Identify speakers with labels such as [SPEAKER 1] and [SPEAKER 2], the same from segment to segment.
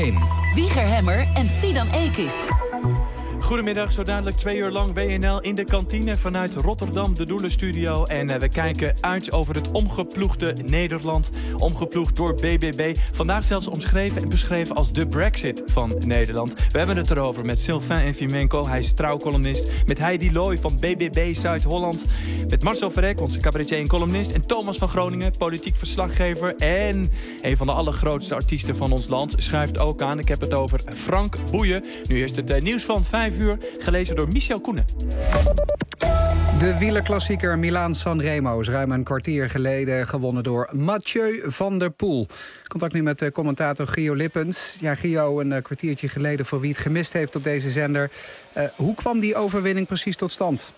[SPEAKER 1] 1.
[SPEAKER 2] Wieger Hemmer en Fidan Ekis.
[SPEAKER 3] Goedemiddag, zo dadelijk 2 uur lang WNL in de kantine vanuit Rotterdam, de Doelenstudio. En we kijken uit over het omgeploegde Nederland. Omgeploegd door BBB. Vandaag zelfs omschreven en beschreven als de Brexit van Nederland. We hebben het erover met Sylvain Enfimenko, hij is trouwcolumnist. Met Heidi Looy van BBB Zuid-Holland. Met Marcel Verrek, onze cabaretier en columnist. En Thomas van Groningen, politiek verslaggever. En een van de allergrootste artiesten van ons land schuift ook aan. Ik heb het over Frank Boeien. Nu eerst het nieuws van 5 uur, gelezen door Michel Koenen.
[SPEAKER 4] De wielerklassieker Milaan-San Remo is ruim een kwartier geleden gewonnen door Mathieu van der Poel. Contact nu met commentator Gio Lippens. Ja, Gio, een kwartiertje geleden voor wie het gemist heeft op deze zender. Hoe kwam die overwinning precies tot stand?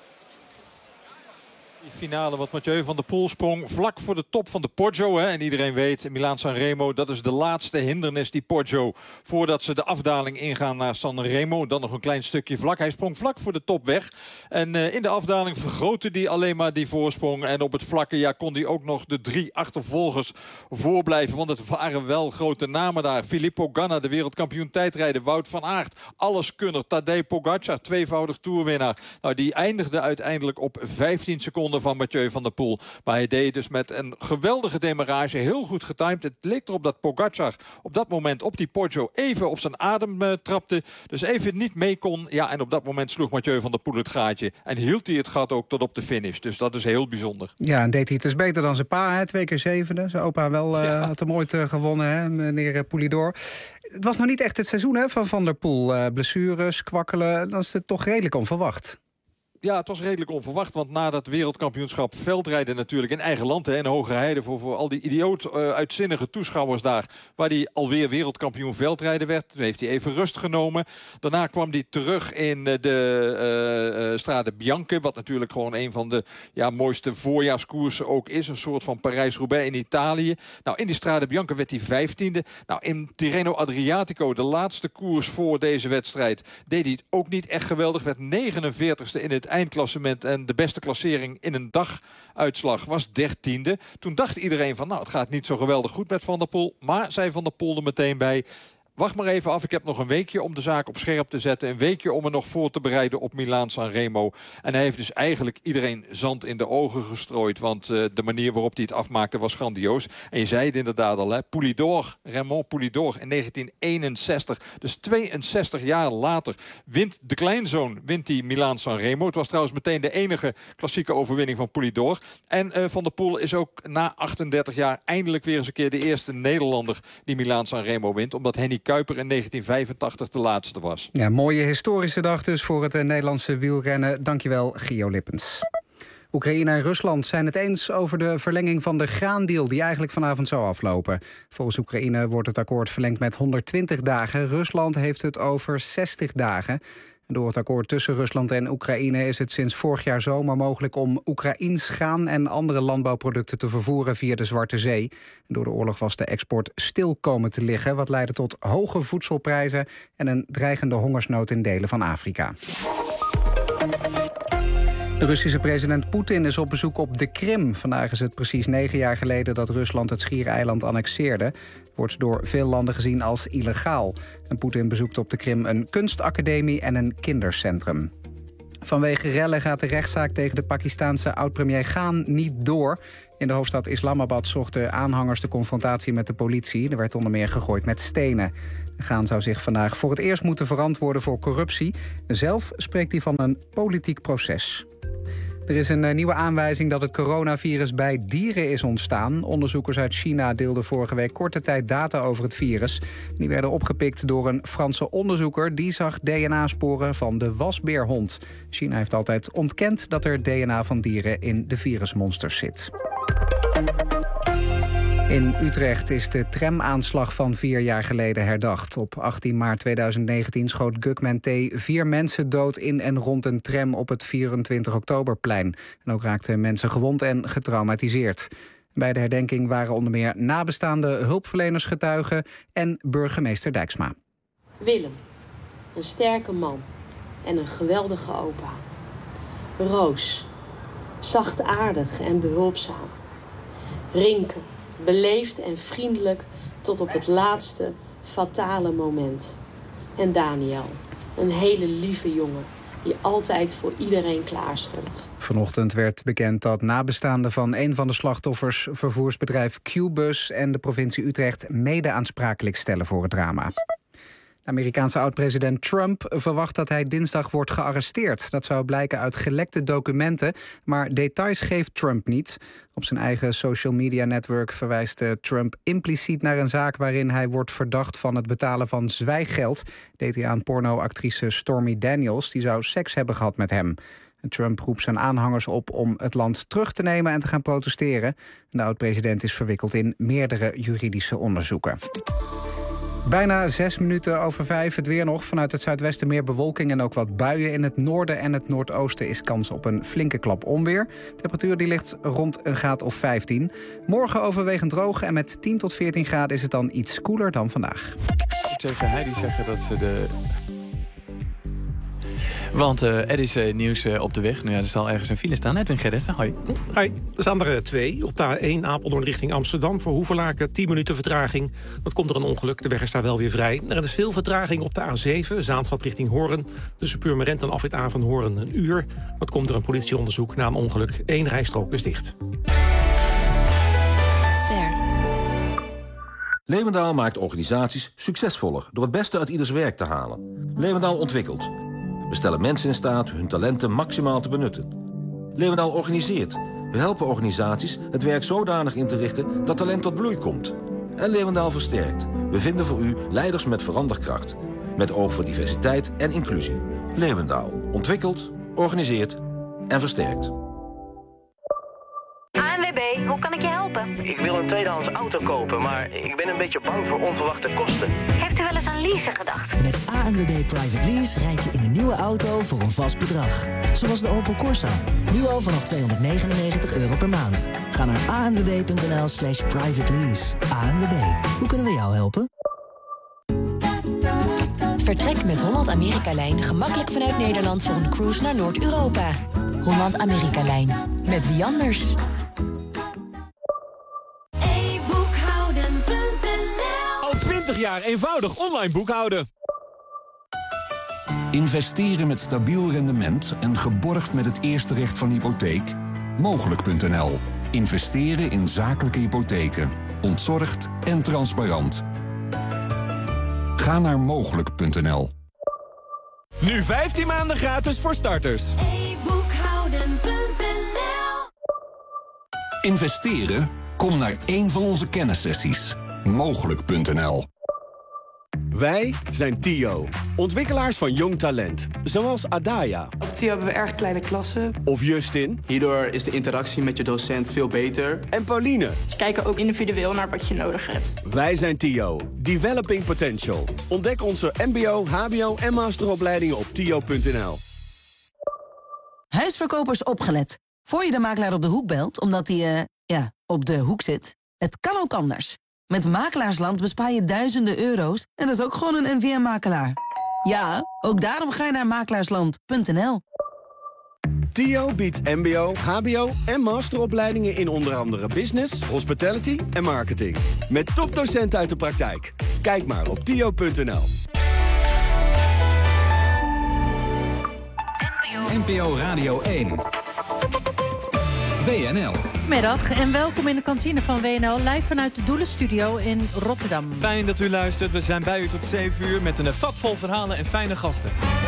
[SPEAKER 5] Die finale wat Mathieu van der Poel sprong vlak voor de top van de Poggio. Hè. En iedereen weet, Milaan-San Remo, dat is de laatste hindernis, die Poggio, voordat ze de afdaling ingaan naar San Remo. Dan nog een klein stukje vlak. Hij sprong vlak voor de top weg. En in de afdaling vergrootte hij alleen maar die voorsprong. En op het vlakke kon hij ook nog de 3 achtervolgers voorblijven. Want het waren wel grote namen daar. Filippo Ganna, de wereldkampioen tijdrijden. Wout van Aert, alleskunner. Tadej Pogacar, tweevoudig toerwinnaar. Nou, die eindigde uiteindelijk op 15 seconden van Mathieu van der Poel. Maar hij deed dus met een geweldige demarrage, heel goed getimed. Het leek erop dat Pogacar op dat moment op die Poggio even op zijn adem trapte. Dus even niet mee kon. Ja, en op dat moment sloeg Mathieu van der Poel het gaatje. En hield hij het gat ook tot op de finish. Dus dat is heel bijzonder. Ja,
[SPEAKER 4] en deed hij het dus beter dan zijn pa, hè? 2 keer 7e. Zijn opa wel had hem ooit gewonnen, hè? Meneer Poulidor. Het was nog niet echt het seizoen, hè, van der Poel. Blessures, kwakkelen, dat is het toch redelijk onverwacht.
[SPEAKER 5] Ja, het was redelijk onverwacht, want na dat wereldkampioenschap veldrijden natuurlijk in eigen land, hè, in Hogerheide, voor al die idioot uitzinnige toeschouwers daar, waar hij alweer wereldkampioen veldrijden werd. Toen heeft hij even rust genomen. Daarna kwam hij terug in de Strade Bianche, wat natuurlijk gewoon een van de mooiste voorjaarskoersen ook is. Een soort van Parijs-Roubaix in Italië. Nou, in die Strade Bianche werd hij 15e. Nou, in Tirreno Adriatico, de laatste koers voor deze wedstrijd, deed hij het ook niet echt geweldig. Werd 49e in het eindklassement en de beste klassering in een daguitslag was 13e. Toen dacht iedereen van, het gaat niet zo geweldig goed met Van der Poel. Maar zei Van der Poel er meteen bij, wacht maar even af, ik heb nog een weekje om de zaak op scherp te zetten. Een weekje om me nog voor te bereiden op Milaan-San Remo. En hij heeft dus eigenlijk iedereen zand in de ogen gestrooid. Want de manier waarop hij het afmaakte was grandioos. En je zei het inderdaad al, hè, Poulidor, Raymond Poulidor in 1961. Dus 62 jaar later wint de kleinzoon die Milaan-San Remo. Het was trouwens meteen de enige klassieke overwinning van Poulidor. En Van der Poel is ook na 38 jaar eindelijk weer eens een keer de eerste Nederlander die Milaan-San Remo wint. Omdat Henny Kuiper in 1985 de laatste was.
[SPEAKER 4] Ja, mooie historische dag dus voor het Nederlandse wielrennen. Dankjewel, Gio Lippens. Oekraïne en Rusland zijn het eens over de verlenging van de graandeal die eigenlijk vanavond zou aflopen. Volgens Oekraïne wordt het akkoord verlengd met 120 dagen. Rusland heeft het over 60 dagen. Door het akkoord tussen Rusland en Oekraïne is het sinds vorig jaar zomer mogelijk om Oekraïns graan en andere landbouwproducten te vervoeren via de Zwarte Zee. Door de oorlog was de export stil komen te liggen, wat leidde tot hoge voedselprijzen en een dreigende hongersnood in delen van Afrika. De Russische president Poetin is op bezoek op de Krim. Vandaag is het precies 9 jaar geleden dat Rusland het schiereiland annexeerde. Wordt door veel landen gezien als illegaal. En Poetin bezoekt op de Krim een kunstacademie en een kindercentrum. Vanwege rellen gaat de rechtszaak tegen de Pakistaanse oud-premier Khan niet door. In de hoofdstad Islamabad zochten aanhangers de confrontatie met de politie. Er werd onder meer gegooid met stenen. Khan zou zich vandaag voor het eerst moeten verantwoorden voor corruptie. Zelf spreekt hij van een politiek proces. Er is een nieuwe aanwijzing dat het coronavirus bij dieren is ontstaan. Onderzoekers uit China deelden vorige week korte tijd data over het virus. Die werden opgepikt door een Franse onderzoeker. Die zag DNA-sporen van de wasbeerhond. China heeft altijd ontkend dat er DNA van dieren in de virusmonsters zit. In Utrecht is de tramaanslag van 4 jaar geleden herdacht. Op 18 maart 2019 schoot Gugman T. 4 mensen dood in en rond een tram op het 24 Oktoberplein. En ook raakten mensen gewond en getraumatiseerd. Bij de herdenking waren onder meer nabestaande hulpverleners getuigen en burgemeester Dijksma.
[SPEAKER 6] Willem, een sterke man en een geweldige opa. Roos, zachtaardig en behulpzaam. Rinke, beleefd en vriendelijk tot op het laatste fatale moment. En Daniel, een hele lieve jongen die altijd voor iedereen klaar stond.
[SPEAKER 4] Vanochtend werd bekend dat nabestaanden van een van de slachtoffers, vervoersbedrijf Qbus en de provincie Utrecht, mede aansprakelijk stellen voor het drama. De Amerikaanse oud-president Trump verwacht dat hij dinsdag wordt gearresteerd. Dat zou blijken uit gelekte documenten, maar details geeft Trump niet. Op zijn eigen social media network verwijst Trump impliciet naar een zaak waarin hij wordt verdacht van het betalen van zwijggeld. Deed hij aan pornoactrice Stormy Daniels, die zou seks hebben gehad met hem. En Trump roept zijn aanhangers op om het land terug te nemen en te gaan protesteren. De oud-president is verwikkeld in meerdere juridische onderzoeken. Bijna 6 minuten over 5. Het weer nog. Vanuit het zuidwesten meer bewolking en ook wat buien. In het noorden en het noordoosten is kans op een flinke klap onweer. De temperatuur die ligt rond een graad of 15. Morgen overwegend droog en met 10 tot 14 graden is het dan iets koeler dan vandaag.
[SPEAKER 3] Ik moet even Heidi zeggen dat ze de... Want er is nieuws op de weg. Nou ja, er zal ergens een file staan. Edwin Gerritsen, hoi.
[SPEAKER 1] Hoi, er staan er 2. Op de A1 Apeldoorn richting Amsterdam. Voor Hoevelaken 10 minuten vertraging. Dat komt er een ongeluk. De weg is daar wel weer vrij. Er is veel vertraging op de A7. Zaanstad richting Hoorn. Tussen Purmerend en afrit A van Hoorn een uur. Dat komt er een politieonderzoek na een ongeluk. 1 rijstrook is dicht.
[SPEAKER 7] Levendaal maakt organisaties succesvoller door het beste uit ieders werk te halen. Levendaal ontwikkelt. We stellen mensen in staat hun talenten maximaal te benutten. Levendaal organiseert. We helpen organisaties het werk zodanig in te richten dat talent tot bloei komt. En Levendaal versterkt. We vinden voor u leiders met veranderkracht. Met oog voor diversiteit en inclusie. Levendaal. Ontwikkelt, organiseert en versterkt.
[SPEAKER 8] ANWB, hoe kan ik je helpen?
[SPEAKER 9] Ik wil een tweedehands auto kopen, maar ik ben een beetje bang voor onverwachte kosten.
[SPEAKER 8] Heeft u wel eens aan leasen gedacht?
[SPEAKER 10] Met ANWB Private Lease rijd je in een nieuwe auto voor een vast bedrag. Zoals de Opel Corsa. Nu al vanaf €299 per maand. Ga naar anwb.nl/privatelease. ANWB, hoe kunnen we jou helpen?
[SPEAKER 11] Vertrek met Holland-Amerika-lijn gemakkelijk vanuit Nederland voor een cruise naar Noord-Europa. Holland-Amerika-lijn. Met wie anders?
[SPEAKER 12] Al 20 jaar eenvoudig online boekhouden.
[SPEAKER 13] Investeren met stabiel rendement en geborgd met het eerste recht van hypotheek? Mogelijk.nl. Investeren in zakelijke hypotheken. Ontzorgd en transparant. Ga naar Mogelijk.nl.
[SPEAKER 12] Nu 15 maanden gratis voor starters.
[SPEAKER 13] Investeren? Kom naar één van onze kennissessies. Mogelijk.nl.
[SPEAKER 12] Wij zijn TIO, ontwikkelaars van jong talent. Zoals Adaya.
[SPEAKER 14] Op TIO hebben we erg kleine klassen.
[SPEAKER 12] Of Justin.
[SPEAKER 14] Hierdoor is de interactie met je docent veel beter.
[SPEAKER 12] En Pauline.
[SPEAKER 15] Ze kijken ook individueel naar wat je nodig hebt.
[SPEAKER 12] Wij zijn TIO, Developing Potential. Ontdek onze mbo, hbo en masteropleidingen op tio.nl.
[SPEAKER 10] Huisverkopers opgelet. Voor je de makelaar op de hoek belt, omdat hij, op de hoek zit. Het kan ook anders. Met Makelaarsland bespaar je duizenden euro's en dat is ook gewoon een NVM-makelaar. Ja, ook daarom ga je naar makelaarsland.nl.
[SPEAKER 12] TIO biedt mbo, hbo en masteropleidingen in onder andere business, hospitality en marketing. Met topdocenten uit de praktijk. Kijk maar op tio.nl.
[SPEAKER 16] NPO Radio 1. WNL.
[SPEAKER 17] Middag en welkom in de kantine van WNL, live vanuit de Doelenstudio in Rotterdam.
[SPEAKER 3] Fijn dat u luistert. We zijn bij u tot 7 uur met een vat vol verhalen en fijne gasten.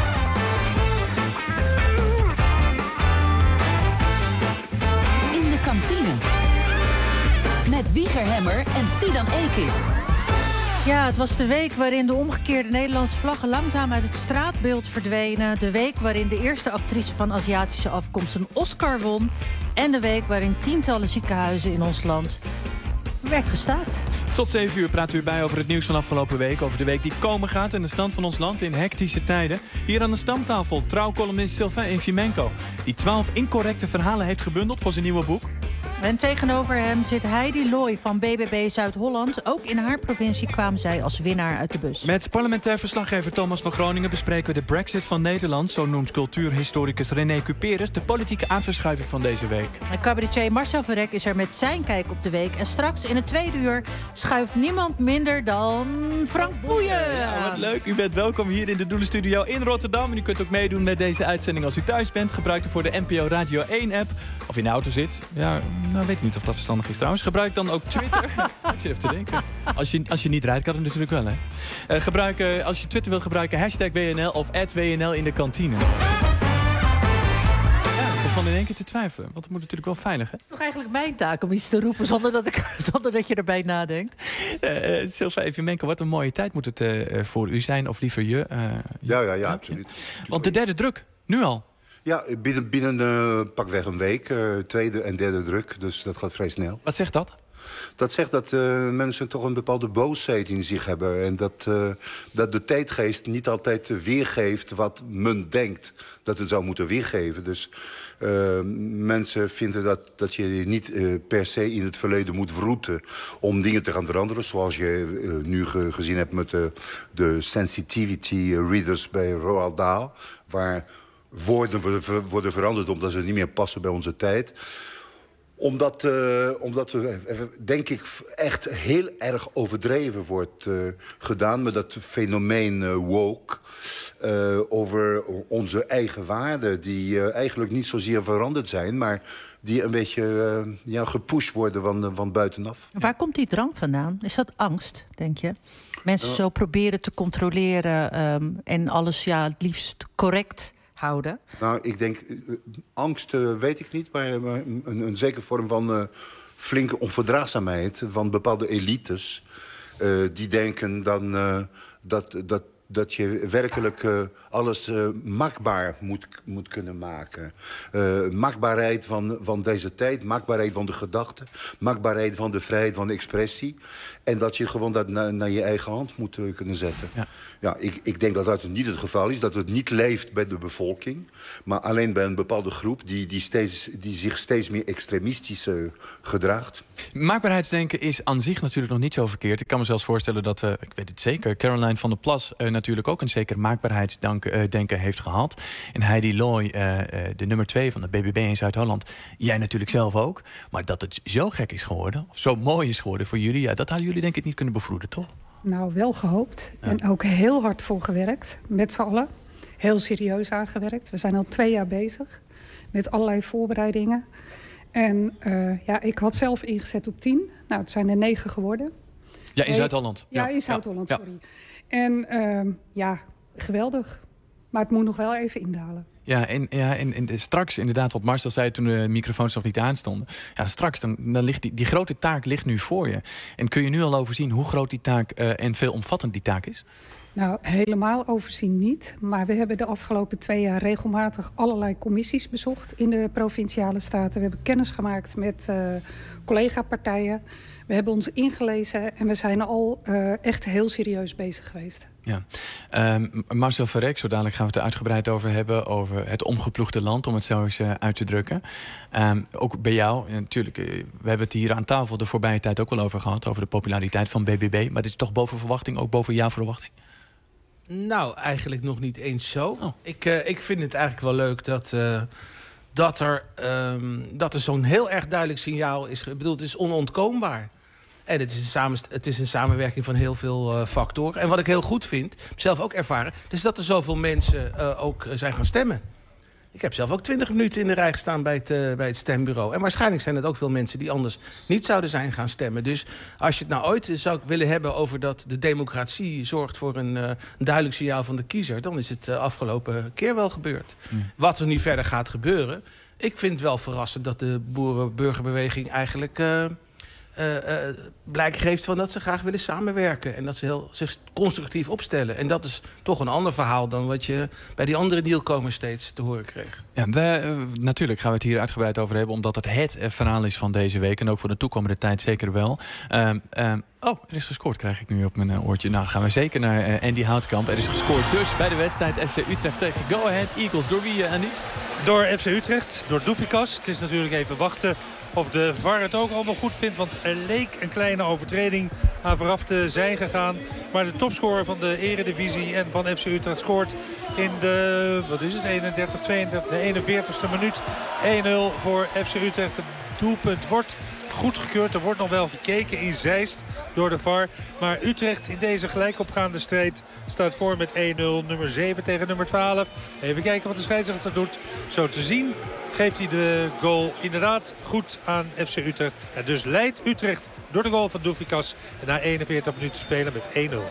[SPEAKER 2] In de kantine. Met Wieger Hemmer en Fidan Ekis.
[SPEAKER 17] Ja, het was de week waarin de omgekeerde Nederlandse vlaggen langzaam uit het straatbeeld verdwenen. De week waarin de eerste actrice van Aziatische afkomst een Oscar won. En de week waarin tientallen ziekenhuizen in ons land werd gestaakt.
[SPEAKER 3] Tot 7 uur praat u bij over het nieuws van afgelopen week. Over de week die komen gaat en de stand van ons land in hectische tijden. Hier aan de stamtafel trouwcolumnist Sylvain Infimenko. Die 12 incorrecte verhalen heeft gebundeld voor zijn nieuwe boek.
[SPEAKER 17] En tegenover hem zit Heidi Looy van BBB Zuid-Holland. Ook in haar provincie kwamen zij als winnaar uit de bus.
[SPEAKER 3] Met parlementair verslaggever Thomas van Groningen bespreken we de Brexit van Nederland. Zo noemt cultuurhistoricus René Cuperus de politieke aardverschuiving van deze week.
[SPEAKER 17] En cabaretier Marcel Verrek is er met zijn kijk op de week. En straks in het tweede uur schuift niemand minder dan Frank Boeien.
[SPEAKER 3] Ja, wat leuk. U bent welkom hier in de Doelenstudio in Rotterdam. En u kunt ook meedoen met deze uitzending als u thuis bent. Gebruik er voor de NPO Radio 1-app. Of in de auto zit. Ja, nou weet ik niet of dat verstandig is trouwens. Gebruik dan ook Twitter. Ik zit even te denken. Als je niet rijdt, kan het natuurlijk wel, hè. Als je Twitter wil gebruiken, hashtag WNL of @WNL in de kantine. Van in één keer te twijfelen. Want het moet natuurlijk wel veilig, hè?
[SPEAKER 17] Het is toch eigenlijk mijn taak om iets te roepen zonder dat je erbij nadenkt?
[SPEAKER 3] Sylvain Evimenko, wat een mooie tijd moet het voor u zijn. Of liever je.
[SPEAKER 18] Ja, absoluut.
[SPEAKER 3] Want de derde druk, nu al.
[SPEAKER 18] Ja, binnen pakweg een week. Tweede en derde druk, dus dat gaat vrij snel.
[SPEAKER 3] Wat zegt dat?
[SPEAKER 18] Dat zegt dat mensen toch een bepaalde boosheid in zich hebben. En dat de tijdgeest niet altijd weergeeft wat men denkt dat het zou moeten weergeven. Dus mensen vinden dat je niet per se in het verleden moet wroeten om dingen te gaan veranderen. Zoals je nu gezien hebt met de sensitivity readers bij Roald Dahl. Waar woorden worden veranderd omdat ze niet meer passen bij onze tijd. Omdat denk ik, echt heel erg overdreven wordt gedaan met dat fenomeen woke. Over onze eigen waarden, die eigenlijk niet zozeer veranderd zijn, maar die een beetje gepusht worden van buitenaf.
[SPEAKER 17] Waar komt die drang vandaan? Is dat angst, denk je? Mensen zo proberen te controleren en alles het liefst correct houden?
[SPEAKER 18] Nou, ik denk, angst weet ik niet, maar een zekere vorm van flinke onverdraagzaamheid van bepaalde elites. Die denken dan dat je werkelijk alles maakbaar moet kunnen maken. Maakbaarheid van deze tijd, maakbaarheid van de gedachten, maakbaarheid van de vrijheid van de expressie. En dat je gewoon dat naar je eigen hand moet kunnen zetten. Ja, ik denk dat niet het geval is. Dat het niet leeft bij de bevolking. Maar alleen bij een bepaalde groep die zich steeds meer extremistisch gedraagt.
[SPEAKER 3] Maakbaarheidsdenken is aan zich natuurlijk nog niet zo verkeerd. Ik kan me zelfs voorstellen dat, ik weet het zeker, Caroline van der Plas natuurlijk ook een zeker maakbaarheidsdenken heeft gehad. En Heidi Looy, de nummer 2 van de BBB in Zuid-Holland. Jij natuurlijk zelf ook. Maar dat het zo gek is geworden, of zo mooi is geworden voor jullie, dat hadden jullie denk ik niet kunnen bevroeden, toch?
[SPEAKER 19] Nou, wel gehoopt. Ja. En ook heel hard voor gewerkt. Met z'n allen. Heel serieus aangewerkt. We zijn al 2 jaar bezig. Met allerlei voorbereidingen. En ik had zelf ingezet op 10. Nou, het zijn er 9 geworden.
[SPEAKER 3] Ja, in Zuid-Holland.
[SPEAKER 19] Ja, in Zuid-Holland, sorry. En geweldig. Maar het moet nog wel even indalen.
[SPEAKER 3] Ja, en straks inderdaad, wat Marcel zei toen de microfoons nog niet aanstonden. Ja, straks, dan ligt die grote taak ligt nu voor je. En kun je nu al overzien hoe groot die taak en veelomvattend die taak is?
[SPEAKER 19] Nou, helemaal overzien niet. Maar we hebben de afgelopen 2 jaar regelmatig allerlei commissies bezocht in de Provinciale Staten. We hebben kennis gemaakt met collega-partijen. We hebben ons ingelezen en we zijn al echt heel serieus bezig geweest.
[SPEAKER 3] Ja. Marcel Verrek, zo dadelijk gaan we het er uitgebreid over hebben, over het omgeploegde land, om het zo eens uit te drukken. Ook bij jou, natuurlijk, we hebben het hier aan tafel de voorbije tijd ook wel over gehad, over de populariteit van BBB. Maar dit is toch boven verwachting, ook boven jouw verwachting?
[SPEAKER 20] Nou, eigenlijk nog niet eens zo. Oh. Ik vind het eigenlijk wel leuk dat er zo'n heel erg duidelijk signaal is. Ik bedoel, het is onontkoombaar. En het is een samenwerking van heel veel factoren. En wat ik heel goed vind, heb zelf ook ervaren, is dat er zoveel mensen ook zijn gaan stemmen. Ik heb zelf ook 20 minuten in de rij gestaan bij het stembureau. En waarschijnlijk zijn het ook veel mensen die anders niet zouden zijn gaan stemmen. Dus als je het nou ooit zou willen hebben over dat de democratie zorgt voor een duidelijk signaal van de kiezer, dan is het afgelopen keer wel gebeurd. Ja. Wat er nu verder gaat gebeuren, ik vind het wel verrassend dat de boerenburgerbeweging eigenlijk blijk geeft van dat ze graag willen samenwerken. En dat ze zich constructief opstellen. En dat is toch een ander verhaal dan wat je bij die andere nieuwkomers steeds te horen kreeg.
[SPEAKER 3] Ja, natuurlijk gaan we het hier uitgebreid over hebben, omdat het verhaal is van deze week. En ook voor de toekomende tijd zeker wel. Oh, er is gescoord, krijg ik nu op mijn oortje. Nou, dan gaan we zeker naar Andy Houtkamp. Er is gescoord dus bij de wedstrijd FC Utrecht tegen Go Ahead Eagles. Door wie, Andy?
[SPEAKER 21] Door FC Utrecht, door Doufikas. Het is natuurlijk even wachten of de VAR het ook allemaal goed vindt. Want er leek een kleine overtreding aan vooraf te zijn gegaan. Maar de topscorer van de Eredivisie en van FC Utrecht scoort in de 41ste minuut. 1-0 voor FC Utrecht. Het doelpunt wordt goedgekeurd. Er wordt nog wel gekeken in Zeist door de VAR. Maar Utrecht in deze gelijkopgaande strijd staat voor met 1-0. Nummer 7 tegen nummer 12. Even kijken wat de scheidsrechter doet. Zo te zien geeft hij de goal inderdaad goed aan FC Utrecht. En dus leidt Utrecht door de goal van Doufikas. En na 41 minuten spelen met 1-0.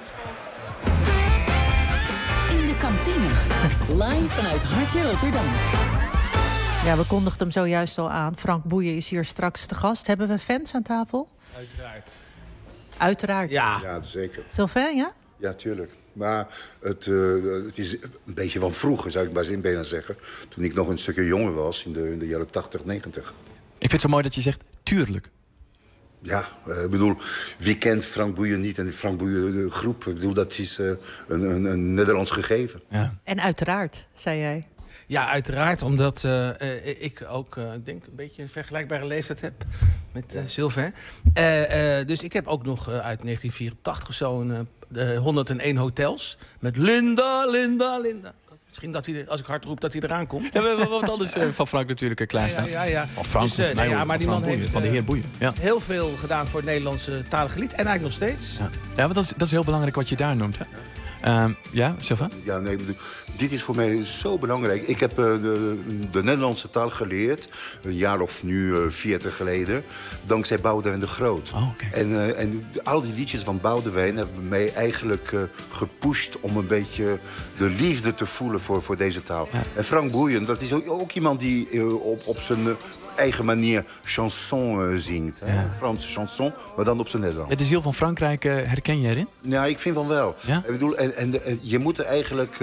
[SPEAKER 2] In de kantine. Live vanuit Hartje Rotterdam.
[SPEAKER 17] Ja, we kondigden hem zojuist al aan. Frank Boeien is hier straks te gast. Hebben we fans aan tafel?
[SPEAKER 18] Uiteraard.
[SPEAKER 17] Uiteraard.
[SPEAKER 18] Ja, zeker.
[SPEAKER 17] Sylvain, ja?
[SPEAKER 18] Ja, tuurlijk. Maar het is een beetje van vroeger, zou ik bijna zeggen. Toen ik nog een stukje jonger was, in de jaren 80, 90.
[SPEAKER 3] Ik vind het zo mooi dat je zegt, tuurlijk.
[SPEAKER 18] Ja, ik bedoel, wie kent Frank Boeien niet en de Frank Boeien groep? Ik bedoel, dat is een Nederlands gegeven.
[SPEAKER 3] Ja.
[SPEAKER 17] En uiteraard, zei jij.
[SPEAKER 20] Ja, uiteraard, omdat ik ook, ik denk, een beetje een vergelijkbare leeftijd heb met Sylvain. Dus ik heb ook nog uit 1984 zo'n 101 hotels met Linda. Misschien dat hij, als ik hard roep, dat hij eraan komt.
[SPEAKER 3] Ja, we hebben wat anders van Frank natuurlijk klaarstaan.
[SPEAKER 20] Ja.
[SPEAKER 3] Van Frank,
[SPEAKER 20] dus, maar die man heeft
[SPEAKER 3] van de heer Boeien. Ja.
[SPEAKER 20] Heel veel gedaan voor het Nederlandse talige lied. En eigenlijk nog steeds.
[SPEAKER 3] Ja, maar dat is heel belangrijk wat je daar noemt. Hè? Ja, Sylvain?
[SPEAKER 18] Ja, nee, dit is voor mij zo belangrijk. Ik heb de Nederlandse taal geleerd, een jaar of nu 40 geleden, dankzij Boudewijn de Groot.
[SPEAKER 3] Oh, okay.
[SPEAKER 18] En al die liedjes van Boudewijn hebben mij eigenlijk gepusht om een beetje de liefde te voelen voor deze taal. Ja. En Frank Boeien, dat is ook iemand die op zijn eigen manier chanson zingt. Ja. Franse chanson, maar dan op zijn Nederlands.
[SPEAKER 3] De ziel van Frankrijk herken je erin?
[SPEAKER 18] Ja, ik vind van wel.
[SPEAKER 3] Ja?
[SPEAKER 18] Ik bedoel, je moet er eigenlijk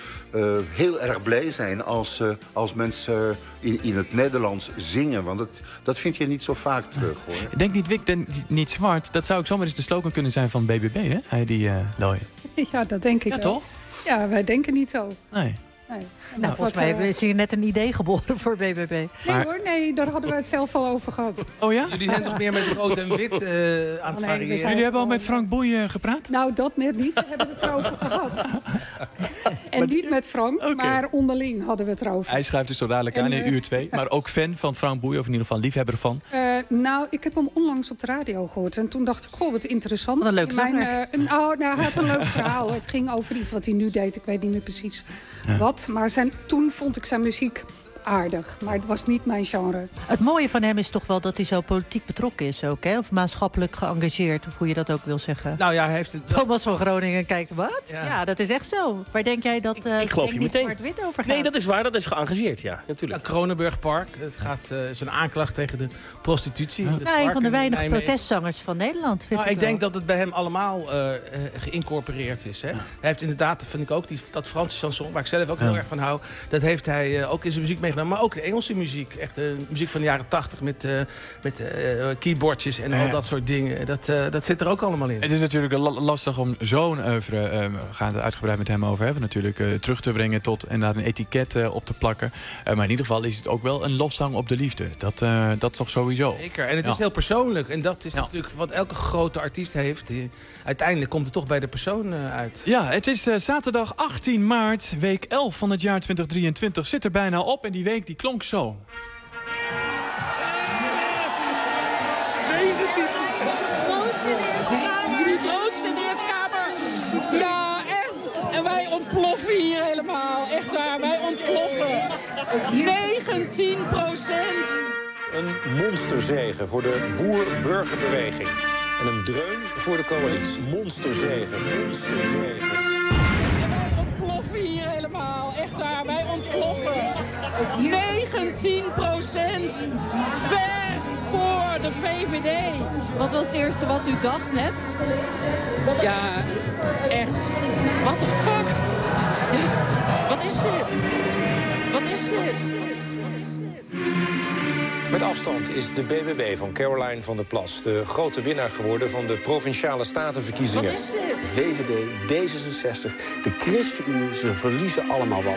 [SPEAKER 18] heel erg blij zijn als mensen in het Nederlands zingen. Want dat vind je niet zo vaak terug, hoor.
[SPEAKER 3] Denk niet wit en niet zwart. Dat zou ook zomaar eens de slogan kunnen zijn van BBB, hè? Heidi Looy.
[SPEAKER 19] Ja, dat denk ik wel.
[SPEAKER 3] Toch?
[SPEAKER 19] Ja, wij denken niet zo.
[SPEAKER 3] Nee.
[SPEAKER 17] Nou, volgens mij is hier net een idee geboren voor BBB.
[SPEAKER 19] Nee, daar hadden we het zelf al over gehad.
[SPEAKER 3] Oh ja?
[SPEAKER 20] Jullie zijn toch meer met rood en wit aan het variëren?
[SPEAKER 3] Jullie hebben al met Frank Boeien gepraat?
[SPEAKER 19] Nou, dat net niet. We hebben het erover gehad. En niet met Frank, maar onderling hadden we het erover.
[SPEAKER 3] Hij schrijft dus zo dadelijk aan in uur 2. Maar ook fan van Frank Boeien, of in ieder geval liefhebber van?
[SPEAKER 19] Nou, ik heb hem onlangs op de radio gehoord. En toen dacht ik, goh, wat interessant.
[SPEAKER 17] Wat een leuk zanger.
[SPEAKER 19] Hij had een leuk verhaal. Het ging over iets wat hij nu deed. Ik weet niet meer precies wat. Maar toen vond ik zijn muziek aardig, maar het was niet mijn genre.
[SPEAKER 17] Het mooie van hem is toch wel dat hij zo politiek betrokken is ook, hè? Of maatschappelijk geëngageerd, of hoe je dat ook wil zeggen.
[SPEAKER 20] Nou ja, hij heeft het...
[SPEAKER 17] Thomas van Groningen kijkt, wat? Ja, dat is echt zo. Waar denk jij dat
[SPEAKER 9] ik geloof je meteen
[SPEAKER 17] zwart-wit over gaat?
[SPEAKER 9] Nee, dat is waar, dat is geëngageerd, ja, natuurlijk.
[SPEAKER 20] Kronenburg Park, het gaat zo'n aanklacht tegen de prostitutie.
[SPEAKER 17] Een van de weinige protestzangers van Nederland, vind
[SPEAKER 20] ik denk dat het bij hem allemaal geïncorporeerd is. Hè? Hij heeft inderdaad, vind ik ook, dat Franse chanson, waar ik zelf ook heel erg van hou, dat heeft hij ook in zijn muziek meegenomen. Maar ook de Engelse muziek. Echt de muziek van de jaren 80 met keyboardjes en al dat soort dingen. Dat zit er ook allemaal in.
[SPEAKER 3] Het is natuurlijk lastig om zo'n oeuvre, we gaan het uitgebreid met hem over hebben, natuurlijk terug te brengen tot en daar een etiket op te plakken. Maar in ieder geval is het ook wel een lofzang op de liefde. Dat toch sowieso.
[SPEAKER 20] Zeker. En het is heel persoonlijk. En dat is natuurlijk wat elke grote artiest heeft. Uiteindelijk komt het toch bij de persoon uit.
[SPEAKER 3] Ja, het is zaterdag 18 maart, week 11 van het jaar 2023. Zit er bijna op en die week die klonk zo.
[SPEAKER 22] 19. Grootste in de Eerste Kamer. Ja, echt. En wij ontploffen hier helemaal. Echt waar, wij ontploffen. 19%.
[SPEAKER 23] Een monsterzege voor de boer-burgerbeweging. En een dreun voor de coalitie. Monsterzege.
[SPEAKER 22] En wij ontploffen hier helemaal. Echt waar, wij ontploffen. 19%. Ver voor de VVD.
[SPEAKER 24] Wat was het eerste wat u dacht net?
[SPEAKER 22] Ja, echt. What the fuck? Ja, wat is dit? Wat is dit?
[SPEAKER 23] Met afstand is de BBB van Caroline van der Plas de grote winnaar geworden van de Provinciale Statenverkiezingen.
[SPEAKER 24] Wat is dit?
[SPEAKER 23] VVD, D66, de ChristenUnie, ze verliezen allemaal wat.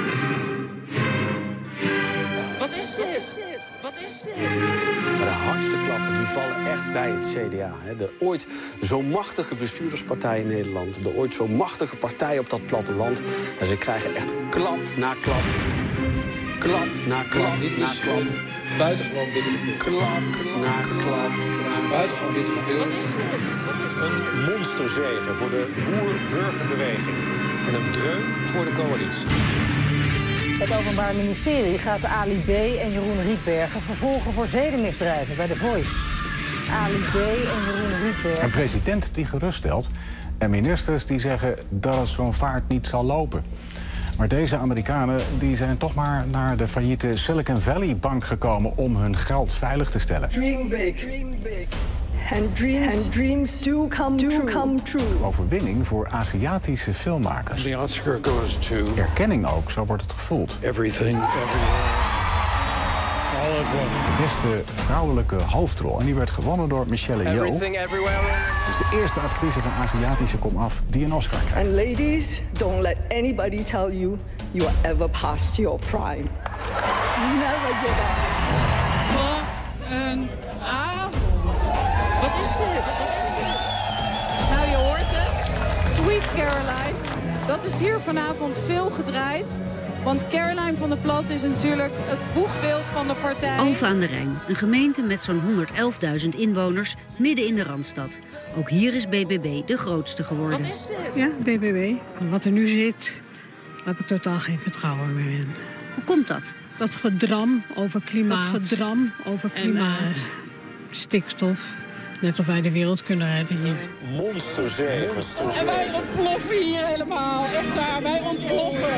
[SPEAKER 24] Wat is dit? Wat is dit?
[SPEAKER 23] Maar de hardste klappen die vallen echt bij het CDA. Hè. De ooit zo machtige bestuurderspartij in Nederland. De ooit zo machtige partij op dat platteland. En ze krijgen echt klap na klap. Klap na klap na klap.
[SPEAKER 22] Buitengewoon bitter.
[SPEAKER 23] Klap na klap.
[SPEAKER 22] Buitengewoon bitter.
[SPEAKER 24] Wat is dit? Wat is dit?
[SPEAKER 23] Een monsterzege voor de boer-burgerbeweging. En een dreun voor de coalitie.
[SPEAKER 1] Het Openbaar Ministerie gaat Ali B. en Jeroen Rietbergen vervolgen voor zedenmisdrijven bij The Voice. Ali B. en Jeroen Rietbergen.
[SPEAKER 4] Een president die geruststelt en ministers die zeggen dat het zo'n vaart niet zal lopen. Maar deze Amerikanen die zijn toch maar naar de failliete Silicon Valley Bank gekomen om hun geld veilig te stellen.
[SPEAKER 5] Dream big. Dream big. And dreams do come true.
[SPEAKER 4] Overwinning voor Aziatische filmmakers.
[SPEAKER 23] The Oscar goes to...
[SPEAKER 4] Erkenning ook, zo wordt het gevoeld.
[SPEAKER 23] Everything, everywhere. All at once.
[SPEAKER 4] De beste vrouwelijke hoofdrol. En die werd gewonnen door Michelle Yeoh.
[SPEAKER 23] Everything, everywhere.
[SPEAKER 4] Dat is de eerste actrice van Aziatische komaf die een Oscar krijgt.
[SPEAKER 5] And ladies, don't let anybody tell you you are ever past your prime. Never give up.
[SPEAKER 24] Wat een avond. Wat is dit? Nou, je hoort het. Sweet Caroline. Dat is hier vanavond veel gedraaid. Want Caroline van der Plas is natuurlijk het boegbeeld van de partij.
[SPEAKER 6] Alphen aan de Rijn, een gemeente met zo'n 111.000 inwoners midden in de Randstad. Ook hier is BBB de grootste geworden.
[SPEAKER 24] Wat is dit?
[SPEAKER 25] Ja, BBB. Wat er nu zit, daar heb ik totaal geen vertrouwen meer in.
[SPEAKER 6] Hoe komt dat?
[SPEAKER 25] Dat gedram over klimaat. Stikstof. Net of wij de wereld kunnen redden hier.
[SPEAKER 23] Monsterzege.
[SPEAKER 22] En wij ontploffen hier helemaal. Echt waar, wij ontploffen.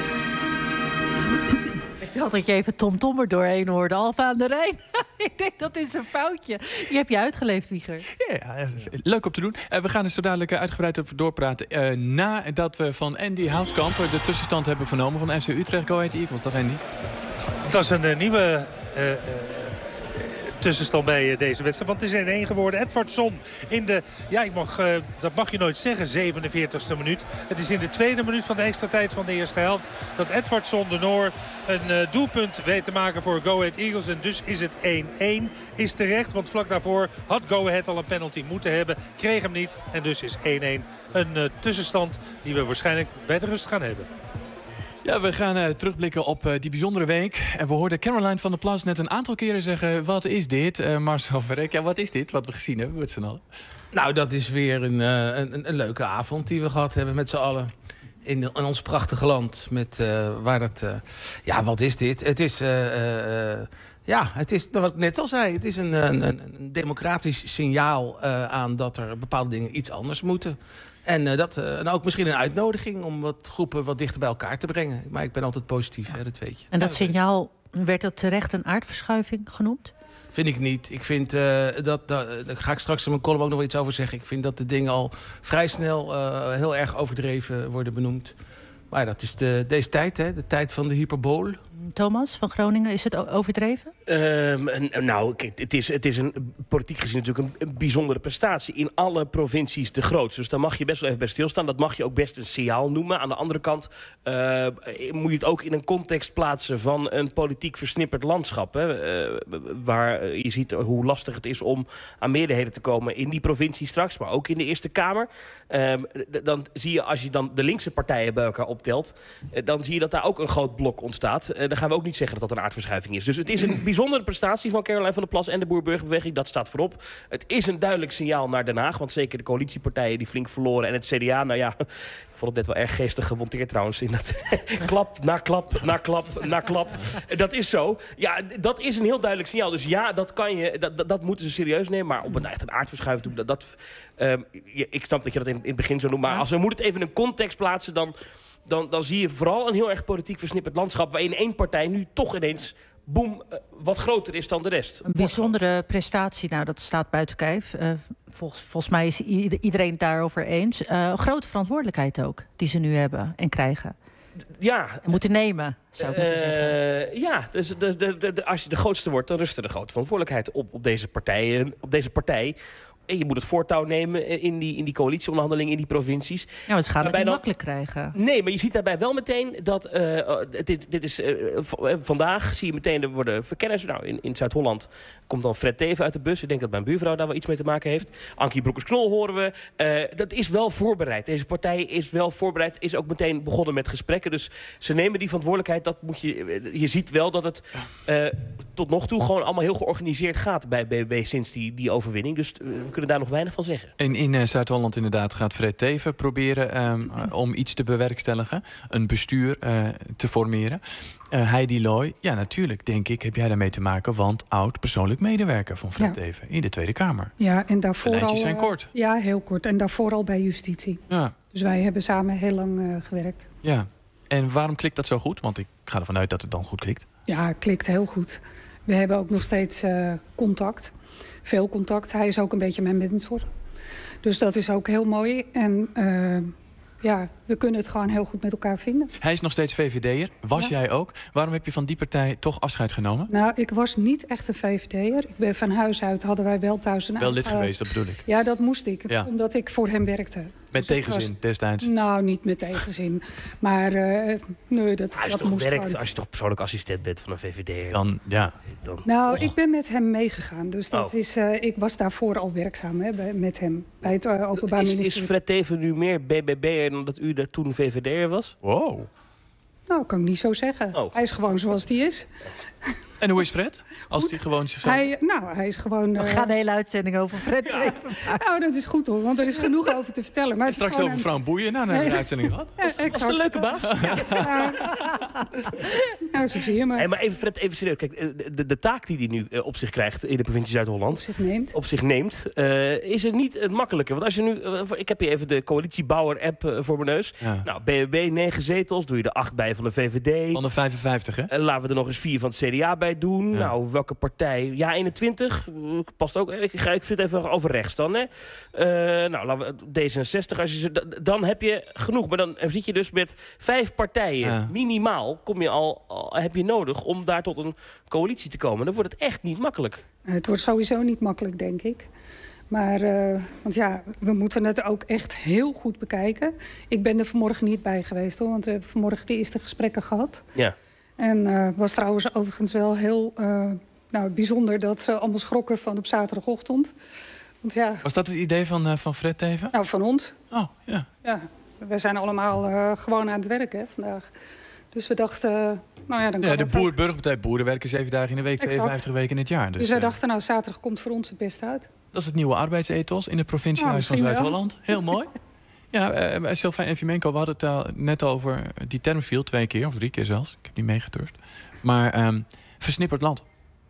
[SPEAKER 17] Ik dacht dat je even Tom Tom er doorheen hoorde. Alphen aan de Rijn. Ik denk, dat is een foutje. Je hebt je uitgeleefd, Wieger.
[SPEAKER 3] Ja, leuk om te doen. We gaan er zo dadelijk uitgebreid over doorpraten. Nadat we van Andy Houtkamp de tussenstand hebben vernomen van FC Utrecht. Go Ahead Eagles, toch Andy?
[SPEAKER 21] Het was een nieuwe... tussenstand bij deze wedstrijd. Want het is 1-1 geworden. Edwardson in de, dat mag je nooit zeggen, 47e minuut. Het is in de tweede minuut van de extra tijd van de eerste helft dat Edwardson de Noor een doelpunt weet te maken voor Go Ahead Eagles. En dus is het 1-1. Is terecht, want vlak daarvoor had Go Ahead al een penalty moeten hebben. Kreeg hem niet en dus is 1-1 een tussenstand die we waarschijnlijk bij de rust gaan hebben.
[SPEAKER 3] Ja, we gaan terugblikken op die bijzondere week. En we hoorden Caroline van der Plas net een aantal keren zeggen... wat is dit? Marcel Verrek, wat is dit wat we gezien hebben met z'n allen?
[SPEAKER 20] Nou, dat is weer een leuke avond die we gehad hebben met z'n allen. In ons prachtige land. Wat is dit? Het is... het is wat ik net al zei. Het is een democratisch signaal aan dat er bepaalde dingen iets anders moeten. En ook misschien een uitnodiging om wat groepen wat dichter bij elkaar te brengen. Maar ik ben altijd positief, dat weet je.
[SPEAKER 17] En dat signaal, werd dat terecht een aardverschuiving genoemd?
[SPEAKER 20] Vind ik niet. Ik vind daar ga ik straks in mijn column ook nog wel iets over zeggen. Ik vind dat de dingen al vrij snel heel erg overdreven worden benoemd. Maar dat is deze tijd, de tijd van de hyperbool.
[SPEAKER 17] Thomas van Groningen, is het overdreven?
[SPEAKER 9] Het is politiek gezien natuurlijk een bijzondere prestatie. In alle provincies de grootste. Dus daar mag je best wel even bij stilstaan. Dat mag je ook best een signaal noemen. Aan de andere kant moet je het ook in een context plaatsen van een politiek versnipperd landschap. Waar je ziet hoe lastig het is om aan meerderheden te komen in die provincie straks. Maar ook in de Eerste Kamer. Dan zie je, als je dan de linkse partijen bij elkaar optelt, dan zie je dat daar ook een groot blok ontstaat. Dan gaan we ook niet zeggen dat dat een aardverschuiving is. Dus het is een bijzondere prestatie van Caroline van der Plas en de Boer-Burgerbeweging. Dat staat voorop. Het is een duidelijk signaal naar Den Haag. Want zeker de coalitiepartijen die flink verloren. En het CDA, ik vond het net wel erg geestig gemonteerd trouwens. In dat klap, na klap, na klap, na klap. Dat is zo. Ja, dat is een heel duidelijk signaal. Dus ja, dat moeten ze serieus nemen. Maar op een aardverschuiving doen, ik snap dat je dat in het begin zo noemt. Maar als we moeten het even in een context plaatsen, dan zie je vooral een heel erg politiek versnipperd landschap, waarin één partij nu toch ineens, boem, wat groter is dan de rest.
[SPEAKER 17] Een bijzondere prestatie, dat staat buiten kijf. Volgens mij is iedereen het daarover eens. Grote verantwoordelijkheid ook, die ze nu hebben en krijgen.
[SPEAKER 9] Ja.
[SPEAKER 17] Moeten nemen, zou ik moeten zeggen.
[SPEAKER 9] Ja, dus als je de grootste wordt, dan rust er de grote verantwoordelijkheid op deze partij. En je moet het voortouw nemen in die coalitieonderhandelingen in die provincies.
[SPEAKER 17] Ja, maar ze gaan het niet makkelijk krijgen.
[SPEAKER 9] Nee, maar je ziet daarbij wel meteen dat... dit is vandaag zie je meteen, er worden verkenners. Nou, in Zuid-Holland komt dan Fred Teeven uit de bus. Ik denk dat mijn buurvrouw daar wel iets mee te maken heeft. Ankie Broekers-Knol horen we. Dat is wel voorbereid. Deze partij is wel voorbereid. Is ook meteen begonnen met gesprekken. Dus ze nemen die verantwoordelijkheid. Dat moet je ziet wel dat het tot nog toe gewoon allemaal heel georganiseerd gaat bij BBB sinds die overwinning. Dus we kunnen daar nog weinig van zeggen.
[SPEAKER 3] En in Zuid-Holland inderdaad gaat Fred Teeven proberen om iets te bewerkstelligen. Een bestuur te formeren. Heidi Looy, ja natuurlijk, denk ik, heb jij daarmee te maken. Want oud persoonlijk medewerker van Fred Teeven in de Tweede Kamer.
[SPEAKER 19] Ja, en daarvoor
[SPEAKER 3] de lijntjes zijn kort.
[SPEAKER 19] Ja, heel kort. En daarvoor al bij justitie.
[SPEAKER 3] Ja.
[SPEAKER 19] Dus wij hebben samen heel lang gewerkt.
[SPEAKER 3] Ja. En waarom klikt dat zo goed? Want ik ga ervan uit dat het dan goed klikt.
[SPEAKER 19] Ja, het klikt heel goed. We hebben ook nog steeds contact. Veel contact. Hij is ook een beetje mijn mentor. Dus dat is ook heel mooi. En we kunnen het gewoon heel goed met elkaar vinden.
[SPEAKER 3] Hij is nog steeds VVD'er. Was jij ook? Waarom heb je van die partij toch afscheid genomen?
[SPEAKER 19] Nou, ik was niet echt een VVD'er. Ik ben van huis uit, hadden wij wel thuis een
[SPEAKER 3] wel lid geweest, dat bedoel ik.
[SPEAKER 19] Ja, dat moest ik. Ja. Omdat ik voor hem werkte.
[SPEAKER 3] Met tegenzin destijds?
[SPEAKER 19] Nou, niet met tegenzin. Maar nee, dat
[SPEAKER 9] als je
[SPEAKER 19] dat
[SPEAKER 9] toch
[SPEAKER 19] moest
[SPEAKER 9] werkt,
[SPEAKER 19] gewoon.
[SPEAKER 9] als je toch persoonlijk assistent bent van een VVD'er.
[SPEAKER 3] Dan, ja.
[SPEAKER 19] Nou, ik ben met hem meegegaan. Dus dat is, ik was daarvoor al werkzaam met hem. Bij het Openbaar Ministerie.
[SPEAKER 9] Is Fred Teeven nu meer BBB'er dan dat u daar toen VVD'er was?
[SPEAKER 3] Wow.
[SPEAKER 19] Nou, kan ik niet zo zeggen. Hij is gewoon zoals hij is.
[SPEAKER 3] En hoe is Fred? Als hij gewoon zichzelf...
[SPEAKER 19] Hij is gewoon...
[SPEAKER 17] We gaan de hele uitzending over Fred Teeven.
[SPEAKER 19] Nou, dat is goed hoor, want er is genoeg over te vertellen. Maar
[SPEAKER 3] straks over vrouw Boeien. Nou, dan hebben we een uitzending gehad.
[SPEAKER 9] Was het een leuke baas?
[SPEAKER 19] Nou, zo zie je maar.
[SPEAKER 9] Hey, maar even Fred, even serieus. Kijk, de taak die hij nu op zich krijgt in de provincie Zuid-Holland... Op zich neemt. Is er niet het makkelijke. Want als je nu... ik heb hier even de coalitiebouwer-app voor mijn neus. Ja. Nou, BBB 9 zetels. Doe je er 8 bij van de VVD.
[SPEAKER 3] Van de 55, hè?
[SPEAKER 9] Laten we er nog eens 4 van het CDA bij doen. Ja. Nou, welke partij? Ja, 21. Past ook. Ik zit even over rechts dan, hè. Nou, laten we D66. Dan heb je genoeg. Maar dan zit je dus met 5 partijen. Ja. Minimaal heb je nodig om daar tot een coalitie te komen. Dan wordt het echt niet makkelijk.
[SPEAKER 19] Het wordt sowieso niet makkelijk, denk ik. Maar, want ja, we moeten het ook echt heel goed bekijken. Ik ben er vanmorgen niet bij geweest, hoor. Want we hebben vanmorgen de eerste gesprekken gehad. Ja. En was trouwens overigens wel heel bijzonder dat ze allemaal schrokken van op zaterdagochtend. Want, ja,
[SPEAKER 3] was dat het idee van Fred Teeven?
[SPEAKER 19] Nou, van ons.
[SPEAKER 3] Oh, ja.
[SPEAKER 19] Ja, we zijn allemaal gewoon aan het werk, hè, vandaag. Dus we dachten, dan kan
[SPEAKER 3] de Burgerpartij Boeren werken 7 dagen in de week, 52 weken in het jaar.
[SPEAKER 19] Dus wij dachten, zaterdag komt voor ons het beste uit.
[SPEAKER 3] Dat is het nieuwe arbeidsethos in het provinciehuis van Zuid-Holland. Heel mooi. Ja, Sylvain en Fimenko, we hadden het net over... Die term viel 2 keer, of 3 keer zelfs. Ik heb niet meegeturfd. Maar versnipperd land.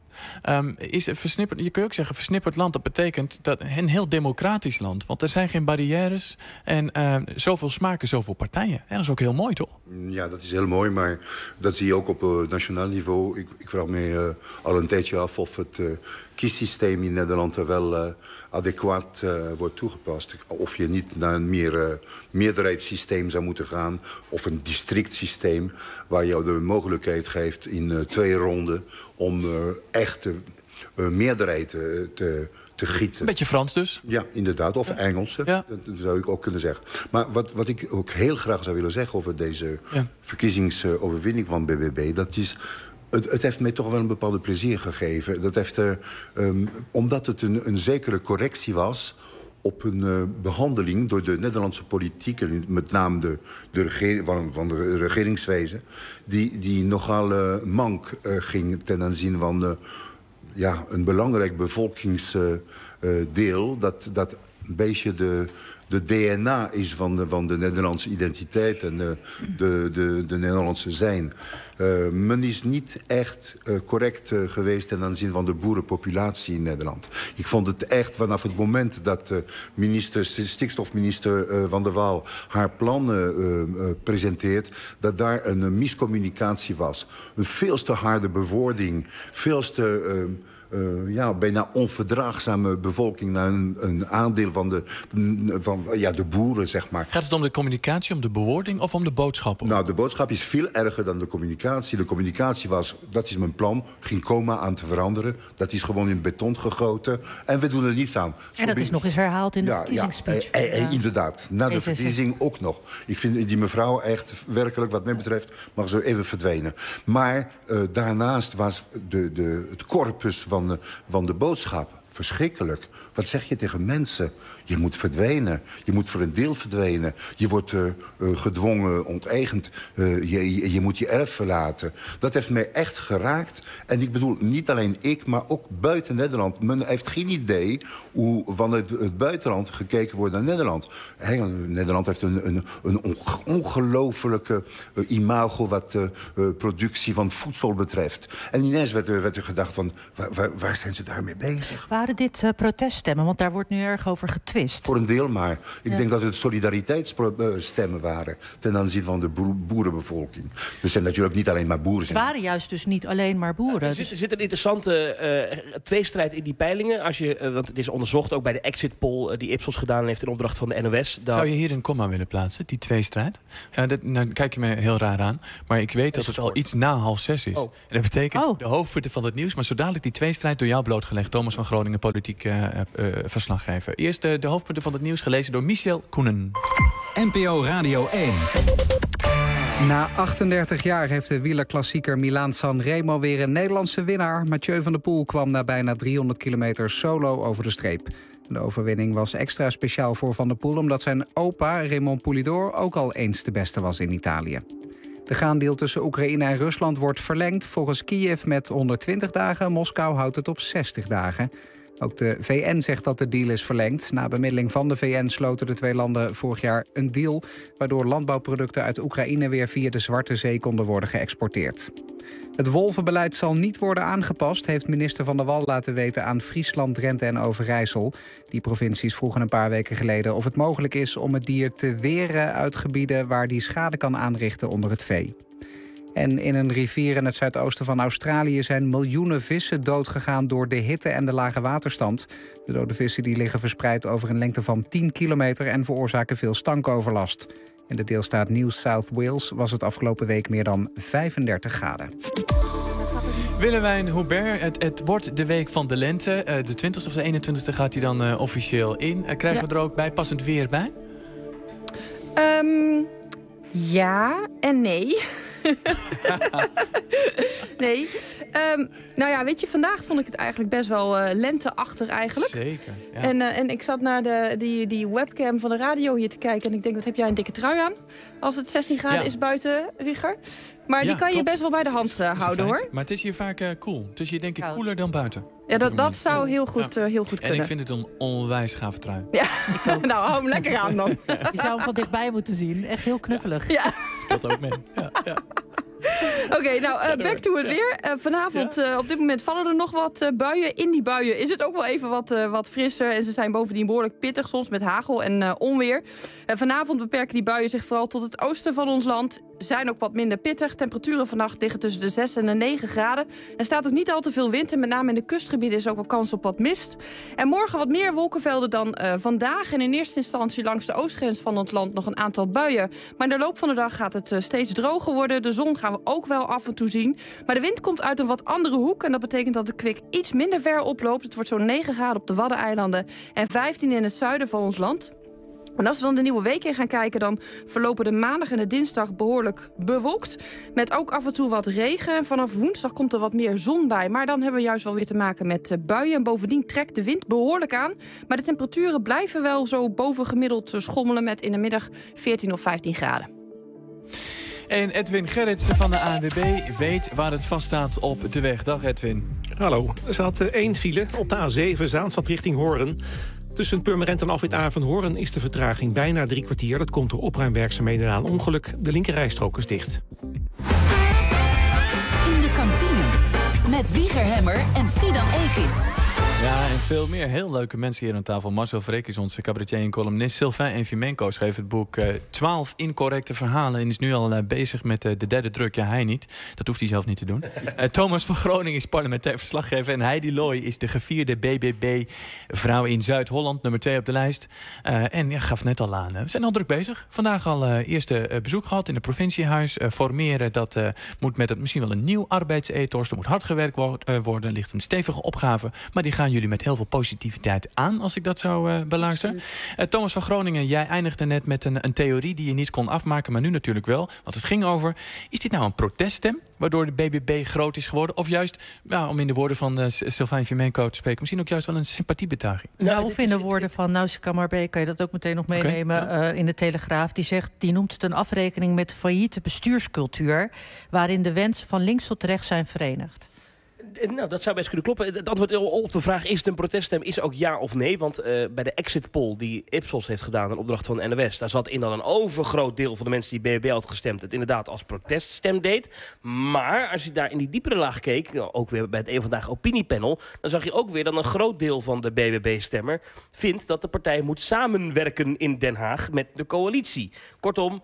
[SPEAKER 3] Je kunt ook zeggen, versnipperd land, dat betekent dat een heel democratisch land. Want er zijn geen barrières en zoveel smaken, zoveel partijen. En dat is ook heel mooi, toch?
[SPEAKER 18] Ja, dat is heel mooi, maar dat zie je ook op nationaal niveau. Ik vraag me al een tijdje af of het kiessysteem in Nederland er wel adequaat wordt toegepast. Of je niet naar een meerderheidssysteem zou moeten gaan, of een districtsysteem waar je de mogelijkheid geeft in 2 ronden om echte meerderheid te gieten.
[SPEAKER 3] Een beetje Frans dus?
[SPEAKER 18] Ja, inderdaad. Of Engelse, dat zou ik ook kunnen zeggen. Maar wat ik ook heel graag zou willen zeggen over deze verkiezingsoverwinning van BBB... dat is... Het heeft mij toch wel een bepaalde plezier gegeven. Dat heeft omdat het een zekere correctie was op een behandeling door de Nederlandse politiek... en met name van de regeringswezen... die nogal mank ging ten aanzien van een belangrijk bevolkingsdeel... dat een beetje de DNA is van de Nederlandse identiteit en de Nederlandse zijn. Men is niet echt correct geweest ten aanzien van de boerenpopulatie in Nederland. Ik vond het echt vanaf het moment dat stikstofminister Van der Waal haar plan presenteert, dat daar een miscommunicatie was. Een veel te harde bewoording, veel te bijna onverdraagzame bevolking... naar een aandeel van de boeren, zeg maar.
[SPEAKER 3] Gaat het om de communicatie, om de bewoording of om de boodschap?
[SPEAKER 18] Nou, de boodschap is veel erger dan de communicatie. De communicatie was, dat is mijn plan, geen komma aan te veranderen. Dat is gewoon in beton gegoten. En we doen er niets aan.
[SPEAKER 17] En dat is nog eens herhaald in de verkiezingsspeech.
[SPEAKER 18] Inderdaad. Na de verkiezing ook nog. Ik vind die mevrouw echt werkelijk, wat mij betreft... mag zo even verdwenen. Maar daarnaast was het corpus van de boodschap verschrikkelijk. Wat zeg je tegen mensen? Je moet verdwijnen. Je moet voor een deel verdwijnen. Je wordt gedwongen, onteigend. Je moet je erf verlaten. Dat heeft mij echt geraakt. En ik bedoel, niet alleen ik, maar ook buiten Nederland. Men heeft geen idee hoe vanuit het buitenland gekeken wordt naar Nederland. Nederland heeft een ongelofelijke imago wat productie van voedsel betreft. En ineens werd er gedacht van, waar zijn ze daarmee bezig?
[SPEAKER 17] Waren dit proteststemmen? Want daar wordt nu erg over getwist.
[SPEAKER 18] Voor een deel maar. Ik denk dat het solidariteitsstemmen waren ten aanzien van de boerenbevolking. Er zijn natuurlijk niet alleen maar boeren.
[SPEAKER 17] Het waren juist dus niet alleen maar boeren.
[SPEAKER 9] Er zit een interessante tweestrijd in die peilingen. Want het is onderzocht ook bij de exit poll die Ipsos gedaan heeft in opdracht van de NOS.
[SPEAKER 3] Zou je hier een komma willen plaatsen, die tweestrijd? Ja, nou kijk je me heel raar aan. Maar ik weet dat het al iets na 5:30 is. En dat betekent de hoofdpunten van het nieuws. Maar zo dadelijk die tweestrijd door jou blootgelegd. Thomas van Groningen, politiek verslaggever. Eerst de hoofdpunten van het nieuws gelezen door Michel Koenen.
[SPEAKER 16] NPO Radio 1.
[SPEAKER 7] Na 38 jaar heeft de wielerklassieker Milaan-San Remo weer een Nederlandse winnaar. Mathieu van der Poel kwam na bijna 300 kilometer solo over de streep. De overwinning was extra speciaal voor Van der Poel, omdat zijn opa Raymond Poulidor ook al eens de beste was in Italië. De graandeal tussen Oekraïne en Rusland wordt verlengd. Volgens Kiev met 120 dagen. Moskou houdt het op 60 dagen. Ook de VN zegt dat de deal is verlengd. Na bemiddeling van de VN sloten de twee landen vorig jaar een deal, waardoor landbouwproducten uit Oekraïne weer via de Zwarte Zee konden worden geëxporteerd. Het wolvenbeleid zal niet worden aangepast, heeft minister Van der Wal laten weten aan Friesland, Drenthe en Overijssel. Die provincies vroegen een paar weken geleden of het mogelijk is om het dier te weren uit gebieden waar die schade kan aanrichten onder het vee. En in een rivier in het zuidoosten van Australië zijn miljoenen vissen doodgegaan door de hitte en de lage waterstand. De dode vissen die liggen verspreid over een lengte van 10 kilometer en veroorzaken veel stankoverlast. In de deelstaat New South Wales was het afgelopen week meer dan 35 graden.
[SPEAKER 3] Willemijn Hubert, het wordt de week van de lente. De 20e of de 21e gaat hij dan officieel in. Krijgen we er ook bijpassend weer bij?
[SPEAKER 8] Ja en nee. Nee. Nou ja, weet je, vandaag vond ik het eigenlijk best wel lenteachtig eigenlijk.
[SPEAKER 3] Zeker, ja.
[SPEAKER 8] En ik zat naar die webcam van de radio hier te kijken en ik denk, wat heb jij een dikke trui aan? Als het 16 graden is buiten, Wieger. Maar die kan je best wel bij de hand houden, hoor.
[SPEAKER 3] Maar het is hier vaak koel. Het is hier denk ik koeler dan buiten.
[SPEAKER 8] Ja, dat zou heel goed kunnen.
[SPEAKER 3] En ik vind het een onwijs gave trui.
[SPEAKER 8] Ja. Nou, hou hem lekker aan dan.
[SPEAKER 17] Je zou hem van dichtbij moeten zien. Echt heel knuffelig.
[SPEAKER 8] Ja.
[SPEAKER 3] Speelt ook mee. Ja.
[SPEAKER 8] Oké, nou, back to het weer. Vanavond, op dit moment vallen er nog wat buien. In die buien is het ook wel even wat frisser. En ze zijn bovendien behoorlijk pittig, soms met hagel en onweer. Vanavond beperken die buien zich vooral tot het oosten van ons land. Zijn ook wat minder pittig. Temperaturen vannacht liggen tussen de 6 en de 9 graden. Er staat ook niet al te veel wind. En met name in de kustgebieden is ook wel kans op wat mist. En morgen wat meer wolkenvelden dan vandaag. En in eerste instantie langs de oostgrens van het land nog een aantal buien. Maar in de loop van de dag gaat het steeds droger worden. De zon gaan we ook wel af en toe zien. Maar de wind komt uit een wat andere hoek. En dat betekent dat de kwik iets minder ver oploopt. Het wordt zo'n 9 graden op de Waddeneilanden. En 15 in het zuiden van ons land. En als we dan de nieuwe week in gaan kijken, dan verlopen de maandag en de dinsdag behoorlijk bewolkt. Met ook af en toe wat regen. En vanaf woensdag komt er wat meer zon bij. Maar dan hebben we juist wel weer te maken met buien. En bovendien trekt de wind behoorlijk aan. Maar de temperaturen blijven wel zo bovengemiddeld schommelen met in de middag 14 of 15 graden.
[SPEAKER 3] En Edwin Gerritsen van de ANWB weet waar het vaststaat op de weg. Dag Edwin.
[SPEAKER 11] Hallo. Er staat 1 file op de A7 Zaanstad richting Hoorn. Tussen Purmerend en Afrit Avenhoorn is de vertraging bijna 3 kwartier. Dat komt door opruimwerkzaamheden na een ongeluk. De linkerrijstrook is dicht.
[SPEAKER 2] In de kantine met Wieger Hemmer en Fidan Ekis.
[SPEAKER 3] Ja, en veel meer heel leuke mensen hier aan tafel. Marcel Vreek is onze cabaretier en columnist. Sylvain Enfimenko schreef het boek 12 incorrecte verhalen... en is nu al bezig met de derde druk. Ja, hij niet. Dat hoeft hij zelf niet te doen. Thomas van Groningen is parlementair verslaggever... en Heidi Looy is de gevierde BBB-vrouw in Zuid-Holland, nummer 2 op de lijst. En gaf net al aan, we zijn al druk bezig. Vandaag al eerste bezoek gehad in het provinciehuis. Formeren, dat moet met het misschien wel een nieuw arbeidsethos. Er moet hard gewerkt worden, er ligt een stevige opgave... maar die gaan jullie met heel veel positiviteit aan, als ik dat zou beluisteren. Thomas van Groningen, jij eindigde net met een theorie die je niet kon afmaken, maar nu natuurlijk wel. Want het ging over, is dit nou een proteststem, waardoor de BBB groot is geworden? Of juist, om in de woorden van Sylvain Fimenko te spreken, misschien ook juist wel een sympathiebetuiging?
[SPEAKER 17] Nou, of in de woorden van Nausicaa Marbe, kan je dat ook meteen nog meenemen in de Telegraaf. Die noemt het een afrekening met de failliete bestuurscultuur, waarin de wensen van links tot rechts zijn verenigd.
[SPEAKER 9] Nou, dat zou best kunnen kloppen. Het antwoord op de vraag, is het een proteststem, is ook ja of nee. Want bij de exit poll die Ipsos heeft gedaan... in opdracht van de NOS... daar zat in dat een overgroot deel van de mensen die BBB had gestemd... het inderdaad als proteststem deed. Maar als je daar in die diepere laag keek... ook weer bij het Eén Vandaag opiniepanel... dan zag je ook weer dat een groot deel van de BBB-stemmer... vindt dat de partij moet samenwerken in Den Haag met de coalitie. Kortom...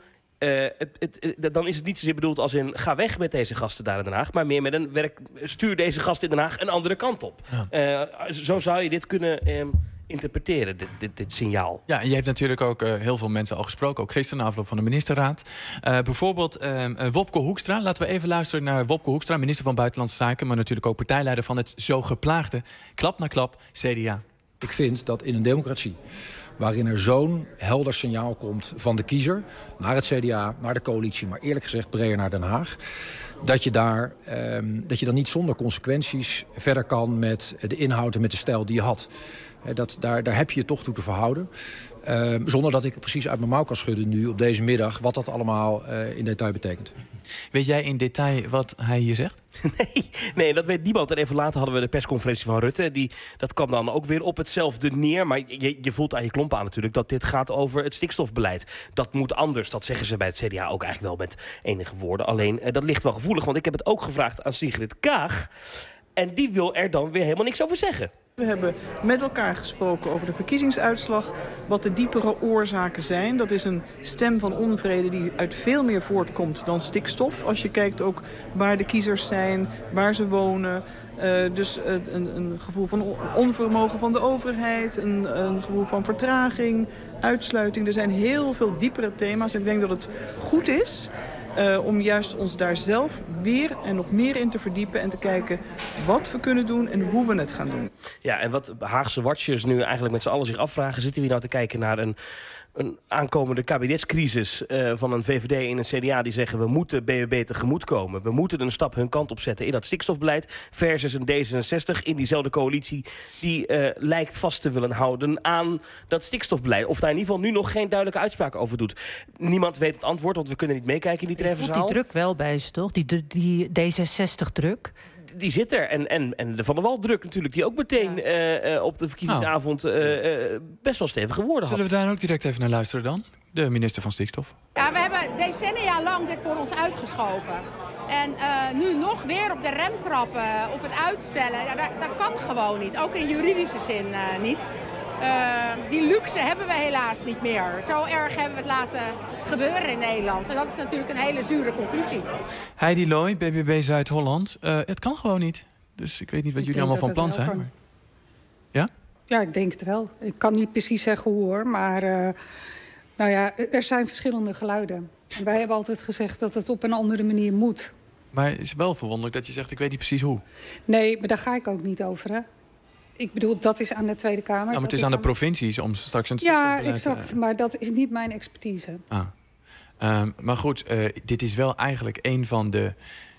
[SPEAKER 9] dan is het niet zozeer bedoeld als in... ga weg met deze gasten daar in Den Haag... maar meer met een stuur deze gasten in Den Haag een andere kant op. Ja. Zo zou je dit kunnen interpreteren, dit signaal. Ja, en je hebt natuurlijk ook heel veel mensen al gesproken... ook gisteren na afloop van de ministerraad. Bijvoorbeeld Wopke Hoekstra. Laten we even luisteren naar Wopke Hoekstra... minister van Buitenlandse Zaken... maar natuurlijk ook partijleider van het zo geplaagde... klap na klap CDA.
[SPEAKER 10] Ik vind dat in een democratie... waarin er zo'n helder signaal komt van de kiezer... naar het CDA, naar de coalitie... maar eerlijk gezegd breder naar Den Haag... dat je dan niet zonder consequenties verder kan... met de inhoud en met de stijl die je had. Daar heb je je toch toe te verhouden. Zonder dat ik precies uit mijn mouw kan schudden nu op deze middag... wat dat allemaal in detail betekent.
[SPEAKER 3] Weet jij in detail wat hij hier zegt?
[SPEAKER 9] Nee, dat weet niemand. En even later hadden we de persconferentie van Rutte. Dat kwam dan ook weer op hetzelfde neer. Maar je voelt aan je klompen aan natuurlijk... dat dit gaat over het stikstofbeleid. Dat moet anders. Dat zeggen ze bij het CDA ook eigenlijk wel met enige woorden. Alleen, dat ligt wel gevoelig. Want ik heb het ook gevraagd aan Sigrid Kaag. En die wil er dan weer helemaal niks over zeggen.
[SPEAKER 12] We hebben met elkaar gesproken over de verkiezingsuitslag, wat de diepere oorzaken zijn. Dat is een stem van onvrede die uit veel meer voortkomt dan stikstof. Als je kijkt ook waar de kiezers zijn, waar ze wonen. Dus een gevoel van onvermogen van de overheid, een gevoel van vertraging, uitsluiting. Er zijn heel veel diepere thema's. Ik denk dat het goed is om juist ons daar zelf weer en nog meer in te verdiepen... en te kijken wat we kunnen doen en hoe we het gaan doen.
[SPEAKER 9] Ja, en wat Haagse watchers nu eigenlijk met z'n allen zich afvragen... zitten we nou te kijken naar een aankomende kabinetscrisis van een VVD en een CDA... die zeggen, we moeten BBB tegemoetkomen. We moeten een stap hun kant op zetten in dat stikstofbeleid... versus een D66 in diezelfde coalitie... die lijkt vast te willen houden aan dat stikstofbeleid. Of daar in ieder geval nu nog geen duidelijke uitspraak over doet. Niemand weet het antwoord, want we kunnen niet meekijken in die treffenzaal.
[SPEAKER 17] Die druk wel bij ze, toch? Die D66-druk.
[SPEAKER 9] Die zit er. En de Van der Wal-druk natuurlijk... die ook meteen op de verkiezingsavond best wel stevige woorden had.
[SPEAKER 3] Zullen we daar ook direct even naar luisteren dan? De minister van Stikstof.
[SPEAKER 13] Ja, we hebben decennia lang dit voor ons uitgeschoven. En nu nog weer op de rem trappen of het uitstellen... Ja, dat kan gewoon niet. Ook in juridische zin niet. Die luxe hebben we helaas niet meer. Zo erg hebben we het laten gebeuren in Nederland. En dat is natuurlijk een hele zure conclusie.
[SPEAKER 3] Heidi Looy, BBB Zuid-Holland. Het kan gewoon niet. Dus ik weet niet wat jullie allemaal van plan zijn. Maar... Ja?
[SPEAKER 19] Ja, ik denk het wel. Ik kan niet precies zeggen hoe hoor. Maar nou ja, er zijn verschillende geluiden. En wij hebben altijd gezegd dat het op een andere manier moet.
[SPEAKER 3] Maar het is wel verwonderlijk dat je zegt, ik weet niet precies hoe.
[SPEAKER 19] Nee, maar daar ga ik ook niet over, hè. Ik bedoel, dat is aan de Tweede Kamer.
[SPEAKER 3] Nou, maar het is aan de provincies om straks een stikstofbeleid...
[SPEAKER 19] Ja, exact. Maar dat is niet mijn expertise.
[SPEAKER 3] Maar goed, dit is wel eigenlijk een van de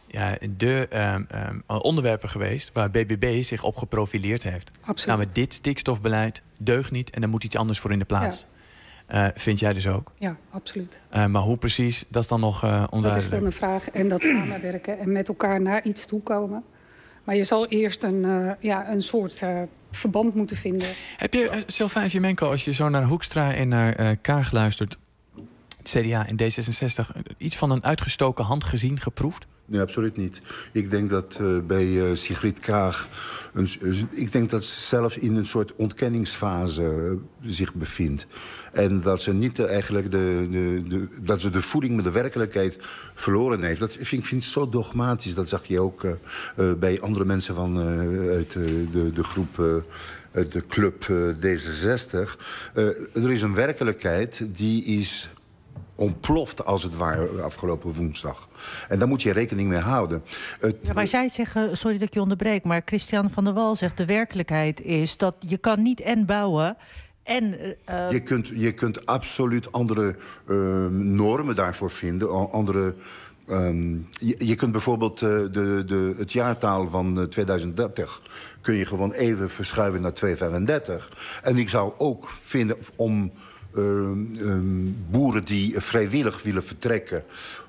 [SPEAKER 3] onderwerpen geweest... waar BBB zich op geprofileerd heeft.
[SPEAKER 19] Absoluut.
[SPEAKER 3] Namelijk dit stikstofbeleid deugt niet en er moet iets anders voor in de plaats. Ja. Vind jij dus ook?
[SPEAKER 19] Ja, absoluut.
[SPEAKER 3] Maar hoe precies, dat is dan nog onduidelijk.
[SPEAKER 19] Dat is dan een vraag. En dat samenwerken en met elkaar naar iets toekomen. Maar je zal eerst een soort verband moeten vinden.
[SPEAKER 3] Heb je, Sylvain Enfimenko, als je zo naar Hoekstra en naar Kaag luistert... CDA en D66, iets van een uitgestoken hand gezien, geproefd?
[SPEAKER 18] Nee, absoluut niet. Ik denk dat bij Sigrid Kaag... ik denk dat ze zelfs in een soort ontkenningsfase zich bevindt. En dat ze niet eigenlijk dat ze de voeding met de werkelijkheid verloren heeft. Dat vind ik zo dogmatisch. Dat zag je ook bij andere mensen uit de groep... de club D66. Er is een werkelijkheid die is ontploft, als het ware, afgelopen woensdag. En daar moet je rekening mee houden.
[SPEAKER 17] Maar zij zeggen, sorry dat ik je onderbreek... maar Christian van der Wal zegt de werkelijkheid is... dat je kan niet en bouwen...
[SPEAKER 18] Je kunt absoluut andere normen daarvoor vinden. Andere... je kunt bijvoorbeeld het jaartaal van 2030... kun je gewoon even verschuiven naar 235. En ik zou ook vinden om boeren die vrijwillig willen vertrekken...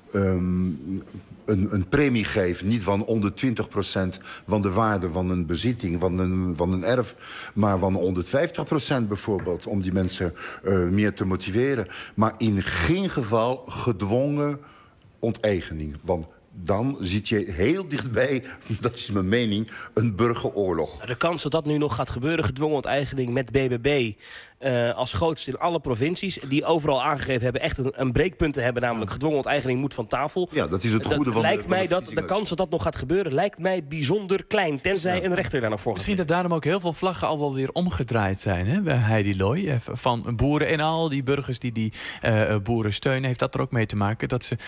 [SPEAKER 18] een premie geven, niet van onder 20% van de waarde van een bezitting, van een erf... maar van 150% bijvoorbeeld, om die mensen meer te motiveren. Maar in geen geval gedwongen onteigening. Want dan zit je heel dichtbij, dat is mijn mening, een burgeroorlog.
[SPEAKER 9] De kans dat dat nu nog gaat gebeuren, gedwongen onteigening met BBB... als grootste in alle provincies, die overal aangegeven hebben... echt een breekpunt te hebben, namelijk gedwongen onteigening moet van tafel.
[SPEAKER 18] Ja, dat is het goede van
[SPEAKER 9] lijkt mij dat de kans dat dat nog gaat gebeuren, lijkt mij bijzonder klein. Tenzij een rechter daar nog voor gaat.
[SPEAKER 3] Misschien dat daarom ook heel veel vlaggen al wel weer omgedraaid zijn, hè, bij Heidi Looy. Van boeren en al die burgers die boeren steunen. Heeft dat er ook mee te maken dat ze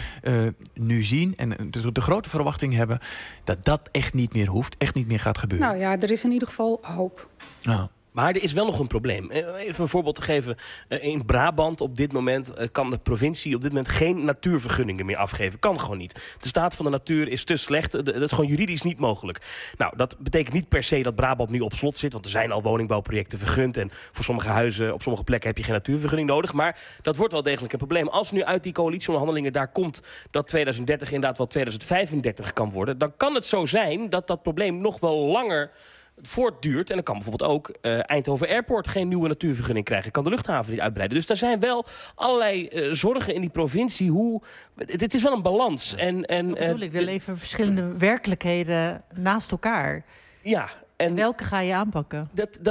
[SPEAKER 3] nu zien en de grote verwachting hebben... dat dat echt niet meer hoeft, echt niet meer gaat gebeuren?
[SPEAKER 19] Nou ja, er is in ieder geval hoop.
[SPEAKER 3] Oh.
[SPEAKER 9] Maar er is wel nog een probleem. Even een voorbeeld te geven. In Brabant op dit moment kan de provincie op dit moment geen natuurvergunningen meer afgeven. Kan gewoon niet. De staat van de natuur is te slecht. Dat is gewoon juridisch niet mogelijk. Nou, dat betekent niet per se dat Brabant nu op slot zit. Want er zijn al woningbouwprojecten vergund. En voor sommige huizen op sommige plekken heb je geen natuurvergunning nodig. Maar dat wordt wel degelijk een probleem. Als nu uit die coalitieonderhandelingen daar komt dat 2030 inderdaad wel 2035 kan worden. Dan kan het zo zijn dat dat probleem nog wel langer voortduurt. En dan kan bijvoorbeeld ook Eindhoven Airport geen nieuwe natuurvergunning krijgen. Kan de luchthaven niet uitbreiden. Dus er zijn wel allerlei zorgen in die provincie. Dit is wel een balans.
[SPEAKER 17] Ik wil even verschillende werkelijkheden naast elkaar.
[SPEAKER 9] Ja. En
[SPEAKER 17] welke ga je aanpakken?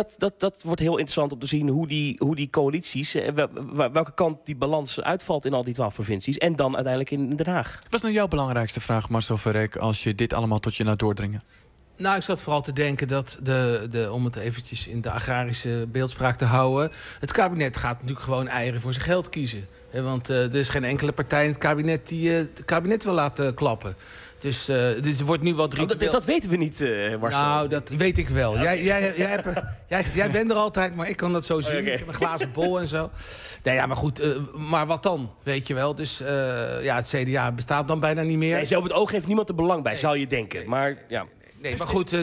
[SPEAKER 9] Dat wordt heel interessant om te zien hoe die coalities... welke kant die balans uitvalt in al die 12 provincies. En dan uiteindelijk in Den Haag.
[SPEAKER 3] Wat is nou jouw belangrijkste vraag, Marcel Verrek, als je dit allemaal tot je laat doordringen?
[SPEAKER 20] Nou, ik zat vooral te denken dat, om het eventjes in de agrarische beeldspraak te houden... het kabinet gaat natuurlijk gewoon eieren voor zijn geld kiezen. Want er is geen enkele partij in het kabinet die het kabinet wil laten klappen. Dus er wordt nu wat ritueel...
[SPEAKER 9] Dat weten we niet, Marcel.
[SPEAKER 20] Nou, dat weet ik wel. Jij bent er altijd, maar ik kan dat zo zien. Okay. Ik heb een glazen bol en zo. Nee, ja, maar goed, maar wat dan, weet je wel. Dus het CDA bestaat dan bijna niet meer.
[SPEAKER 9] Nee, zo op het oog heeft niemand er belang bij, zou je denken. Maar ja...
[SPEAKER 20] Nee, maar goed,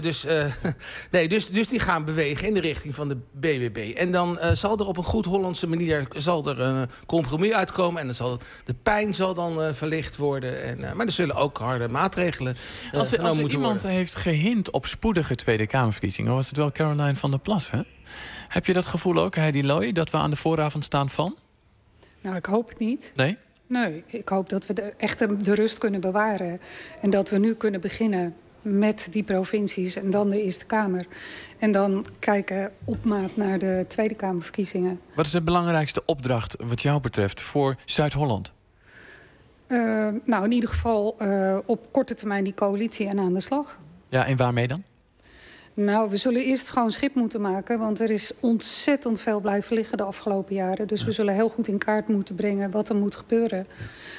[SPEAKER 20] dus die gaan bewegen in de richting van de BBB. En dan zal er op een goed Hollandse manier een compromis uitkomen. En dan zal de pijn verlicht worden. Maar er zullen ook harde maatregelen
[SPEAKER 3] als er
[SPEAKER 20] moeten
[SPEAKER 3] iemand
[SPEAKER 20] worden.
[SPEAKER 3] Heeft gehint op spoedige Tweede Kamerverkiezingen, was het wel Caroline van der Plas, hè? Heb je dat gevoel ook, Heidi Looy, dat we aan de vooravond staan van?
[SPEAKER 19] Nou, ik hoop het niet.
[SPEAKER 3] Nee?
[SPEAKER 19] Nee, ik hoop dat we echt de rust kunnen bewaren. En dat we nu kunnen beginnen met die provincies en dan de Eerste Kamer. En dan kijken op maat naar de Tweede Kamerverkiezingen.
[SPEAKER 3] Wat is de belangrijkste opdracht wat jou betreft voor Zuid-Holland?
[SPEAKER 19] Nou, in ieder geval op korte termijn die coalitie en aan de slag.
[SPEAKER 3] Ja, en waarmee dan?
[SPEAKER 19] Nou, we zullen eerst gewoon schip moeten maken, want er is ontzettend veel blijven liggen de afgelopen jaren. Dus we zullen heel goed in kaart moeten brengen wat er moet gebeuren.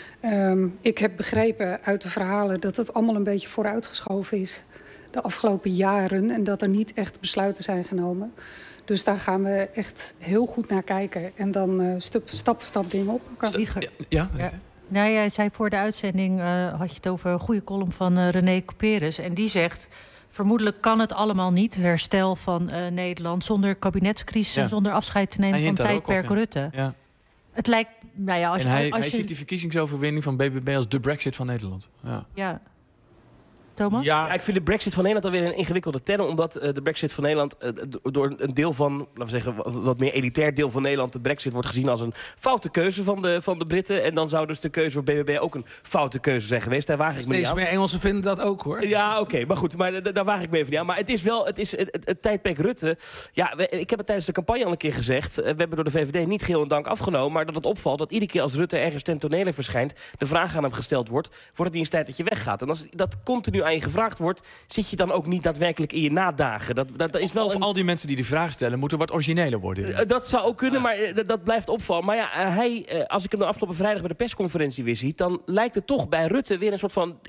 [SPEAKER 19] Ik heb begrepen uit de verhalen dat het allemaal een beetje vooruitgeschoven is de afgelopen jaren en dat er niet echt besluiten zijn genomen. Dus daar gaan we echt heel goed naar kijken en dan stap voor stap dingen op.
[SPEAKER 17] Ja. Nou, jij zei voor de uitzending, had je het over een goede column van René Couperus. En die zegt, vermoedelijk kan het allemaal niet, het herstel van Nederland, zonder kabinetscrisis en zonder afscheid te nemen van tijdperk Rutte.
[SPEAKER 3] Ja.
[SPEAKER 17] Het lijkt, nou ja,
[SPEAKER 3] hij ziet die verkiezingsoverwinning van BBB als de Brexit van Nederland. Ja.
[SPEAKER 17] Thomas?
[SPEAKER 9] Ja, ik vind de Brexit van Nederland alweer een ingewikkelde term. Omdat de Brexit van Nederland door een deel van, laten we zeggen, wat meer elitair deel van Nederland, de Brexit wordt gezien als een foute keuze van de Britten. En dan zou dus de keuze voor BBB ook een foute keuze zijn geweest. Daar waag ik me niet aan.
[SPEAKER 20] Steeds meer Engelsen vinden dat ook, hoor.
[SPEAKER 9] Ja, oké, maar goed. Maar daar waag ik me even niet aan. Maar het is wel het tijdperk Rutte. Ja, ik heb het tijdens de campagne al een keer gezegd. We hebben door de VVD niet geheel en dank afgenomen. Maar dat het opvalt dat iedere keer als Rutte ergens ten tonele verschijnt, de vraag aan hem gesteld wordt het niet eens tijd dat je weggaat? En als dat continu aan je gevraagd wordt, zit je dan ook niet daadwerkelijk in je nadagen. Dat is wel
[SPEAKER 3] al die mensen die de vraag stellen, moeten wat origineler worden.
[SPEAKER 9] Dat zou ook kunnen, maar dat blijft opvallen. Maar ja, als ik hem de afgelopen vrijdag bij de persconferentie weer zie, dan lijkt het toch bij Rutte weer een soort van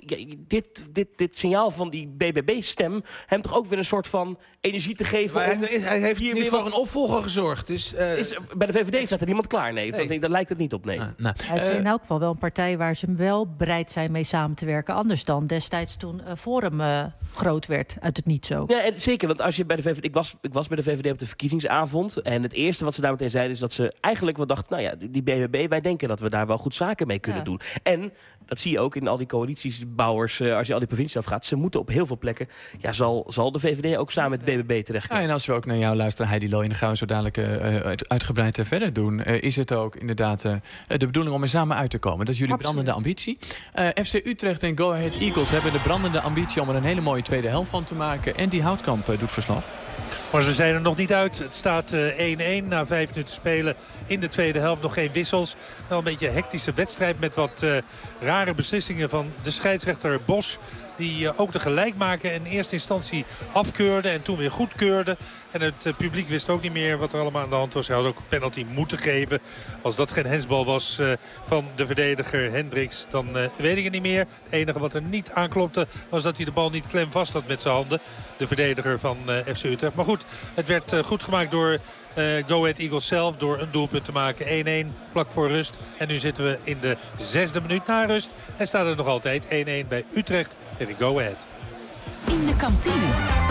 [SPEAKER 9] dit signaal van die BBB-stem hem toch ook weer een soort van energie te geven.
[SPEAKER 20] Hij heeft hier niet voor een opvolger gezorgd. Dus,
[SPEAKER 9] bij de VVD staat er niemand klaar. Nee. Daar lijkt het niet op. Nee.
[SPEAKER 17] Het is in elk geval wel een partij waar ze wel bereid zijn mee samen te werken. Anders dan destijds toen Forum groot werd uit het niet zo.
[SPEAKER 9] Ja, zeker. Want als je bij de VVD... Ik was bij de VVD op de verkiezingsavond. En het eerste wat ze daar meteen zeiden is dat ze eigenlijk wel dachten, nou ja, die BBB, wij denken dat we daar wel goed zaken mee kunnen doen. En dat zie je ook in al die coalitiesbouwers, als je al die provincies afgaat. Ze moeten op heel veel plekken, zal de VVD ook samen met de BBB terechtkomen.
[SPEAKER 3] Ja, en als we ook naar jou luisteren, Heidi Looij, en dan gaan we zo dadelijk uitgebreid verder doen. Is het ook inderdaad de bedoeling om er samen uit te komen? Dat is jullie brandende ambitie. FC Utrecht en Go Ahead Eagles hebben de brandende ambitie om er een hele mooie tweede helft van te maken. En die Houtkamp doet verslag.
[SPEAKER 21] Maar ze zijn er nog niet uit. Het staat 1-1 na 5 minuten spelen in de tweede helft. Nog geen wissels. Wel een beetje een hectische wedstrijd met wat rare beslissingen van de scheidsrechter Bos. Die ook de gelijkmaker in eerste instantie afkeurde en toen weer goedkeurde. En het publiek wist ook niet meer wat er allemaal aan de hand was. Hij had ook een penalty moeten geven. Als dat geen hensbal was van de verdediger Hendricks, dan weet ik het niet meer. Het enige wat er niet aanklopte was dat hij de bal niet klem vast had met zijn handen. De verdediger van FC Utrecht. Maar goed, het werd goed gemaakt door Go Ahead Eagles zelf door een doelpunt te maken. 1-1 vlak voor rust. En nu zitten we in de 6e minuut na rust. En staat er nog altijd 1-1 bij Utrecht tegen Go Ahead.
[SPEAKER 2] In de kantine.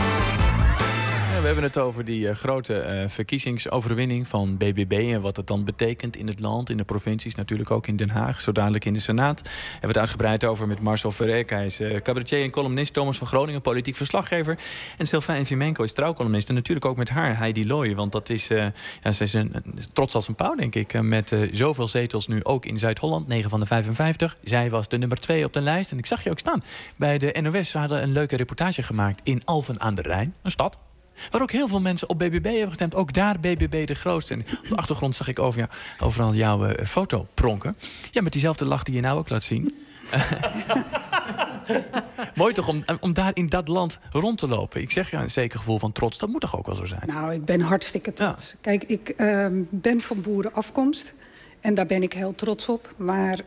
[SPEAKER 3] We hebben het over die grote verkiezingsoverwinning van BBB en wat het dan betekent in het land, in de provincies, natuurlijk ook in Den Haag, zo dadelijk in de Senaat. We hebben het uitgebreid over met Marcel Verrek. Hij is cabaretier en columnist. Thomas van Groningen, politiek verslaggever. En Sylvain Fimenko is trouwcolumnist. En natuurlijk ook met haar, Heidi Looij. Want dat is, ze is trots als een pauw, denk ik. Met zoveel zetels nu ook in Zuid-Holland. 9 van de 55. Zij was de nummer 2 op de lijst. En ik zag je ook staan bij de NOS. Ze hadden een leuke reportage gemaakt in Alphen aan de Rijn. Een stad waar ook heel veel mensen op BBB hebben gestemd. Ook daar BBB de grootste. En op de achtergrond zag ik overal jouw foto pronken. Ja, met diezelfde lach die je nou ook laat zien. Mooi toch om daar in dat land rond te lopen. Ik zeg ja, een zeker gevoel van trots. Dat moet toch ook wel zo zijn?
[SPEAKER 19] Nou, ik ben hartstikke trots. Ja. Kijk, ik ben van boerenafkomst. En daar ben ik heel trots op. Maar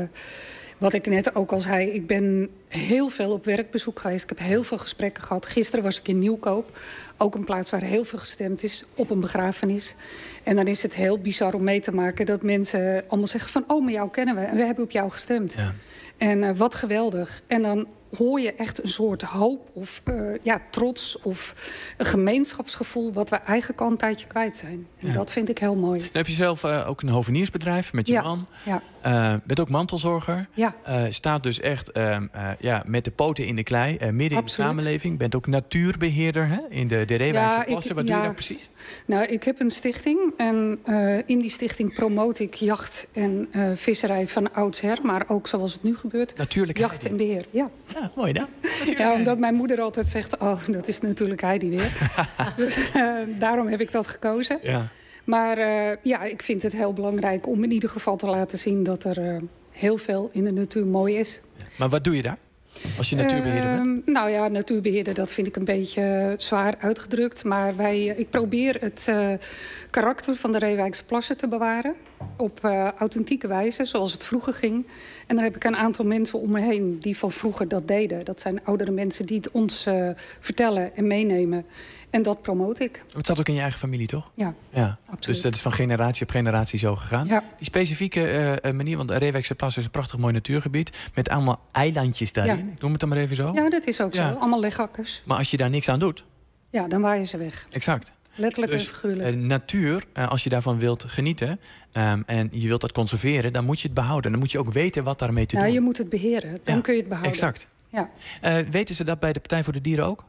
[SPEAKER 19] wat ik net ook al zei, ik ben heel veel op werkbezoek geweest. Ik heb heel veel gesprekken gehad. Gisteren was ik in Nieuwkoop. Ook een plaats waar heel veel gestemd is op een begrafenis. En dan is het heel bizar om mee te maken dat mensen allemaal zeggen van, oh, maar jou kennen we en we hebben op jou gestemd. Ja. En wat geweldig. En dan hoor je echt een soort hoop of trots of een gemeenschapsgevoel wat we eigenlijk al een tijdje kwijt zijn. En dat vind ik heel mooi. Dan
[SPEAKER 3] heb je zelf ook een hoveniersbedrijf met je man. Ja. Bent ook mantelzorger. Ja. Staat dus echt met de poten in de klei, midden in de samenleving. Bent ook natuurbeheerder in de Reewijkse plassen. Wat doe je daar precies?
[SPEAKER 19] Nou, ik heb een stichting. En in die stichting promote ik jacht en visserij van oudsher. Maar ook zoals het nu gebeurt.
[SPEAKER 3] Natuurlijk.
[SPEAKER 19] Jacht en beheer, ja.
[SPEAKER 3] Mooi dan.
[SPEAKER 19] Ja, omdat mijn moeder altijd zegt, oh, dat is natuurlijk Heidi weer. Dus daarom heb ik dat gekozen. Ja. Maar ik vind het heel belangrijk om in ieder geval te laten zien dat er heel veel in de natuur mooi is.
[SPEAKER 3] Maar wat doe je daar? Als je natuurbeheerder bent?
[SPEAKER 19] Nou ja, natuurbeheerder, dat vind ik een beetje zwaar uitgedrukt. Maar ik probeer het karakter van de Reewijkse plassen te bewaren. Op authentieke wijze, zoals het vroeger ging. En dan heb ik een aantal mensen om me heen die van vroeger dat deden. Dat zijn oudere mensen die het ons vertellen en meenemen. En dat promote ik.
[SPEAKER 3] Het zat ook in je eigen familie, toch?
[SPEAKER 19] Ja,
[SPEAKER 3] absoluut. Dus dat is van generatie op generatie zo gegaan. Ja. Die specifieke manier, want de Reewijkse Plassen is een prachtig mooi natuurgebied. Met allemaal eilandjes daarin. Ja. Ik noem het dan maar even zo.
[SPEAKER 19] Ja, dat is ook zo. Allemaal legakkers.
[SPEAKER 3] Maar als je daar niks aan doet?
[SPEAKER 19] Ja, dan waaien ze weg.
[SPEAKER 3] Exact.
[SPEAKER 19] Letterlijk en figuurlijk.
[SPEAKER 3] Natuur, als je daarvan wilt genieten en je wilt dat conserveren, dan moet je het behouden. Dan moet je ook weten wat daarmee te doen.
[SPEAKER 19] Je moet het beheren. Dan kun je het behouden.
[SPEAKER 3] Exact.
[SPEAKER 8] Ja.
[SPEAKER 3] Weten ze dat bij de Partij voor de Dieren ook?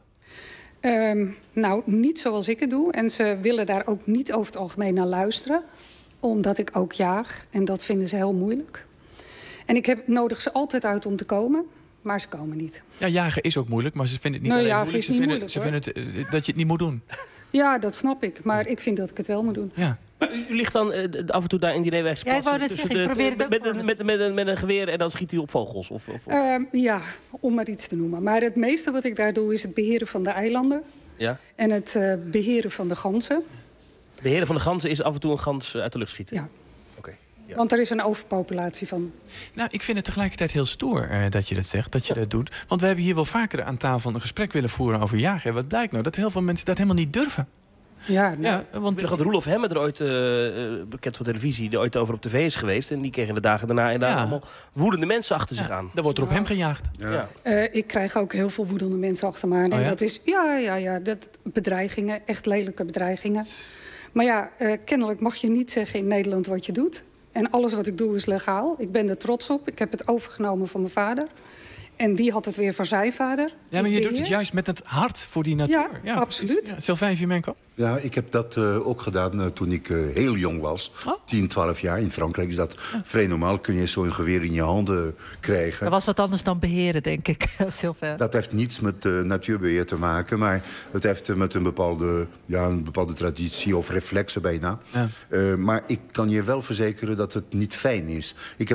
[SPEAKER 19] Nou, niet zoals ik het doe. En ze willen daar ook niet over het algemeen naar luisteren. Omdat ik ook jaag. En dat vinden ze heel moeilijk. En ik nodig ze altijd uit om te komen. Maar ze komen niet.
[SPEAKER 3] Ja, jagen is ook moeilijk, maar ze vinden het niet alleen moeilijk. Ze vinden dat je het niet moet doen.
[SPEAKER 19] Ja, dat snap ik. Maar ik vind dat ik het wel moet doen.
[SPEAKER 3] Ja.
[SPEAKER 9] Maar u ligt dan af en toe daar in die Reewijkse
[SPEAKER 17] Ja, ik wou net zeggen, ik probeer het ook
[SPEAKER 9] met een geweer en dan schiet u op vogels?
[SPEAKER 19] Ja, om maar iets te noemen. Maar het meeste wat ik daar doe is het beheren van de eilanden.
[SPEAKER 9] Ja?
[SPEAKER 19] En het beheren van de ganzen.
[SPEAKER 9] Beheren van de ganzen is af en toe een gans uit de lucht schieten?
[SPEAKER 19] Ja.
[SPEAKER 9] Ja.
[SPEAKER 19] Want er is een overpopulatie van.
[SPEAKER 3] Nou, ik vind het tegelijkertijd heel stoer dat je dat zegt, dat je dat doet. Want we hebben hier wel vaker aan tafel een gesprek willen voeren over jagen. Wat blijkt nou? Dat heel veel mensen dat helemaal niet durven.
[SPEAKER 19] Ja,
[SPEAKER 9] want Roelof Hemmer, er ooit bekend van televisie, die ooit over op tv is geweest. En die kregen de dagen daarna allemaal woedende mensen achter zich aan.
[SPEAKER 3] Dan wordt er op hem gejaagd.
[SPEAKER 9] Ja.
[SPEAKER 19] Ik krijg ook heel veel woedende mensen achter me aan. En dat is, dat bedreigingen, echt lelijke bedreigingen. Maar ja, kennelijk mag je niet zeggen in Nederland wat je doet. En alles wat ik doe is legaal. Ik ben er trots op. Ik heb het overgenomen van mijn vader. En die had het weer van zijn vader.
[SPEAKER 3] Ja, maar je doet het juist met het hart voor die natuur.
[SPEAKER 19] Ja, absoluut.
[SPEAKER 3] Ja, Sylvain Vimenko?
[SPEAKER 18] Ja, ik heb dat ook gedaan toen ik heel jong was. 10, 12 jaar. In Frankrijk is dat vrij normaal. Kun je zo'n geweer in je handen krijgen.
[SPEAKER 17] Dat was wat anders dan beheren, denk ik, Sylvain.
[SPEAKER 18] Dat heeft niets met natuurbeheer te maken. Maar het heeft met een bepaalde traditie of reflexen bijna. Ja. Maar ik kan je wel verzekeren dat het niet fijn is. Ik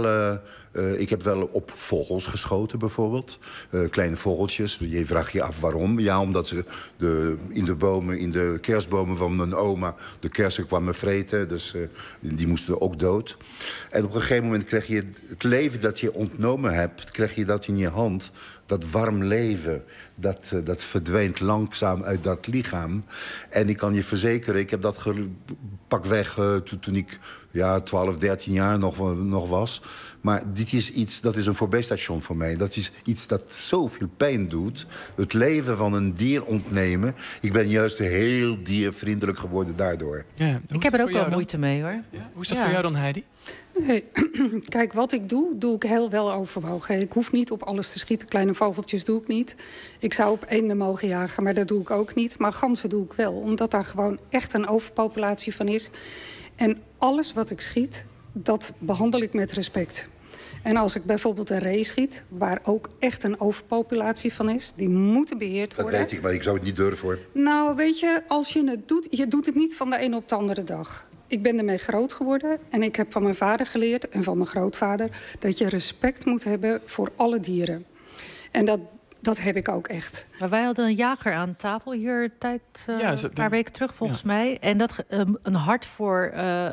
[SPEAKER 18] heb wel op vogels geschoten, bijvoorbeeld. Kleine vogeltjes. Je vraagt je af waarom. Ja, omdat ze in de kerstbomen van mijn oma de kersen kwamen vreten. Dus die moesten ook dood. En op een gegeven moment krijg je het leven dat je ontnomen hebt, krijg je dat in je hand. Dat warm leven, dat verdwijnt langzaam uit dat lichaam. En ik kan je verzekeren, ik heb dat pakweg toen ik 12, 13 jaar nog was. Maar dat is een voorbijstation voor mij. Dat is iets dat zoveel pijn doet. Het leven van een dier ontnemen. Ik ben juist heel diervriendelijk geworden daardoor.
[SPEAKER 17] Ja, ik heb er ook wel moeite mee, hoor.
[SPEAKER 3] Ja? Hoe is dat voor jou dan, Heidi?
[SPEAKER 19] Nee, kijk, wat ik doe ik heel wel overwogen. Ik hoef niet op alles te schieten. Kleine vogeltjes doe ik niet. Ik zou op eenden mogen jagen, maar dat doe ik ook niet. Maar ganzen doe ik wel, omdat daar gewoon echt een overpopulatie van is. En alles wat ik schiet, dat behandel ik met respect. En als ik bijvoorbeeld een ree schiet, waar ook echt een overpopulatie van is, die moeten beheerd worden.
[SPEAKER 18] Dat weet ik, maar ik zou het niet durven, hoor.
[SPEAKER 19] Nou, weet je, als je het doet, je doet het niet van de ene op de andere dag. Ik ben ermee groot geworden en ik heb van mijn vader geleerd en van mijn grootvader dat je respect moet hebben voor alle dieren. En dat heb ik ook echt.
[SPEAKER 17] Maar wij hadden een jager aan tafel hier een paar weken terug, volgens mij. En dat een hart voor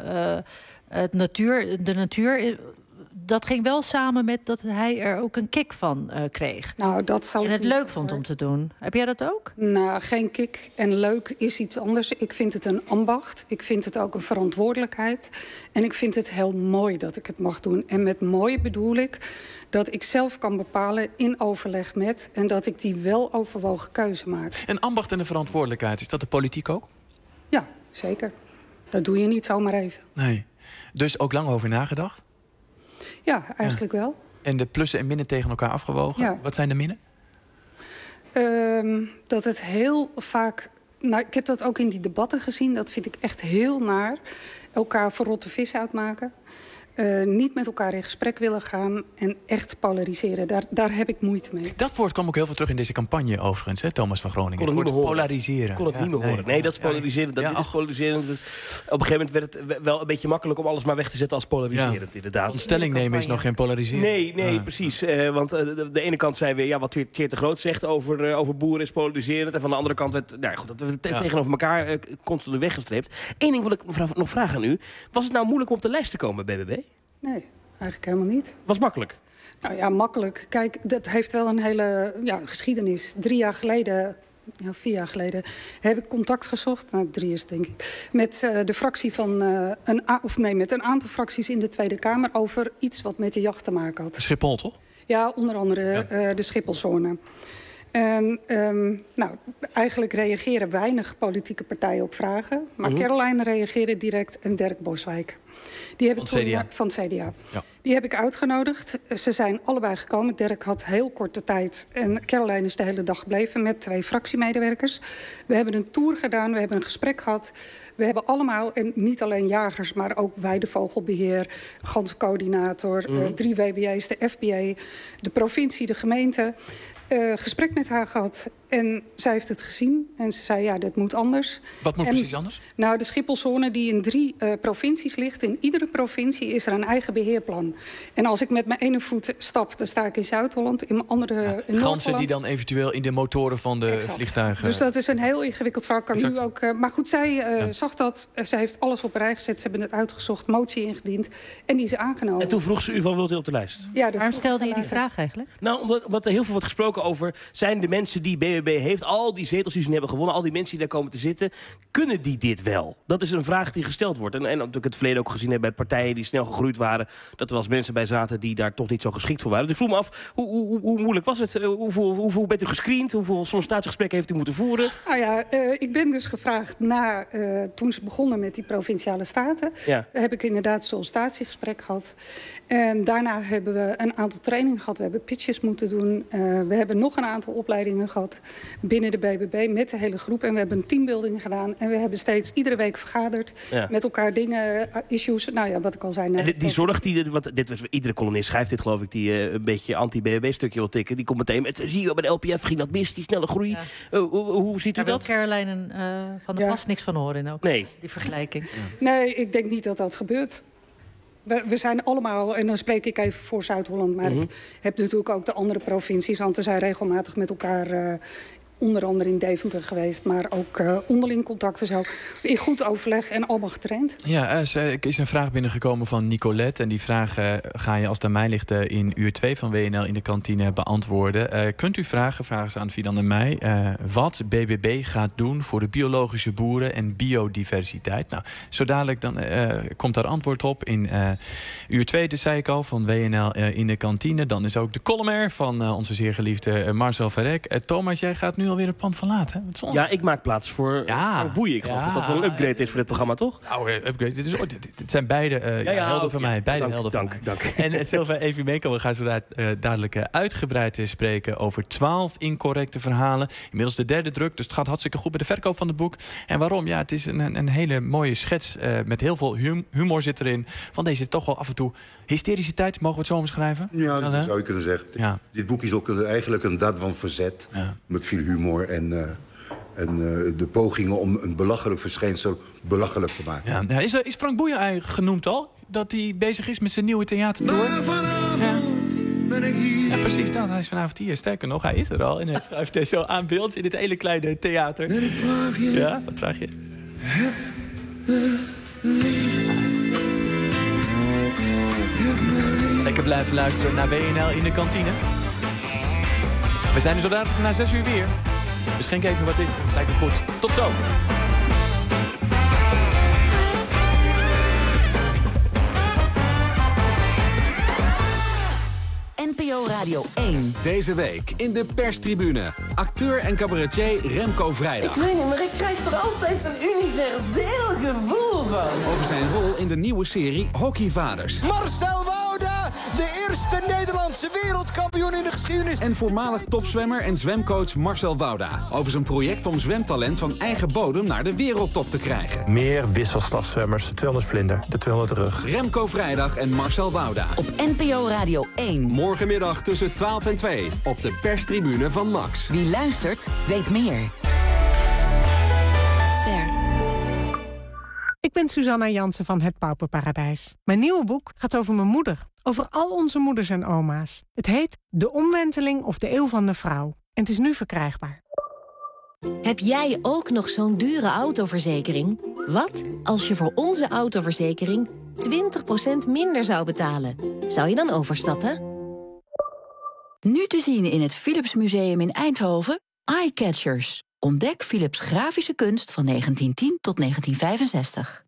[SPEAKER 17] de natuur. Dat ging wel samen met dat hij er ook een kick van kreeg.
[SPEAKER 19] Nou, dat zal
[SPEAKER 17] en het leuk vond om te doen. Heb jij dat ook?
[SPEAKER 19] Nou, geen kick. En leuk is iets anders. Ik vind het een ambacht. Ik vind het ook een verantwoordelijkheid. En ik vind het heel mooi dat ik het mag doen. En met mooi bedoel ik dat ik zelf kan bepalen in overleg met, en dat ik die wel overwogen keuze maak.
[SPEAKER 3] Een ambacht en een verantwoordelijkheid, is dat de politiek ook?
[SPEAKER 19] Ja, zeker. Dat doe je niet zomaar even.
[SPEAKER 3] Nee. Dus ook lang over nagedacht?
[SPEAKER 19] Ja, eigenlijk wel.
[SPEAKER 3] En de plussen en minnen tegen elkaar afgewogen?
[SPEAKER 19] Ja.
[SPEAKER 3] Wat zijn de minnen?
[SPEAKER 19] Dat het heel vaak... Nou, ik heb dat ook in die debatten gezien. Dat vind ik echt heel naar. Elkaar verrotte vis uitmaken. Niet met elkaar in gesprek willen gaan en echt polariseren. Daar heb ik moeite mee.
[SPEAKER 3] Dat woord kwam ook heel veel terug in deze campagne overigens, hè, Thomas van Groningen.
[SPEAKER 9] Kon het niet meer horen.
[SPEAKER 3] Polariseren.
[SPEAKER 9] Kon het niet meer horen. Nee, dat is polariseren. Dat is polariseren. Op een gegeven moment werd het wel een beetje makkelijk om alles maar weg te zetten als polariserend, inderdaad.
[SPEAKER 3] Ontstelling nemen is nog geen polariseren.
[SPEAKER 9] Nee, precies. Want de ene kant zei weer, wat Tjeerd de Groot zegt over boeren is polariserend. En van de andere kant werd dat we tegenover elkaar constant weggestreept. Eén ding wil ik nog vragen aan u. Was het nou moeilijk om op de lijst te komen bij BBB?
[SPEAKER 19] Nee, eigenlijk helemaal niet.
[SPEAKER 9] Was makkelijk?
[SPEAKER 19] Nou ja, makkelijk. Kijk, dat heeft wel een hele geschiedenis. 4 jaar geleden heb ik contact gezocht, 3 is het denk ik, met de fractie van met een aantal fracties in de Tweede Kamer over iets wat met de jacht te maken had.
[SPEAKER 3] Schiphol, toch?
[SPEAKER 19] Ja, onder andere de Schipholzone. En eigenlijk reageren weinig politieke partijen op vragen. Maar Caroline reageerde direct en Dirk Boswijk. Die heb van het CDA. Ja. Die heb ik uitgenodigd. Ze zijn allebei gekomen. Dirk had heel korte tijd. En Caroline is de hele dag gebleven met 2 fractiemedewerkers. We hebben een tour gedaan. We hebben een gesprek gehad. We hebben allemaal, en niet alleen jagers, maar ook weidevogelbeheer, ganzencoördinator, 3 WBA's, de FBA, de provincie, de gemeente. Gesprek met haar gehad en zij heeft het gezien. En ze zei, ja, dit moet anders.
[SPEAKER 3] Wat moet precies anders?
[SPEAKER 19] Nou, de Schipholzone die in 3 provincies ligt. In iedere provincie is er een eigen beheerplan. En als ik met mijn ene voet stap, dan sta ik in Zuid-Holland. In mijn andere in Noord-Holland.
[SPEAKER 3] Ganzen die dan eventueel in de motoren van de vliegtuigen...
[SPEAKER 19] Dus dat is een heel ingewikkeld verhaal. Kan nu ook, maar goed, zij zag dat. Zij heeft alles op een rij gezet. Ze hebben het uitgezocht, motie ingediend. En die is aangenomen.
[SPEAKER 9] En toen vroeg ze u van, wilt u op de lijst?
[SPEAKER 19] Ja,
[SPEAKER 17] waarom stelde je die vraag eigenlijk?
[SPEAKER 9] Nou, omdat er heel veel wordt gesproken over... zijn de mensen die BBB heeft, al die zetels die ze hebben gewonnen... al die mensen die daar komen te zitten, kunnen die dit wel? Dat is een vraag die gesteld wordt. En natuurlijk het verleden ook gezien hebben bij partijen die snel gegroeid waren... dat er wel eens mensen bij zaten die daar toch niet zo geschikt voor waren. Dus ik vroeg me af, hoe moeilijk was het? Hoeveel bent u gescreend? Hoeveel sollicitatiegesprekken heeft u moeten voeren?
[SPEAKER 19] Nou ja, ik ben dus gevraagd toen ze begonnen met die Provinciale Staten... heb ik inderdaad een sollicitatiegesprek gehad. En daarna hebben we een aantal trainingen gehad. We hebben pitches moeten doen. We hebben nog een aantal opleidingen gehad binnen de BBB met de hele groep. En we hebben een teambuilding gedaan. En we hebben steeds iedere week vergaderd met elkaar dingen, issues. Nou ja, wat ik al zei.
[SPEAKER 9] En die zorg, iedere columnist schrijft dit, geloof ik, die een beetje anti-BBB-stukje wil tikken. Die komt meteen met, zie je, bij de LPF ging dat mis, die snelle groei. Ja. Hoe ziet u dat?
[SPEAKER 17] Daar wil Caroline van der Plas niks van horen ook.
[SPEAKER 9] Nee.
[SPEAKER 17] Die vergelijking.
[SPEAKER 19] Ja. Nee, ik denk niet dat dat gebeurt. We zijn allemaal, en dan spreek ik even voor Zuid-Holland... maar ik heb natuurlijk ook de andere provincies... want we zijn regelmatig met elkaar... onder andere in Deventer geweest, maar ook onderling contacten zo. In goed overleg en allemaal getraind.
[SPEAKER 3] Ja, er is een vraag binnengekomen van Nicolette. En die vraag ga je, als het aan mij ligt, in uur 2 van WNL in de kantine beantwoorden. Kunt u vragen ze aan Fidan en mij... wat BBB gaat doen voor de biologische boeren en biodiversiteit? Nou, zo dadelijk dan komt daar antwoord op. In uur 2, dus zei ik al, van WNL in de kantine. Dan is ook de column van onze zeer geliefde Marcel Verrek. Thomas, jij gaat nu alweer het pand verlaten.
[SPEAKER 9] Ja, ik maak plaats voor boeien. Ik geloof dat dat wel een upgrade is voor dit programma, toch?
[SPEAKER 3] Nou, upgrade. Het zijn beide helden van mij. Beide helden van mij.
[SPEAKER 9] Dank.
[SPEAKER 3] En Silva Evimenko, we gaan zo dadelijk uitgebreid spreken over 12 incorrecte verhalen. Inmiddels de 3e druk, dus het gaat hartstikke goed bij de verkoop van het boek. En waarom? Ja, het is een hele mooie schets met heel veel humor zit erin. Van deze toch wel af en toe hysterische tijd, mogen we het zo omschrijven?
[SPEAKER 18] Ja, dat zou je kunnen zeggen. Ja. Dit boek is ook eigenlijk een daad van verzet. Ja. Met veel humor en de pogingen om een belachelijk verschijnsel belachelijk te maken.
[SPEAKER 3] Ja. Is Frank Boeien eigenlijk genoemd al? Dat hij bezig is met zijn nieuwe theatertour? Ben ik hier. Ja, precies dat. Hij is vanavond hier. Sterker nog, hij is er al. En hij heeft zo aan beeld in dit hele kleine theater. En ik vraag je... Ja, wat vraag je? Lekker blijven luisteren naar WNL in de kantine. We zijn er zo dadelijk na 6 uur weer. Dus schenk even wat in. Lijkt me goed. Tot zo.
[SPEAKER 2] NPO Radio 1.
[SPEAKER 16] Deze week in de perstribune. Acteur en cabaretier Remco Vrijdag.
[SPEAKER 1] Ik weet niet, maar ik krijg er altijd een universeel gevoel van.
[SPEAKER 16] Over zijn rol in de nieuwe serie Hockeyvaders.
[SPEAKER 4] Marcel Wouda, de eerste Nederlandse wereldkampioen in de geschiedenis.
[SPEAKER 16] En voormalig topzwemmer en zwemcoach Marcel Wouda. Over zijn project om zwemtalent van eigen bodem naar de wereldtop te krijgen.
[SPEAKER 5] Meer wisselslagzwemmers, 200 vlinder, de 200 rug.
[SPEAKER 16] Remco Vrijdag en Marcel Wouda.
[SPEAKER 2] Op NPO Radio 1.
[SPEAKER 16] Morgenmiddag tussen 12 en 2 op de perstribune van Max.
[SPEAKER 2] Wie luistert, weet meer.
[SPEAKER 14] Ster. Ik ben Suzanna Jansen van Het Pauperparadijs. Mijn nieuwe boek gaat over mijn moeder. Over al onze moeders en oma's. Het heet De Omwenteling of de Eeuw van de Vrouw. En het is nu verkrijgbaar.
[SPEAKER 15] Heb jij ook nog zo'n dure autoverzekering? Wat als je voor onze autoverzekering 20% minder zou betalen? Zou je dan overstappen?
[SPEAKER 2] Nu te zien in het Philips Museum in Eindhoven, Eyecatchers. Ontdek Philips grafische kunst van 1910 tot 1965.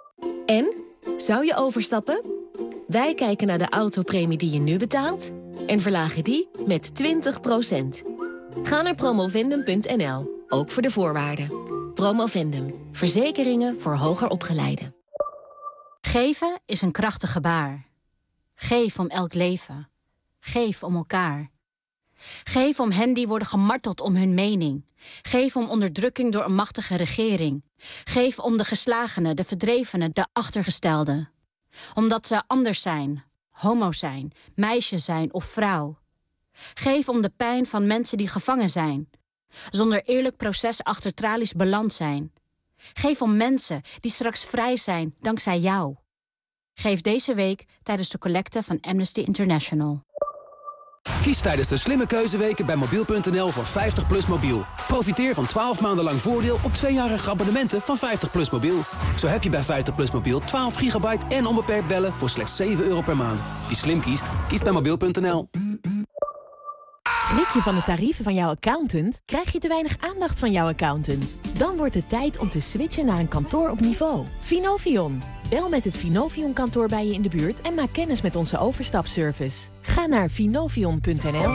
[SPEAKER 15] En? Zou je overstappen? Wij kijken naar de autopremie die je nu betaalt en verlagen die met 20%. Ga naar promovendum.nl, ook voor de voorwaarden. Promovendum, verzekeringen voor hoger opgeleiden.
[SPEAKER 6] Geven is een krachtig gebaar. Geef om elk leven. Geef om elkaar. Geef om hen die worden gemarteld om hun mening. Geef om onderdrukking door een machtige regering. Geef om de geslagenen, de verdrevenen, de achtergestelden. Omdat ze anders zijn, homo zijn, meisje zijn of vrouw. Geef om de pijn van mensen die gevangen zijn. Zonder eerlijk proces achter tralies beland zijn. Geef om mensen die straks vrij zijn dankzij jou. Geef deze week tijdens de collecte van Amnesty International.
[SPEAKER 22] Kies tijdens de slimme keuzeweken bij mobiel.nl voor 50PLUS mobiel. Profiteer van 12 maanden lang voordeel op 2-jarige abonnementen van 50PLUS mobiel. Zo heb je bij 50PLUS mobiel 12 gigabyte en onbeperkt bellen voor slechts €7 per maand. Wie slim kiest, kiest bij mobiel.nl.
[SPEAKER 23] Schrik je van de tarieven van jouw accountant? Krijg je te weinig aandacht van jouw accountant? Dan wordt het tijd om te switchen naar een kantoor op niveau. Finovion. Bel met het Finovion-kantoor bij je in de buurt en maak kennis met onze overstapservice. Ga naar finovion.nl.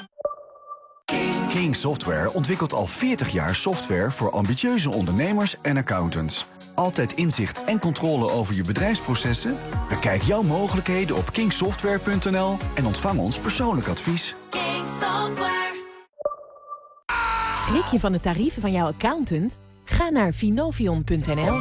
[SPEAKER 24] King Software ontwikkelt al 40 jaar software voor ambitieuze ondernemers en accountants. Altijd inzicht en controle over je bedrijfsprocessen? Bekijk jouw mogelijkheden op kingsoftware.nl en ontvang ons persoonlijk advies.
[SPEAKER 23] King Software. Schrik je van de tarieven van jouw accountant? Ga naar finovion.nl.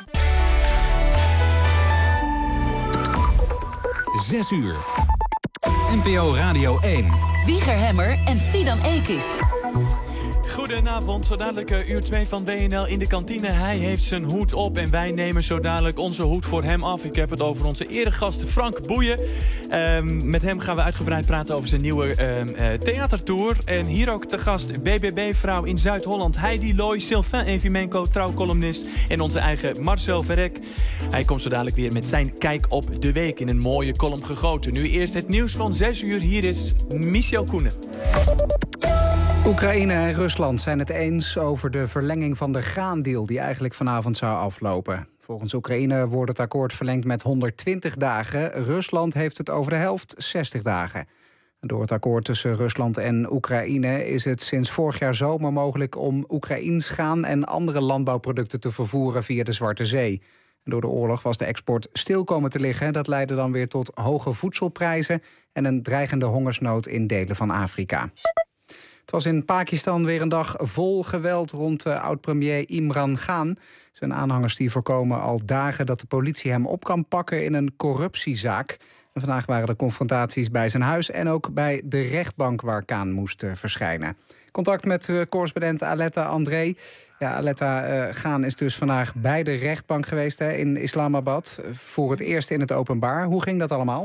[SPEAKER 16] 6 uur. NPO Radio 1.
[SPEAKER 2] Wieger Hemmer en Fidan Ekis.
[SPEAKER 3] Goedenavond, zo dadelijk uur 2 van WNL in de kantine. Hij heeft zijn hoed op en wij nemen zo dadelijk onze hoed voor hem af. Ik heb het over onze eregast Frank Boeien. Met hem gaan we uitgebreid praten over zijn nieuwe theatertour. En hier ook te gast BBB-vrouw in Zuid-Holland Heidi Looy, Sylvain Evimenko, trouwcolumnist en onze eigen Marcel Verrek. Hij komt zo dadelijk weer met zijn kijk op de week in een mooie column gegoten. Nu eerst het nieuws van 6 uur. Hier is Michel Koenen.
[SPEAKER 7] Oekraïne en Rusland zijn het eens over de verlenging van de graandeal die eigenlijk vanavond zou aflopen. Volgens Oekraïne wordt het akkoord verlengd met 120 dagen. Rusland heeft het over de helft, 60 dagen. Door het akkoord tussen Rusland en Oekraïne is het sinds vorig jaar zomer mogelijk om Oekraïens graan en andere landbouwproducten te vervoeren via de Zwarte Zee. Door de oorlog was de export stil komen te liggen. Dat leidde dan weer tot hoge voedselprijzen en een dreigende hongersnood in delen van Afrika. Het was in Pakistan weer een dag vol geweld rond oud-premier Imran Khan. Zijn aanhangers die voorkomen al dagen dat de politie hem op kan pakken in een corruptiezaak. En vandaag waren er confrontaties bij zijn huis en ook bij de rechtbank waar Khan moest verschijnen. Contact met correspondent Aletta André. Ja, Aletta, Khan is dus vandaag bij de rechtbank geweest in Islamabad. Voor het eerst in het openbaar. Hoe ging dat allemaal?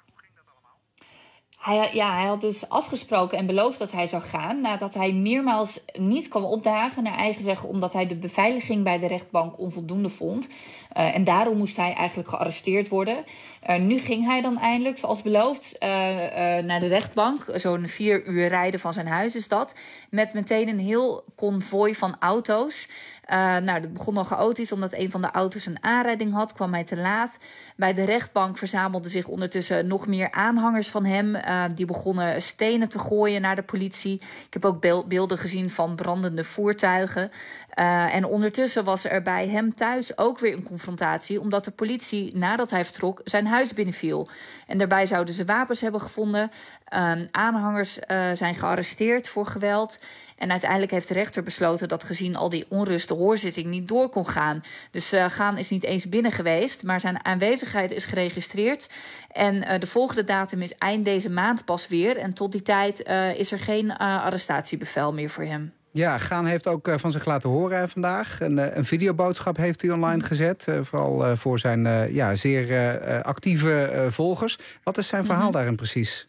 [SPEAKER 25] Hij had dus afgesproken en beloofd dat hij zou gaan, nadat hij meermaals niet kwam opdagen, naar eigen zeggen, omdat hij de beveiliging bij de rechtbank onvoldoende vond. En daarom moest hij eigenlijk gearresteerd worden. Nu ging hij dan eindelijk, zoals beloofd, naar de rechtbank. Zo'n 4 uur rijden van zijn huis is dat. Met meteen een heel konvooi van auto's. Dat begon al chaotisch, omdat een van de auto's een aanrijding had. Kwam hij te laat. Bij de rechtbank verzamelden zich ondertussen nog meer aanhangers van hem. Die begonnen stenen te gooien naar de politie. Ik heb ook beelden gezien van brandende voertuigen. En ondertussen was er bij hem thuis ook weer een confrontatie, omdat de politie, nadat hij vertrok, zijn huis binnenviel. En daarbij zouden ze wapens hebben gevonden. Aanhangers zijn gearresteerd voor geweld. En uiteindelijk heeft de rechter besloten dat gezien al die onrust de hoorzitting niet door kon gaan. Dus Khan is niet eens binnen geweest, maar zijn aanwezigheid is geregistreerd. En de volgende datum is eind deze maand pas weer. En tot die tijd is er geen arrestatiebevel meer voor hem.
[SPEAKER 7] Ja, Khan heeft ook van zich laten horen vandaag. Een videoboodschap heeft hij online gezet. Vooral voor zijn zeer actieve volgers. Wat is zijn verhaal daarin precies?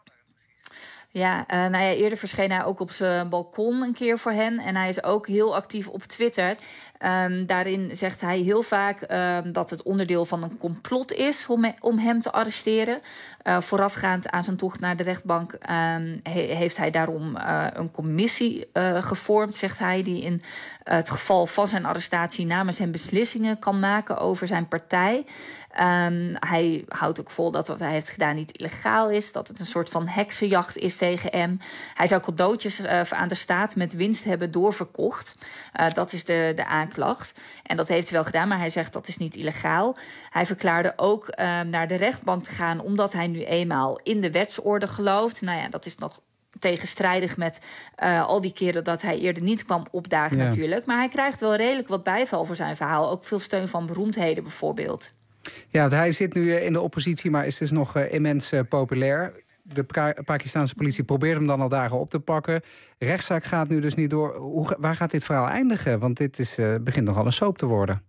[SPEAKER 25] Eerder verscheen hij ook op zijn balkon een keer voor hen. En hij is ook heel actief op Twitter. Daarin zegt hij heel vaak dat het onderdeel van een complot is om hem te arresteren. Voorafgaand aan zijn tocht naar de rechtbank heeft hij daarom een commissie gevormd, zegt hij, die in het geval van zijn arrestatie namens hem beslissingen kan maken over zijn partij. Hij houdt ook vol dat wat hij heeft gedaan niet illegaal is. Dat het een soort van heksenjacht is tegen hem. Hij zou cadeautjes aan de staat met winst hebben doorverkocht. Dat is de aanklacht. En dat heeft hij wel gedaan, maar hij zegt dat is niet illegaal. Hij verklaarde ook naar de rechtbank te gaan, omdat hij nu eenmaal in de wetsorde gelooft. Nou ja, dat is nog tegenstrijdig met al die keren dat hij eerder niet kwam opdagen natuurlijk. Maar hij krijgt wel redelijk wat bijval voor zijn verhaal. Ook veel steun van beroemdheden bijvoorbeeld.
[SPEAKER 7] Ja, hij zit nu in de oppositie, maar is dus nog immens populair. De Pakistaanse politie probeert hem dan al dagen op te pakken. Rechtszaak gaat nu dus niet door. Waar gaat dit verhaal eindigen? Want dit begint nogal een soap te worden.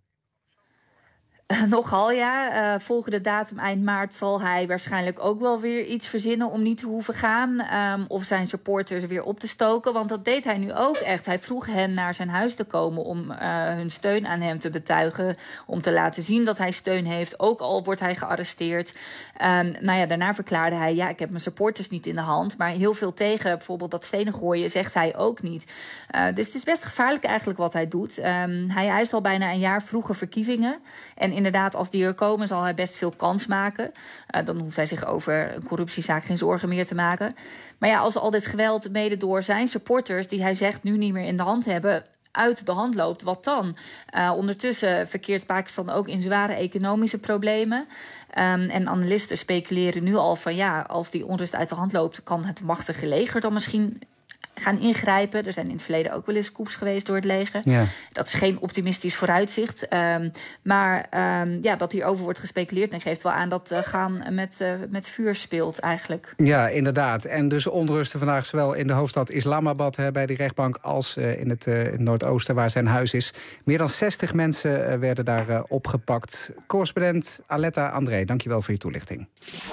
[SPEAKER 25] Nogal, ja. Volgende datum eind maart zal hij waarschijnlijk ook wel weer iets verzinnen om niet te hoeven gaan. Of zijn supporters weer op te stoken. Want dat deed hij nu ook echt. Hij vroeg hen naar zijn huis te komen om hun steun aan hem te betuigen. Om te laten zien dat hij steun heeft. Ook al wordt hij gearresteerd. Daarna verklaarde hij, ik heb mijn supporters niet in de hand. Maar heel veel tegen bijvoorbeeld dat stenen gooien zegt hij ook niet. Dus het is best gevaarlijk eigenlijk wat hij doet. Hij eist al bijna een jaar vroege verkiezingen. En inderdaad, als die er komen, zal hij best veel kans maken. Dan hoeft hij zich over een corruptiezaak geen zorgen meer te maken. Maar ja, als al dit geweld mede door zijn supporters, die hij zegt nu niet meer in de hand hebben, uit de hand loopt, wat dan? Ondertussen verkeert Pakistan ook in zware economische problemen. En analisten speculeren nu al van als die onrust uit de hand loopt, kan het machtige leger dan misschien gaan ingrijpen. Er zijn in het verleden ook wel eens coups geweest door het leger. Ja. Dat is geen optimistisch vooruitzicht. Maar dat hierover wordt gespeculeerd en geeft wel aan dat gaan met vuur speelt eigenlijk. Ja, inderdaad. En dus onrusten vandaag zowel in de hoofdstad Islamabad bij die rechtbank als in het noordoosten waar zijn huis is. Meer dan 60 mensen werden daar opgepakt. Correspondent Aletta André, dankjewel voor je toelichting.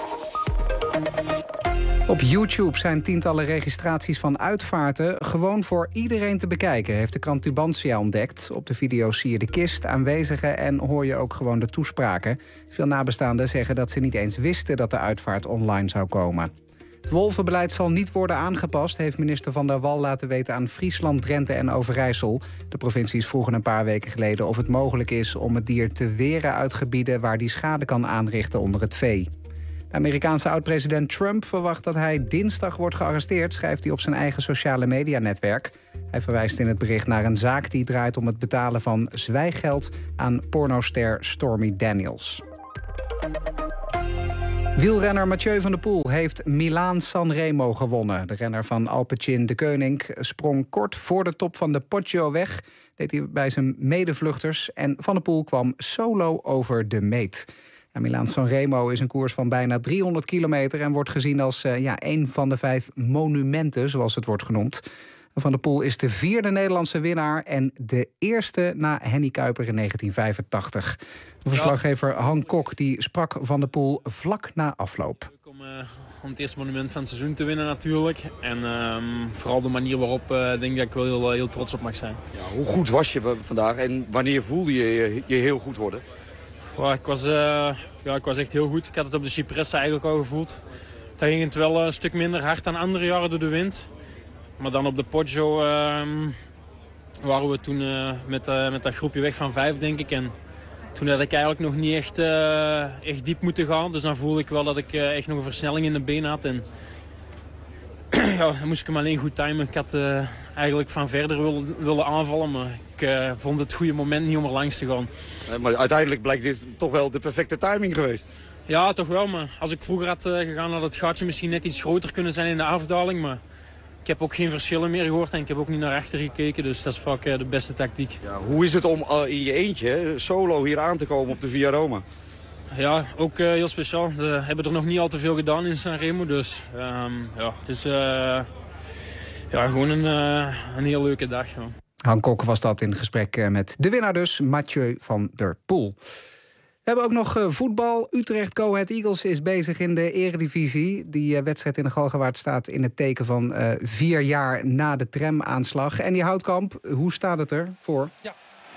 [SPEAKER 25] Op YouTube zijn tientallen registraties van uitvaarten gewoon voor iedereen te bekijken, heeft de krant Tubantia ontdekt. Op de video's zie je de kist, aanwezigen en hoor je ook gewoon de toespraken. Veel nabestaanden zeggen dat ze niet eens wisten dat de uitvaart online zou komen. Het wolvenbeleid zal niet worden aangepast, heeft minister Van der Wal laten weten aan Friesland, Drenthe en Overijssel. De provincies vroegen een paar weken geleden of het mogelijk is om het dier te weren uit gebieden waar die schade kan aanrichten onder het vee. De Amerikaanse oud-president Trump verwacht dat hij dinsdag wordt gearresteerd, schrijft hij op zijn eigen sociale medianetwerk. Hij verwijst in het bericht naar een zaak die draait om het betalen van zwijggeld aan pornoster Stormy Daniels. Wielrenner Mathieu van der Poel heeft Milaan-San Remo gewonnen. De renner van Alpecin de Koning sprong kort voor de top van de Poggio weg. Deed hij bij zijn medevluchters en Van der Poel kwam solo over de meet. Milaan-San Remo is een koers van bijna 300 kilometer en wordt gezien als een van de 5 monumenten, zoals het wordt genoemd. Van der Poel is de 4e Nederlandse winnaar en de eerste na Henny Kuiper in 1985. De verslaggever Han Kok die sprak Van der Poel vlak na afloop.
[SPEAKER 10] Om het eerste monument van het seizoen te winnen natuurlijk. En vooral de manier waarop denk ik dat ik wel heel trots op mag zijn.
[SPEAKER 11] Ja, hoe goed was je vandaag en wanneer voelde je je heel goed worden?
[SPEAKER 10] Ik was echt heel goed. Ik had het op de Cipressa eigenlijk al gevoeld. Daar ging het wel een stuk minder hard dan andere jaren door de wind. Maar dan op de Poggio waren we toen met dat groepje weg van 5, denk ik. En toen had ik eigenlijk nog niet echt diep moeten gaan. Dus dan voelde ik wel dat ik echt nog een versnelling in de benen had. En dan moest ik hem alleen goed timen. Ik had eigenlijk van verder willen aanvallen, maar ik vond het goede moment niet om er langs te gaan.
[SPEAKER 11] Maar uiteindelijk blijkt dit toch wel de perfecte timing geweest.
[SPEAKER 10] Ja, toch wel. Maar als ik vroeger had gegaan, had het gaatje misschien net iets groter kunnen zijn in de afdaling. Maar ik heb ook geen verschillen meer gehoord en ik heb ook niet naar achter gekeken. Dus dat is vaak de beste tactiek.
[SPEAKER 11] Ja, hoe is het om in je eentje solo hier aan te komen op de Via Roma?
[SPEAKER 10] Ja, ook heel speciaal. We hebben er nog niet al te veel gedaan in Sanremo. Dus het is gewoon een heel leuke dag. Ja.
[SPEAKER 7] Han Kok was dat in gesprek met de winnaar dus, Mathieu van der Poel. We hebben ook nog voetbal. Utrecht Go Ahead Eagles is bezig in de eredivisie. Die wedstrijd in de Galgenwaard staat in het teken van 4 jaar na de tramaanslag. En die Houtkamp, hoe staat het er voor?
[SPEAKER 21] Ja.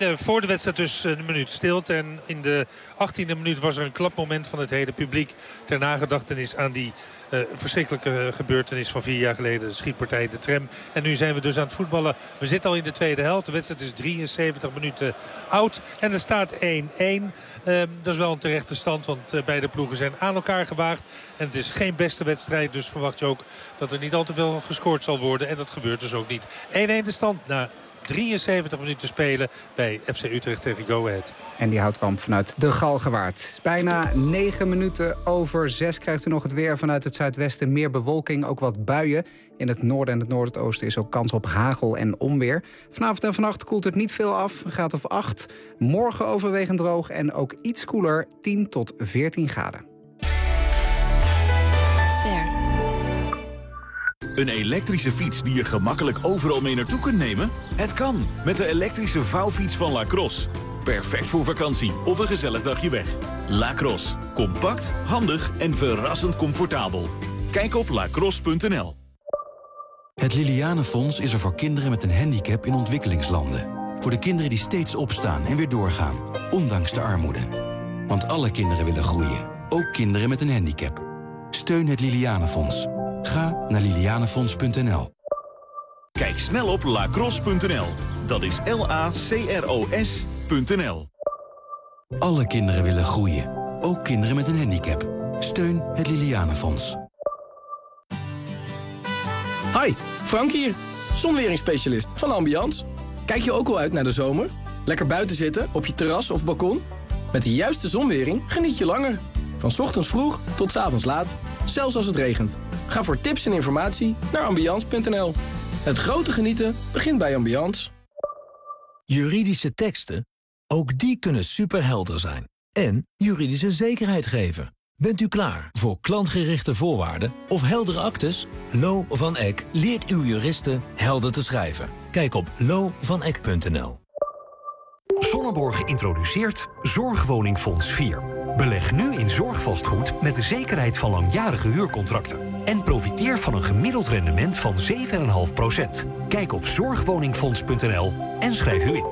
[SPEAKER 21] Voor de wedstrijd dus een minuut stilte. En in de 18e minuut was er een klapmoment van het hele publiek ter nagedachtenis aan die verschrikkelijke gebeurtenis van 4 jaar geleden. De schietpartij, de tram. En nu zijn we dus aan het voetballen. We zitten al in de tweede helft. De wedstrijd is 73 minuten oud. En er staat 1-1. Dat is wel een terechte stand, want beide ploegen zijn aan elkaar gewaagd. En het is geen beste wedstrijd, dus verwacht je ook dat er niet al te veel gescoord zal worden. En dat gebeurt dus ook niet. 1-1 de stand na 73 minuten spelen bij FC Utrecht tegen Go Ahead.
[SPEAKER 7] En die Houtkamp vanuit de Galgenwaard. Bijna 9 minuten over 6 krijgt u nog het weer vanuit het zuidwesten. Meer bewolking, ook wat buien. In het noorden en het noordoosten is ook kans op hagel en onweer. Vanavond en vannacht koelt het niet veel af, een graad of 8. Morgen overwegend droog en ook iets koeler, 10 tot 14 graden.
[SPEAKER 8] Een elektrische fiets die je gemakkelijk overal mee naartoe kunt nemen? Het kan, met de elektrische vouwfiets van Lacrosse. Perfect voor vakantie of een gezellig dagje weg. Lacrosse. Compact, handig en verrassend comfortabel. Kijk op lacrosse.nl.
[SPEAKER 12] Het Lilianenfonds is er voor kinderen met een handicap in ontwikkelingslanden. Voor de kinderen die steeds opstaan en weer doorgaan, ondanks de armoede. Want alle kinderen willen groeien, ook kinderen met een handicap. Steun het Lilianenfonds. Ga naar lilianenfonds.nl.
[SPEAKER 8] Kijk snel op lacrosse.nl. Dat is LACROS.nl.
[SPEAKER 12] Alle kinderen willen groeien, ook kinderen met een handicap. Steun het Lilianenfonds.
[SPEAKER 13] Hi, Frank hier, zonweringsspecialist van Ambiance. Kijk je ook al uit naar de zomer? Lekker buiten zitten, op je terras of balkon? Met de juiste zonwering geniet je langer. Van 's ochtends vroeg tot 's avonds laat, zelfs als het regent. Ga voor tips en informatie naar ambiance.nl. Het grote genieten begint bij Ambiance.
[SPEAKER 17] Juridische teksten, ook die kunnen superhelder zijn. En juridische zekerheid geven. Bent u klaar voor klantgerichte voorwaarden of heldere aktes? Lo van Eck leert uw juristen helder te schrijven. Kijk op lovanek.nl.
[SPEAKER 20] Sonneborg introduceert Zorgwoningfonds 4. Beleg nu in zorgvastgoed met de zekerheid van langjarige huurcontracten. En profiteer van een gemiddeld rendement van 7,5%. Kijk op zorgwoningfonds.nl en schrijf u in.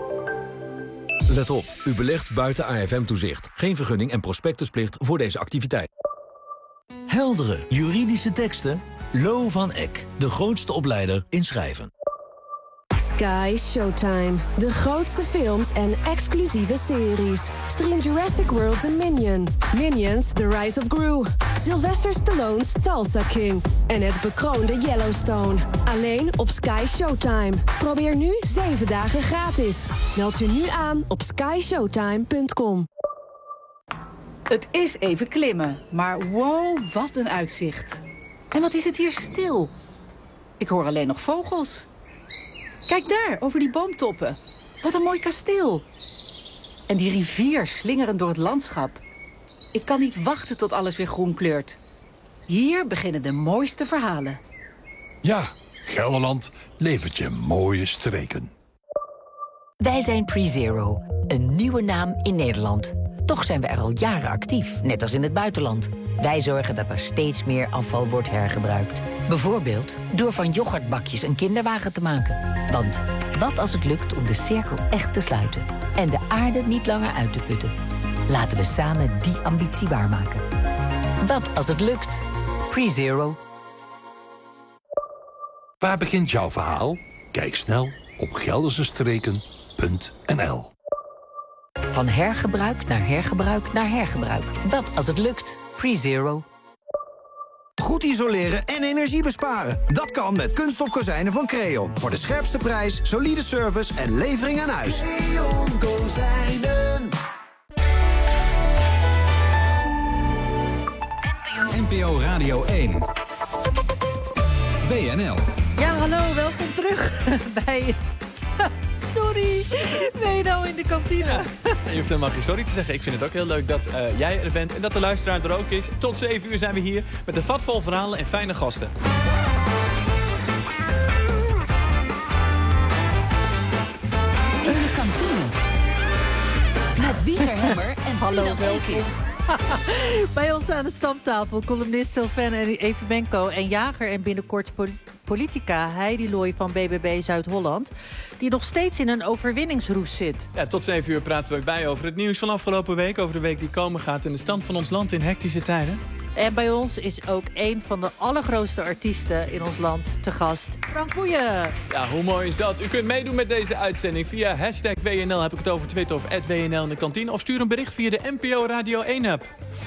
[SPEAKER 17] Let op, u belegt buiten AFM-toezicht. Geen vergunning en prospectusplicht voor deze activiteit. Heldere juridische teksten? Lo van Eck, de grootste opleider in schrijven.
[SPEAKER 26] Sky Showtime. De grootste films en exclusieve series. Stream Jurassic World Dominion. Minions The Rise of Gru. Sylvester Stallone's Tulsa King. En het bekroonde Yellowstone. Alleen op Sky Showtime. Probeer nu 7 dagen gratis. Meld je nu aan op skyshowtime.com.
[SPEAKER 27] Het is even klimmen, maar wow, wat een uitzicht. En wat is het hier stil? Ik hoor alleen nog vogels. Kijk daar, over die boomtoppen. Wat een mooi kasteel. En die rivier slingerend door het landschap. Ik kan niet wachten tot alles weer groen kleurt. Hier beginnen de mooiste verhalen.
[SPEAKER 28] Ja, Gelderland levert je mooie streken.
[SPEAKER 29] Wij zijn PreZero, een nieuwe naam in Nederland. Toch zijn we er al jaren actief, net als in het buitenland. Wij zorgen dat er steeds meer afval wordt hergebruikt. Bijvoorbeeld door van yoghurtbakjes een kinderwagen te maken. Want wat als het lukt om de cirkel echt te sluiten en de aarde niet langer uit te putten? Laten we samen die ambitie waarmaken. Wat als het lukt? PreZero.
[SPEAKER 28] Waar begint jouw verhaal? Kijk snel op geldersestreken.nl.
[SPEAKER 29] Van hergebruik naar hergebruik naar hergebruik. Dat als het lukt. PreZero.
[SPEAKER 30] Goed isoleren en energie besparen. Dat kan met kunststof kozijnen van Creon. Voor de scherpste prijs, solide service en levering aan huis.
[SPEAKER 1] Creon Kozijnen.
[SPEAKER 16] NPO Radio 1. WNL.
[SPEAKER 31] Ja, hallo, welkom terug bij... Sorry, WNL in de kantine.
[SPEAKER 3] Je hoeft helemaal geen sorry te zeggen. Ik vind het ook heel leuk dat jij er bent en dat de luisteraar er ook is. Tot 7 uur zijn we hier met een vat vol verhalen en fijne gasten.
[SPEAKER 2] In de kantine. Met Wieger Hemmer en Hallo, Fidan Eekis.
[SPEAKER 31] Bij ons aan de stamtafel columnist Sylvain Evemenko en jager en binnenkort politica Heidi Looij van BBB Zuid-Holland, die nog steeds in een overwinningsroes zit.
[SPEAKER 3] Ja, tot 7 uur praten we bij over het nieuws van afgelopen week, over de week die komen gaat en de stand van ons land in hectische tijden.
[SPEAKER 31] En bij ons is ook een van de allergrootste artiesten in ons land te gast, Frank Boeien.
[SPEAKER 3] Ja, hoe mooi is dat? U kunt meedoen met deze uitzending via #WNL, heb ik het over Twitter, of @WNL in de kantine, of stuur een bericht via de NPO Radio 1-app.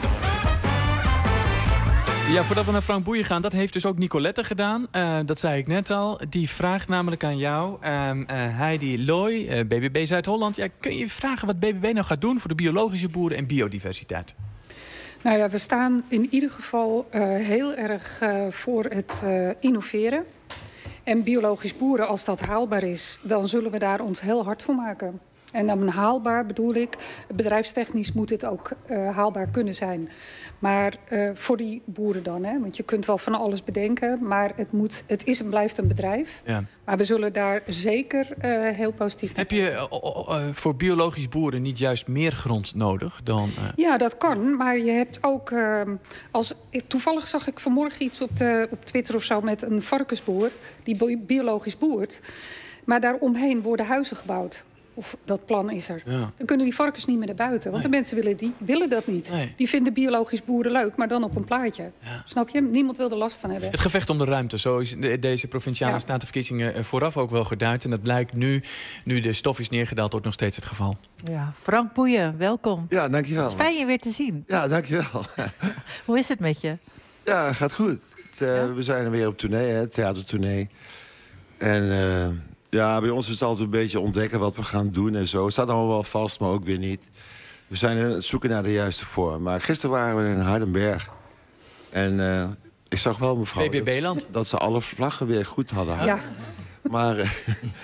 [SPEAKER 3] Ja, voordat we naar Frank Boeien gaan, dat heeft dus ook Nicolette gedaan. Dat zei ik net al. Die vraagt namelijk aan jou, Heidi Looij, BBB Zuid-Holland. Ja, kun je vragen wat BBB nou gaat doen voor de biologische boeren en biodiversiteit?
[SPEAKER 4] Nou ja, we staan in ieder geval heel erg voor het innoveren. En biologisch boeren, als dat haalbaar is, dan zullen we daar ons heel hard voor maken. En dan het bedoel ik, bedrijfstechnisch moet het ook haalbaar kunnen zijn. Maar voor die boeren dan, hè? Want je kunt wel van alles bedenken, maar het is en blijft een bedrijf. Ja. Maar we zullen daar zeker heel positief naar kijken.
[SPEAKER 3] Heb je voor biologisch boeren niet juist meer grond nodig dan...
[SPEAKER 4] Ja, dat kan, maar je hebt ook... toevallig zag ik vanmorgen iets op Twitter of zo met een varkensboer die biologisch boert. Maar daaromheen worden huizen gebouwd. Of dat plan is er. Ja. Dan kunnen die varkens niet meer naar buiten. Want de mensen willen dat niet. Nee. Die vinden biologisch boeren leuk, maar dan op een plaatje. Ja. Snap je? Niemand wil er last van hebben.
[SPEAKER 3] Het gevecht om de ruimte. Zo is deze provinciale statenverkiezingen vooraf ook wel geduid. En dat blijkt nu de stof is neergedaald, ook nog steeds het geval.
[SPEAKER 31] Ja, Frank Boeien, welkom.
[SPEAKER 5] Ja, dankjewel. Het
[SPEAKER 31] is fijn je weer te zien.
[SPEAKER 5] Ja, dankjewel.
[SPEAKER 31] Hoe is het met je?
[SPEAKER 5] Ja, gaat goed. We zijn weer op tournee, theatertournee. En... ja, bij ons is het altijd een beetje ontdekken wat we gaan doen en zo. Het staat allemaal wel vast, maar ook weer niet. We zijn aan het zoeken naar de juiste vorm. Maar gisteren waren we in Hardenberg. En ik zag wel, mevrouw,
[SPEAKER 3] BBB-land.
[SPEAKER 5] Dat ze alle vlaggen weer goed hadden.
[SPEAKER 4] Ja.
[SPEAKER 5] Maar,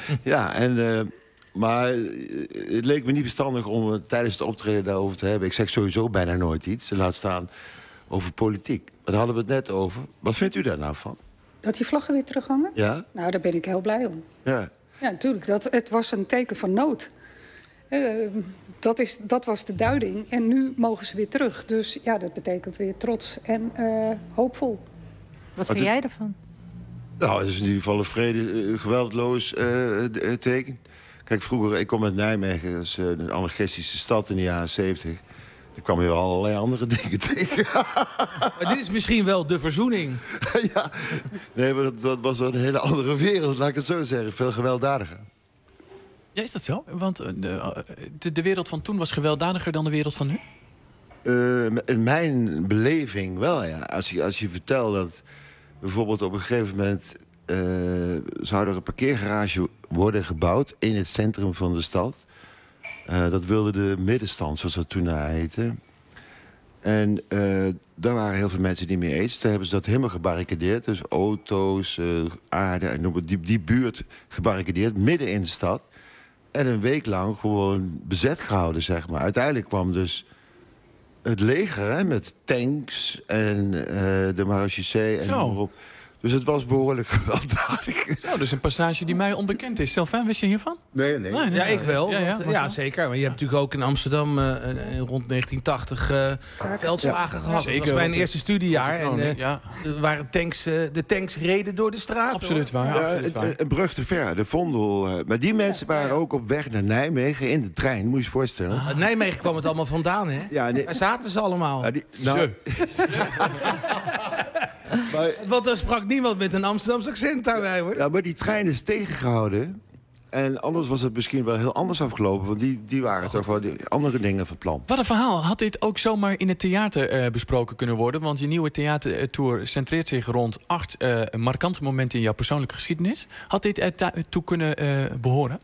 [SPEAKER 5] maar het leek me niet verstandig om tijdens het optreden daarover te hebben. Ik zeg sowieso bijna nooit iets. Laat staan over politiek. Maar daar hadden we het net over. Wat vindt u daar nou van?
[SPEAKER 4] Dat die vlaggen weer terughangen?
[SPEAKER 5] Ja.
[SPEAKER 4] Nou, daar ben ik heel blij om.
[SPEAKER 5] Ja.
[SPEAKER 4] Ja, natuurlijk. Het was een teken van nood. Dat was de duiding. En nu mogen ze weer terug. Dus ja, dat betekent weer trots en hoopvol.
[SPEAKER 31] Wat vind jij ervan?
[SPEAKER 5] Nou, het is in ieder geval een geweldloos teken. Kijk, vroeger, ik kom uit Nijmegen. Dat is een anarchistische stad in de jaren 70. Ik kwam hier allerlei andere dingen tegen.
[SPEAKER 6] Maar dit is misschien wel de verzoening.
[SPEAKER 5] Ja, nee, maar dat was wel een hele andere wereld, laat ik het zo zeggen. Veel gewelddadiger.
[SPEAKER 3] Ja, is dat zo? Want de wereld van toen was gewelddadiger dan de wereld van nu?
[SPEAKER 5] In mijn beleving wel, ja. Als je vertelt dat bijvoorbeeld op een gegeven moment... zou er een parkeergarage worden gebouwd in het centrum van de stad... dat wilde de middenstand, zoals dat toen heette. En daar waren heel veel mensen niet mee eens. Toen hebben ze dat helemaal gebarricadeerd. Dus auto's, aarde, en noem het, die buurt gebarricadeerd, midden in de stad. En een week lang gewoon bezet gehouden, zeg maar. Uiteindelijk kwam dus het leger met tanks en de marechaussee en noem maar op. Dus het was behoorlijk gewelddadig.
[SPEAKER 3] Zo, dus een passage die mij onbekend is. Sylvain, wist je hiervan?
[SPEAKER 5] Nee.
[SPEAKER 6] Ja, ik wel.
[SPEAKER 3] Ja,
[SPEAKER 6] zeker. Maar je hebt natuurlijk ook in Amsterdam rond 1980 veldslagen gehad. Zeker. Dat was mijn eerste studiejaar. En waren de tanks reden door de straat.
[SPEAKER 3] Absoluut waar.
[SPEAKER 5] Een brug te ver, de Vondel. Maar die mensen waren ook op weg naar Nijmegen in de trein. Moet je je voorstellen.
[SPEAKER 6] Uit Nijmegen kwam het allemaal vandaan, hè?
[SPEAKER 5] Ja,
[SPEAKER 6] daar zaten ze allemaal. Want er sprak niemand met een Amsterdamse accent daarbij, hoor.
[SPEAKER 5] Ja, maar die trein is tegengehouden. En anders was het misschien wel heel anders afgelopen. Want die waren toch wel andere dingen van plan.
[SPEAKER 3] Wat een verhaal. Had dit ook zomaar in het theater besproken kunnen worden? Want je nieuwe theatertour centreert zich rond 8 markante momenten in jouw persoonlijke geschiedenis. Had dit toe kunnen behoren?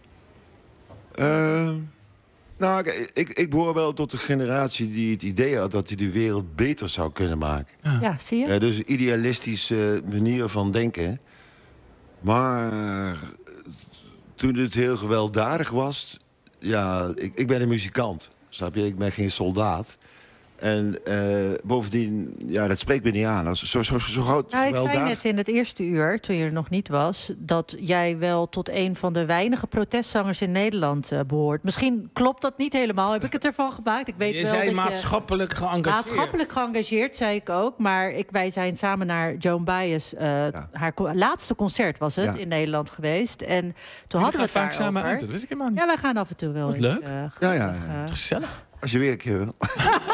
[SPEAKER 5] Nou, ik behoor wel tot de generatie die het idee had... dat hij de wereld beter zou kunnen maken.
[SPEAKER 31] Ja, zie je?
[SPEAKER 5] Dus een idealistische manier van denken. Maar toen het heel gewelddadig was... Ja, ik ben een muzikant, snap je? Ik ben geen soldaat. En bovendien, ja, dat spreekt me niet aan. Als zo groot.
[SPEAKER 31] Nou, ik zei net in het eerste uur, toen je er nog niet was, dat jij wel tot een van de weinige protestzangers in Nederland behoort. Misschien klopt dat niet helemaal. Heb ik het ervan gemaakt? Ik weet
[SPEAKER 6] je
[SPEAKER 31] wel
[SPEAKER 6] zei
[SPEAKER 31] dat
[SPEAKER 6] maatschappelijk geëngageerd.
[SPEAKER 31] Maatschappelijk geëngageerd, zei ik ook. Maar wij zijn samen naar Joan Baez. Haar laatste concert was het in Nederland geweest. En toen hadden we het
[SPEAKER 3] vaak samen uit. Dat wist ik helemaal niet.
[SPEAKER 31] Ja, wij gaan af en toe wel.
[SPEAKER 3] Wat leuk.
[SPEAKER 5] Gezellig. Als je weer een keer wil.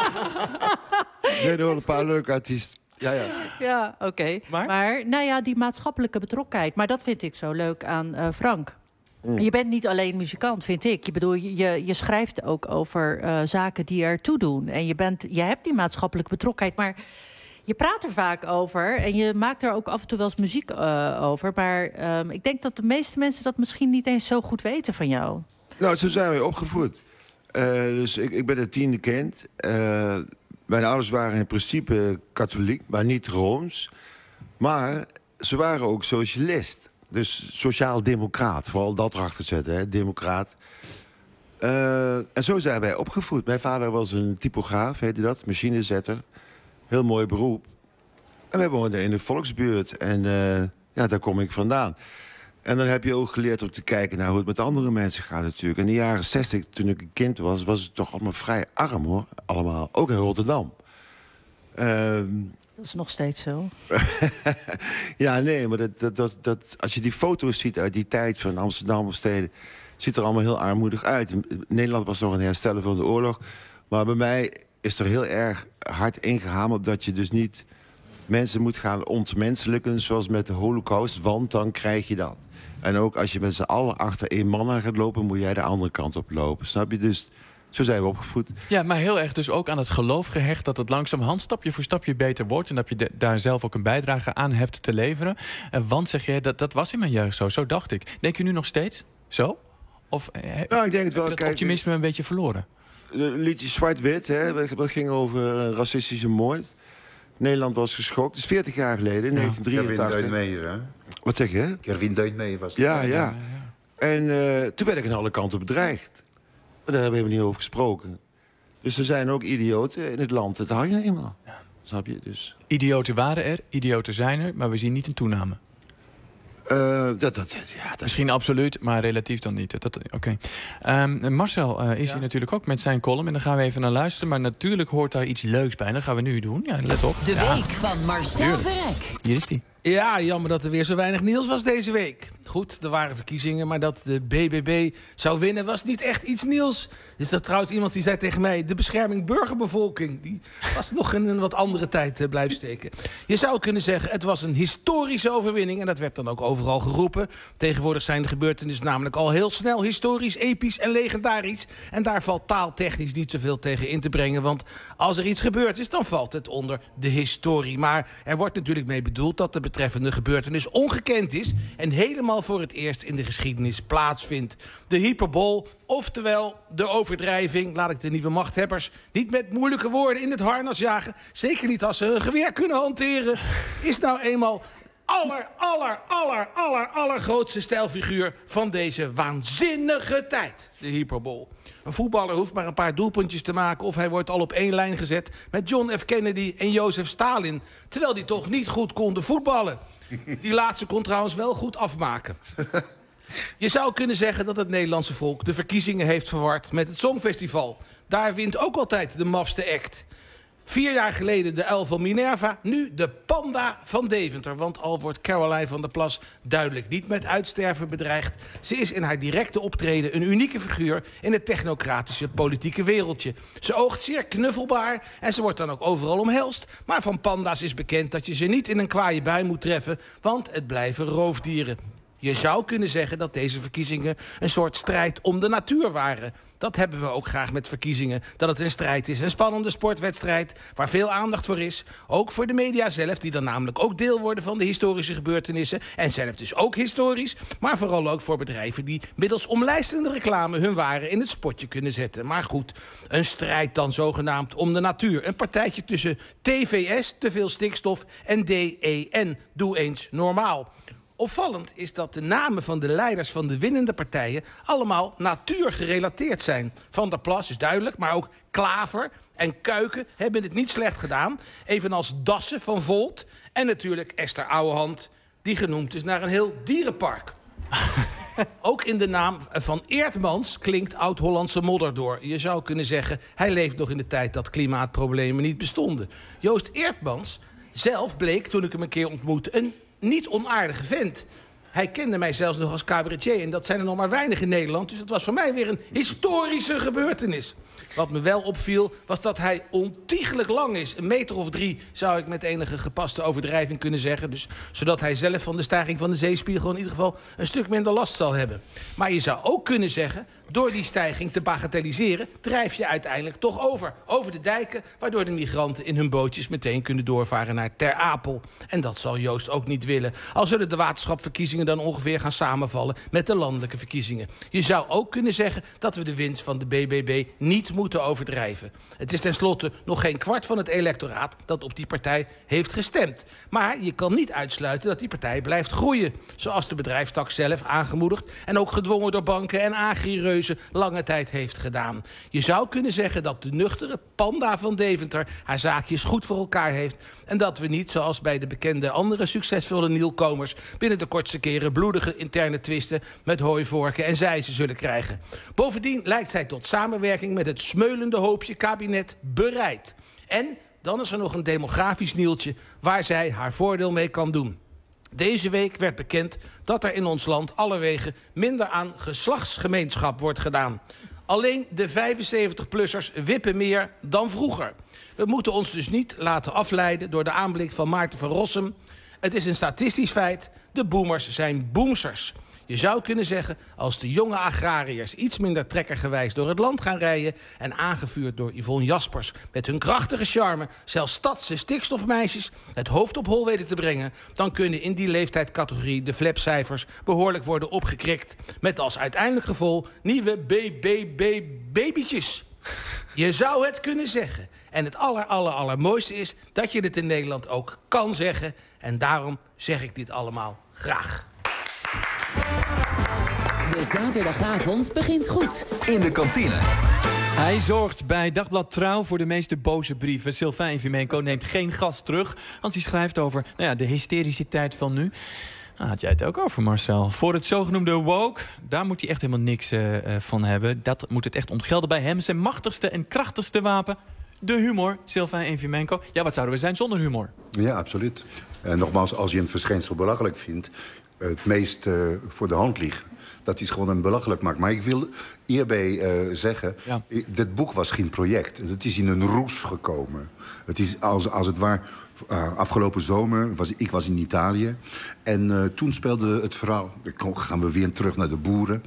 [SPEAKER 5] Nee, er een paar leuke artiesten.
[SPEAKER 31] Ja, oké. Maar nou ja, die maatschappelijke betrokkenheid. Maar dat vind ik zo leuk aan Frank. Je bent niet alleen muzikant, vind ik. Je bedoel, je schrijft ook over zaken die ertoe doen. En je hebt die maatschappelijke betrokkenheid, maar je praat er vaak over. En je maakt er ook af en toe wel eens muziek over. Maar ik denk dat de meeste mensen dat misschien niet eens zo goed weten van jou.
[SPEAKER 5] Nou, zo zijn wij opgevoed. Dus ik ben het 10e kind. Mijn ouders waren in principe katholiek, maar niet Rooms. Maar ze waren ook socialist. Dus sociaal-democraat. Vooral dat erachter zetten, hè? Democraat. En zo zijn wij opgevoed. Mijn vader was een typograaf, heette dat. Machinezetter. Heel mooi beroep. En wij woonden in de volksbuurt. En daar kom ik vandaan. En dan heb je ook geleerd om te kijken naar hoe het met andere mensen gaat natuurlijk. In de jaren 60, toen ik een kind was het toch allemaal vrij arm, hoor. Allemaal, ook in Rotterdam.
[SPEAKER 31] Dat is nog steeds zo.
[SPEAKER 5] Ja, nee, maar als je die foto's ziet uit die tijd van Amsterdam of steden, ziet er allemaal heel armoedig uit. Nederland was nog een herstellen van de oorlog. Maar bij mij is er heel erg hard ingehamerd dat je dus niet mensen moet gaan ontmenselijken, zoals met de Holocaust, want dan krijg je dat. En ook als je met z'n allen achter één man aan gaat lopen, moet jij de andere kant op lopen. Snap je? Dus zo zijn we opgevoed.
[SPEAKER 3] Ja, maar heel erg dus ook aan het geloof gehecht dat het langzamerhand stapje voor stapje beter wordt. En dat je daar zelf ook een bijdrage aan hebt te leveren. Want zeg je, dat was in mijn jeugd zo. Zo dacht ik. Denk je nu nog steeds zo? Of
[SPEAKER 5] nou, ik denk het wel.
[SPEAKER 3] Heb je dat optimisme een beetje verloren?
[SPEAKER 5] De liedje Zwart-Wit, dat ging over een racistische moord. Nederland was geschokt. Dat is 40 jaar geleden, 1983.
[SPEAKER 9] Kervin Duitmeijer, hè?
[SPEAKER 5] Wat zeg je?
[SPEAKER 9] Kervin Duitmeijer was het.
[SPEAKER 5] Ja. En toen werd ik aan alle kanten bedreigd. Maar daar hebben we niet over gesproken. Dus er zijn ook idioten in het land. Dat hou je nou eenmaal. Snap je? Dus.
[SPEAKER 3] Idioten waren er, idioten zijn er, maar we zien niet een toename. Misschien absoluut, maar relatief dan niet. Oké. Marcel is hier natuurlijk ook met zijn column. En daar gaan we even naar luisteren. Maar natuurlijk hoort daar iets leuks bij. Dat gaan we nu doen. Ja, let op.
[SPEAKER 26] De week van Marcel Verrek.
[SPEAKER 3] Hier is die.
[SPEAKER 6] Ja, jammer dat er weer zo weinig nieuws was deze week. Goed, er waren verkiezingen, maar dat de BBB zou winnen was niet echt iets nieuws. Is er trouwens iemand die zei tegen mij, de bescherming burgerbevolking, die was nog in een wat andere tijd blijven steken. Je zou kunnen zeggen, het was een historische overwinning en dat werd dan ook overal geroepen. Tegenwoordig zijn de gebeurtenissen namelijk al heel snel historisch, episch en legendarisch. En daar valt taaltechnisch niet zoveel tegen in te brengen, want als er iets gebeurd is, dan valt het onder de historie. Maar er wordt natuurlijk mee bedoeld dat de betreffende gebeurtenis ongekend is en helemaal voor het eerst in de geschiedenis plaatsvindt. De hyperbol, oftewel de overdrijving, laat ik de nieuwe machthebbers niet met moeilijke woorden in het harnas jagen, zeker niet als ze een geweer kunnen hanteren, is nou eenmaal allergrootste stijlfiguur van deze waanzinnige tijd. De hyperbol. Een voetballer hoeft maar een paar doelpuntjes te maken of hij wordt al op één lijn gezet met John F. Kennedy en Jozef Stalin, terwijl die toch niet goed konden voetballen. Die laatste kon trouwens wel goed afmaken. Je zou kunnen zeggen dat het Nederlandse volk de verkiezingen heeft verward met het Songfestival. Daar wint ook altijd de mafste act. 4 jaar geleden de uil van Minerva, nu de panda van Deventer. Want al wordt Caroline van der Plas duidelijk niet met uitsterven bedreigd. Ze is in haar directe optreden een unieke figuur in het technocratische politieke wereldje. Ze oogt zeer knuffelbaar en ze wordt dan ook overal omhelst. Maar van panda's is bekend dat je ze niet in een kwaaie bui moet treffen, want het blijven roofdieren. Je zou kunnen zeggen dat deze verkiezingen een soort strijd om de natuur waren. Dat hebben we ook graag met verkiezingen. Dat het een strijd is, een spannende sportwedstrijd waar veel aandacht voor is. Ook voor de media zelf, die dan namelijk ook deel worden van de historische gebeurtenissen. En zelf dus ook historisch. Maar vooral ook voor bedrijven die middels omlijstende reclame hun waren in het spotje kunnen zetten. Maar goed, een strijd dan zogenaamd om de natuur. Een partijtje tussen TVS, te veel stikstof, en DEN, doe eens normaal. Opvallend is dat de namen van de leiders van de winnende partijen allemaal natuurgerelateerd zijn. Van der Plas is duidelijk, maar ook Klaver en Kuiken hebben het niet slecht gedaan. Evenals Dassen van Volt. En natuurlijk Esther Ouwehand, die genoemd is naar een heel dierenpark. Ook in de naam van Eertmans klinkt Oud-Hollandse modder door. Je zou kunnen zeggen, hij leeft nog in de tijd dat klimaatproblemen niet bestonden. Joost Eertmans zelf bleek, toen ik hem een keer ontmoette, een niet onaardige vent. Hij kende mij zelfs nog als cabaretier en dat zijn er nog maar weinig in Nederland. Dus dat was voor mij weer een historische gebeurtenis. Wat me wel opviel, was dat hij ontiegelijk lang is. 1 meter of 3 zou ik met enige gepaste overdrijving kunnen zeggen. Dus, zodat hij zelf van de stijging van de zeespiegel in ieder geval een stuk minder last zal hebben. Maar je zou ook kunnen zeggen, door die stijging te bagatelliseren, drijf je uiteindelijk toch over de dijken, waardoor de migranten in hun bootjes meteen kunnen doorvaren naar Ter Apel. En dat zal Joost ook niet willen. Al zullen de waterschapverkiezingen dan ongeveer gaan samenvallen met de landelijke verkiezingen. Je zou ook kunnen zeggen dat we de winst van de BBB niet moeten overdrijven. Het is tenslotte nog geen kwart van het electoraat dat op die partij heeft gestemd. Maar je kan niet uitsluiten dat die partij blijft groeien, zoals de bedrijfstak zelf aangemoedigd en ook gedwongen door banken en agrireuzen lange tijd heeft gedaan. Je zou kunnen zeggen dat de nuchtere Panda van Deventer haar zaakjes goed voor elkaar heeft en dat we niet, zoals bij de bekende andere succesvolle nieuwkomers, binnen de kortste keren bloedige interne twisten met hooivorken en zeizen zullen krijgen. Bovendien lijkt zij tot samenwerking met het smeulende hoopje kabinet bereid. En dan is er nog een demografisch nieltje waar zij haar voordeel mee kan doen. Deze week werd bekend dat er in ons land allerwege minder aan geslachtsgemeenschap wordt gedaan. Alleen de 75-plussers wippen meer dan vroeger. We moeten ons dus niet laten afleiden door de aanblik van Maarten van Rossum. Het is een statistisch feit, de boomers zijn boomsers. Je zou kunnen zeggen, als de jonge agrariërs iets minder trekkergewijs door het land gaan rijden en aangevuurd door Yvonne Jaspers met hun krachtige charme zelfs stadse stikstofmeisjes het hoofd op hol weten te brengen, dan kunnen in die leeftijdscategorie de flapcijfers behoorlijk worden opgekrikt met als uiteindelijk gevolg nieuwe babytjes. Je zou het kunnen zeggen. En het allermooiste is dat je dit in Nederland ook kan zeggen. En daarom zeg ik dit allemaal graag.
[SPEAKER 2] De zaterdagavond begint goed.
[SPEAKER 8] In de kantine.
[SPEAKER 3] Hij zorgt bij Dagblad Trouw voor de meeste boze brieven. Sylvain Efimenko neemt geen gas terug als hij schrijft over de hysterische tijd van nu. Had jij het ook over, Marcel? Voor het zogenoemde woke, daar moet hij echt helemaal niks van hebben. Dat moet het echt ontgelden bij hem. Zijn machtigste en krachtigste wapen, de humor. Sylvain Efimenko. Ja, wat zouden we zijn zonder humor?
[SPEAKER 9] Ja, absoluut. En nogmaals, als je een verschijnsel belachelijk vindt, het meest voor de hand liggen, dat is gewoon een belachelijk maakt. Maar ik wil hierbij zeggen, dit boek was geen project. Het is in een roes gekomen. Het is als het ware afgelopen zomer, ik was in Italië. En toen speelde het verhaal, dan gaan we weer terug naar de boeren.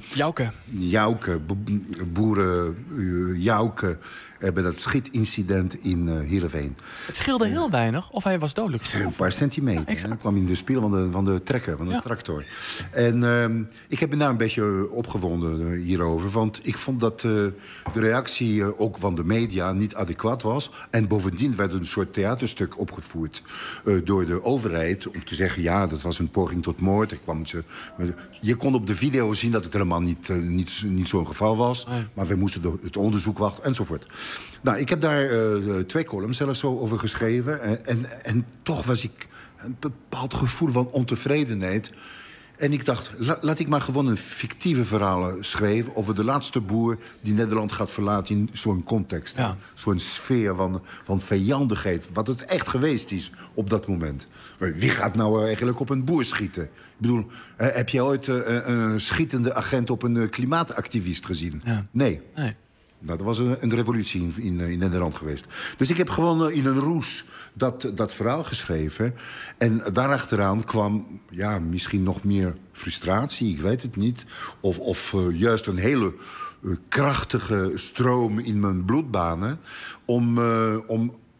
[SPEAKER 9] Boeren Jouke bij dat schietincident in Heerenveen.
[SPEAKER 3] Het scheelde heel weinig, of hij was dodelijk getroffen.
[SPEAKER 9] Een paar centimeter. Hij kwam in de spier van de trekker, van de tractor. En ik heb me daar een beetje opgewonden hierover. Want ik vond dat de reactie ook van de media niet adequaat was. En bovendien werd een soort theaterstuk opgevoerd door de overheid. Om te zeggen, ja, dat was een poging tot moord. Je kon op de video zien dat het helemaal niet zo'n geval was. Nee. Maar we moesten het onderzoek wachten, enzovoort. Nou, ik heb daar 2 columns zelfs zo over geschreven. En toch was ik een bepaald gevoel van ontevredenheid. En ik dacht, laat ik maar gewoon een fictieve verhaal schrijven over de laatste boer die Nederland gaat verlaten in zo'n context. Ja. Zo'n sfeer van vijandigheid, wat het echt geweest is op dat moment. Wie gaat nou eigenlijk op een boer schieten? Ik bedoel, heb jij ooit een schietende agent op een klimaatactivist gezien? Ja. Nee. Nou, dat was een revolutie in Nederland geweest. Dus ik heb gewoon in een roes dat verhaal geschreven. En daarachteraan kwam misschien nog meer frustratie, ik weet het niet. Of juist een hele krachtige stroom in mijn bloedbanen om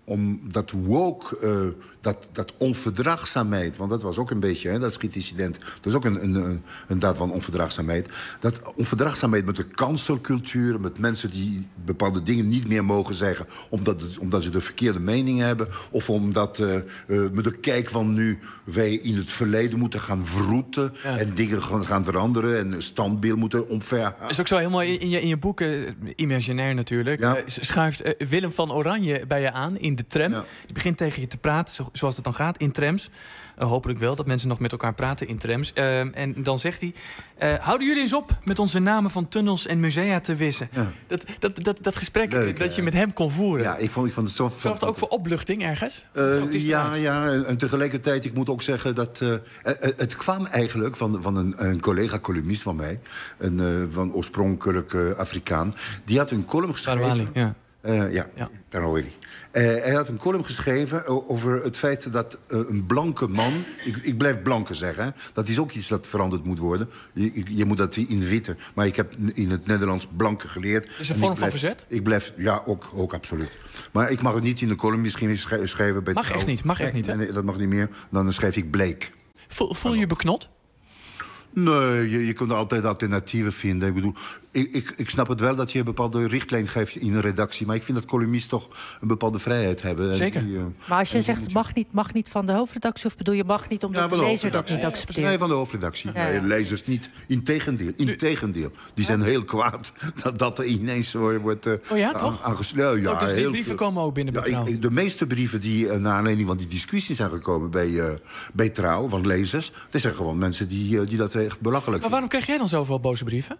[SPEAKER 9] om dat woke, dat onverdraagzaamheid... want dat was ook een beetje, hè, dat schietdissident... dat is ook een daad van onverdraagzaamheid. Dat onverdraagzaamheid met de cancelcultuur... met mensen die bepaalde dingen niet meer mogen zeggen... omdat ze de verkeerde mening hebben... of omdat met de kijk van nu wij in het verleden moeten gaan vroeten... en dingen gaan veranderen en standbeeld moeten omverhalen.
[SPEAKER 3] Dat is ook zo heel mooi in je boek, imaginair natuurlijk... schuift Willem van Oranje bij je aan in de tram. Ja. Die begint tegen je te praten, zoals het dan gaat, in trams. Hopelijk wel, dat mensen nog met elkaar praten in trams. En dan zegt hij... houden jullie eens op met onze namen van tunnels en musea te wissen. Ja. Dat gesprek leuk, dat je met hem kon voeren.
[SPEAKER 9] Ja, ik vond het zo...
[SPEAKER 3] Zorgt het ook voor opluchting ergens?
[SPEAKER 9] Ja, en tegelijkertijd, ik moet ook zeggen dat... het kwam eigenlijk van een collega-columnist van mij. Van oorspronkelijk Afrikaan. Die had een column geschreven... Tarawele. Hij had een column geschreven over het feit dat een blanke man... Ik blijf blanke zeggen, hè? Dat is ook iets dat veranderd moet worden. Je moet dat in witte. Maar ik heb in het Nederlands blanke geleerd.
[SPEAKER 3] Is een vorm van verzet?
[SPEAKER 9] Ik blijf, ja, ook absoluut. Maar ik mag het niet in de column misschien schrijven.
[SPEAKER 3] Mag echt niet, hè?
[SPEAKER 9] Nee, dat mag niet meer. Dan schrijf ik bleek.
[SPEAKER 3] Voel je beknot?
[SPEAKER 9] Nee, je kunt altijd alternatieven vinden. Ik bedoel, ik snap het wel dat je een bepaalde richtlijn geeft in een redactie... maar ik vind dat columnisten toch een bepaalde vrijheid hebben.
[SPEAKER 31] Zeker. Maar als je zegt mag niet van de hoofdredactie... of bedoel je mag niet omdat de lezer dat niet accepteert?
[SPEAKER 9] Nee, van de hoofdredactie. Ja. Nee, lezers niet. Integendeel. Die zijn heel kwaad dat er ineens wordt
[SPEAKER 3] aangesloten. Ja, dus die brieven komen ook binnen bij Trouw?
[SPEAKER 9] De meeste brieven die naar aanleiding van die discussie zijn gekomen bij Trouw... van lezers, dat zijn gewoon mensen die dat echt belachelijk vinden.
[SPEAKER 3] Maar waarom krijg jij dan zoveel boze brieven?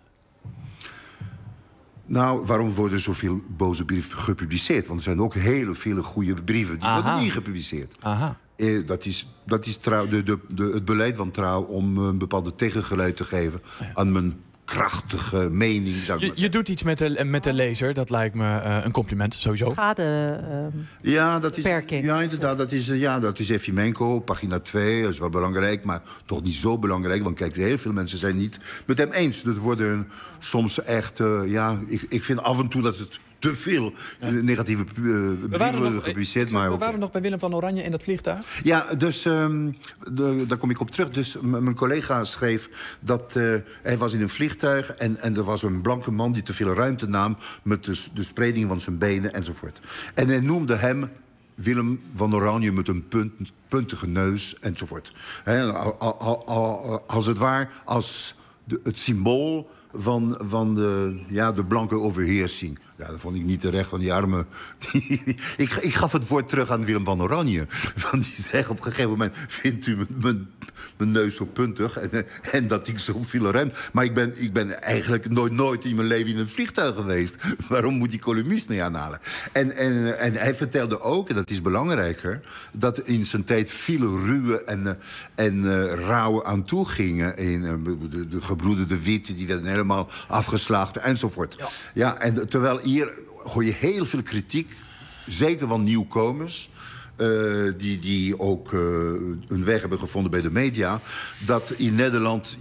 [SPEAKER 9] Nou, waarom worden zoveel boze brieven gepubliceerd? Want er zijn ook veel goede brieven die worden niet gepubliceerd.
[SPEAKER 3] Aha.
[SPEAKER 9] Dat is Trouw, het beleid van Trouw om een bepaalde tegengeluid te geven aan mijn krachtige mening.
[SPEAKER 3] Je doet iets met de lezer, dat lijkt me een compliment, sowieso.
[SPEAKER 31] Beperking.
[SPEAKER 9] Ja, inderdaad, dat is Efimenko, pagina 2. Dat is wel belangrijk, maar toch niet zo belangrijk. Want kijk, heel veel mensen zijn niet met hem eens. Dat worden soms echt, ik vind af en toe dat het te veel negatieve brieven worden gepubliceerd.
[SPEAKER 3] We waren nog bij Willem van Oranje in dat vliegtuig.
[SPEAKER 9] Ja, dus daar kom ik op terug. Dus mijn collega schreef dat hij was in een vliegtuig... en er was een blanke man die te veel ruimte nam... met de spreiding van zijn benen enzovoort. En hij noemde hem Willem van Oranje met een puntige neus enzovoort. Als het ware als het symbool van de blanke overheersing. Ja, dat vond ik niet terecht van die arme... Ik gaf het woord terug aan Willem van Oranje. Want die zei op een gegeven moment... vindt u mijn neus zo puntig en dat ik zoveel ruimte... Maar ik ben eigenlijk nooit in mijn leven in een vliegtuig geweest. Waarom moet die columnist mee aanhalen? En hij vertelde ook, en dat is belangrijker... dat in zijn tijd veel ruwe en rauwe aan toe gingen. De gebroederde witte, die werden helemaal afgeslagen enzovoort. Ja, en terwijl hier hoor je heel veel kritiek, zeker van nieuwkomers... die ook een weg hebben gevonden bij de media... dat in Nederland,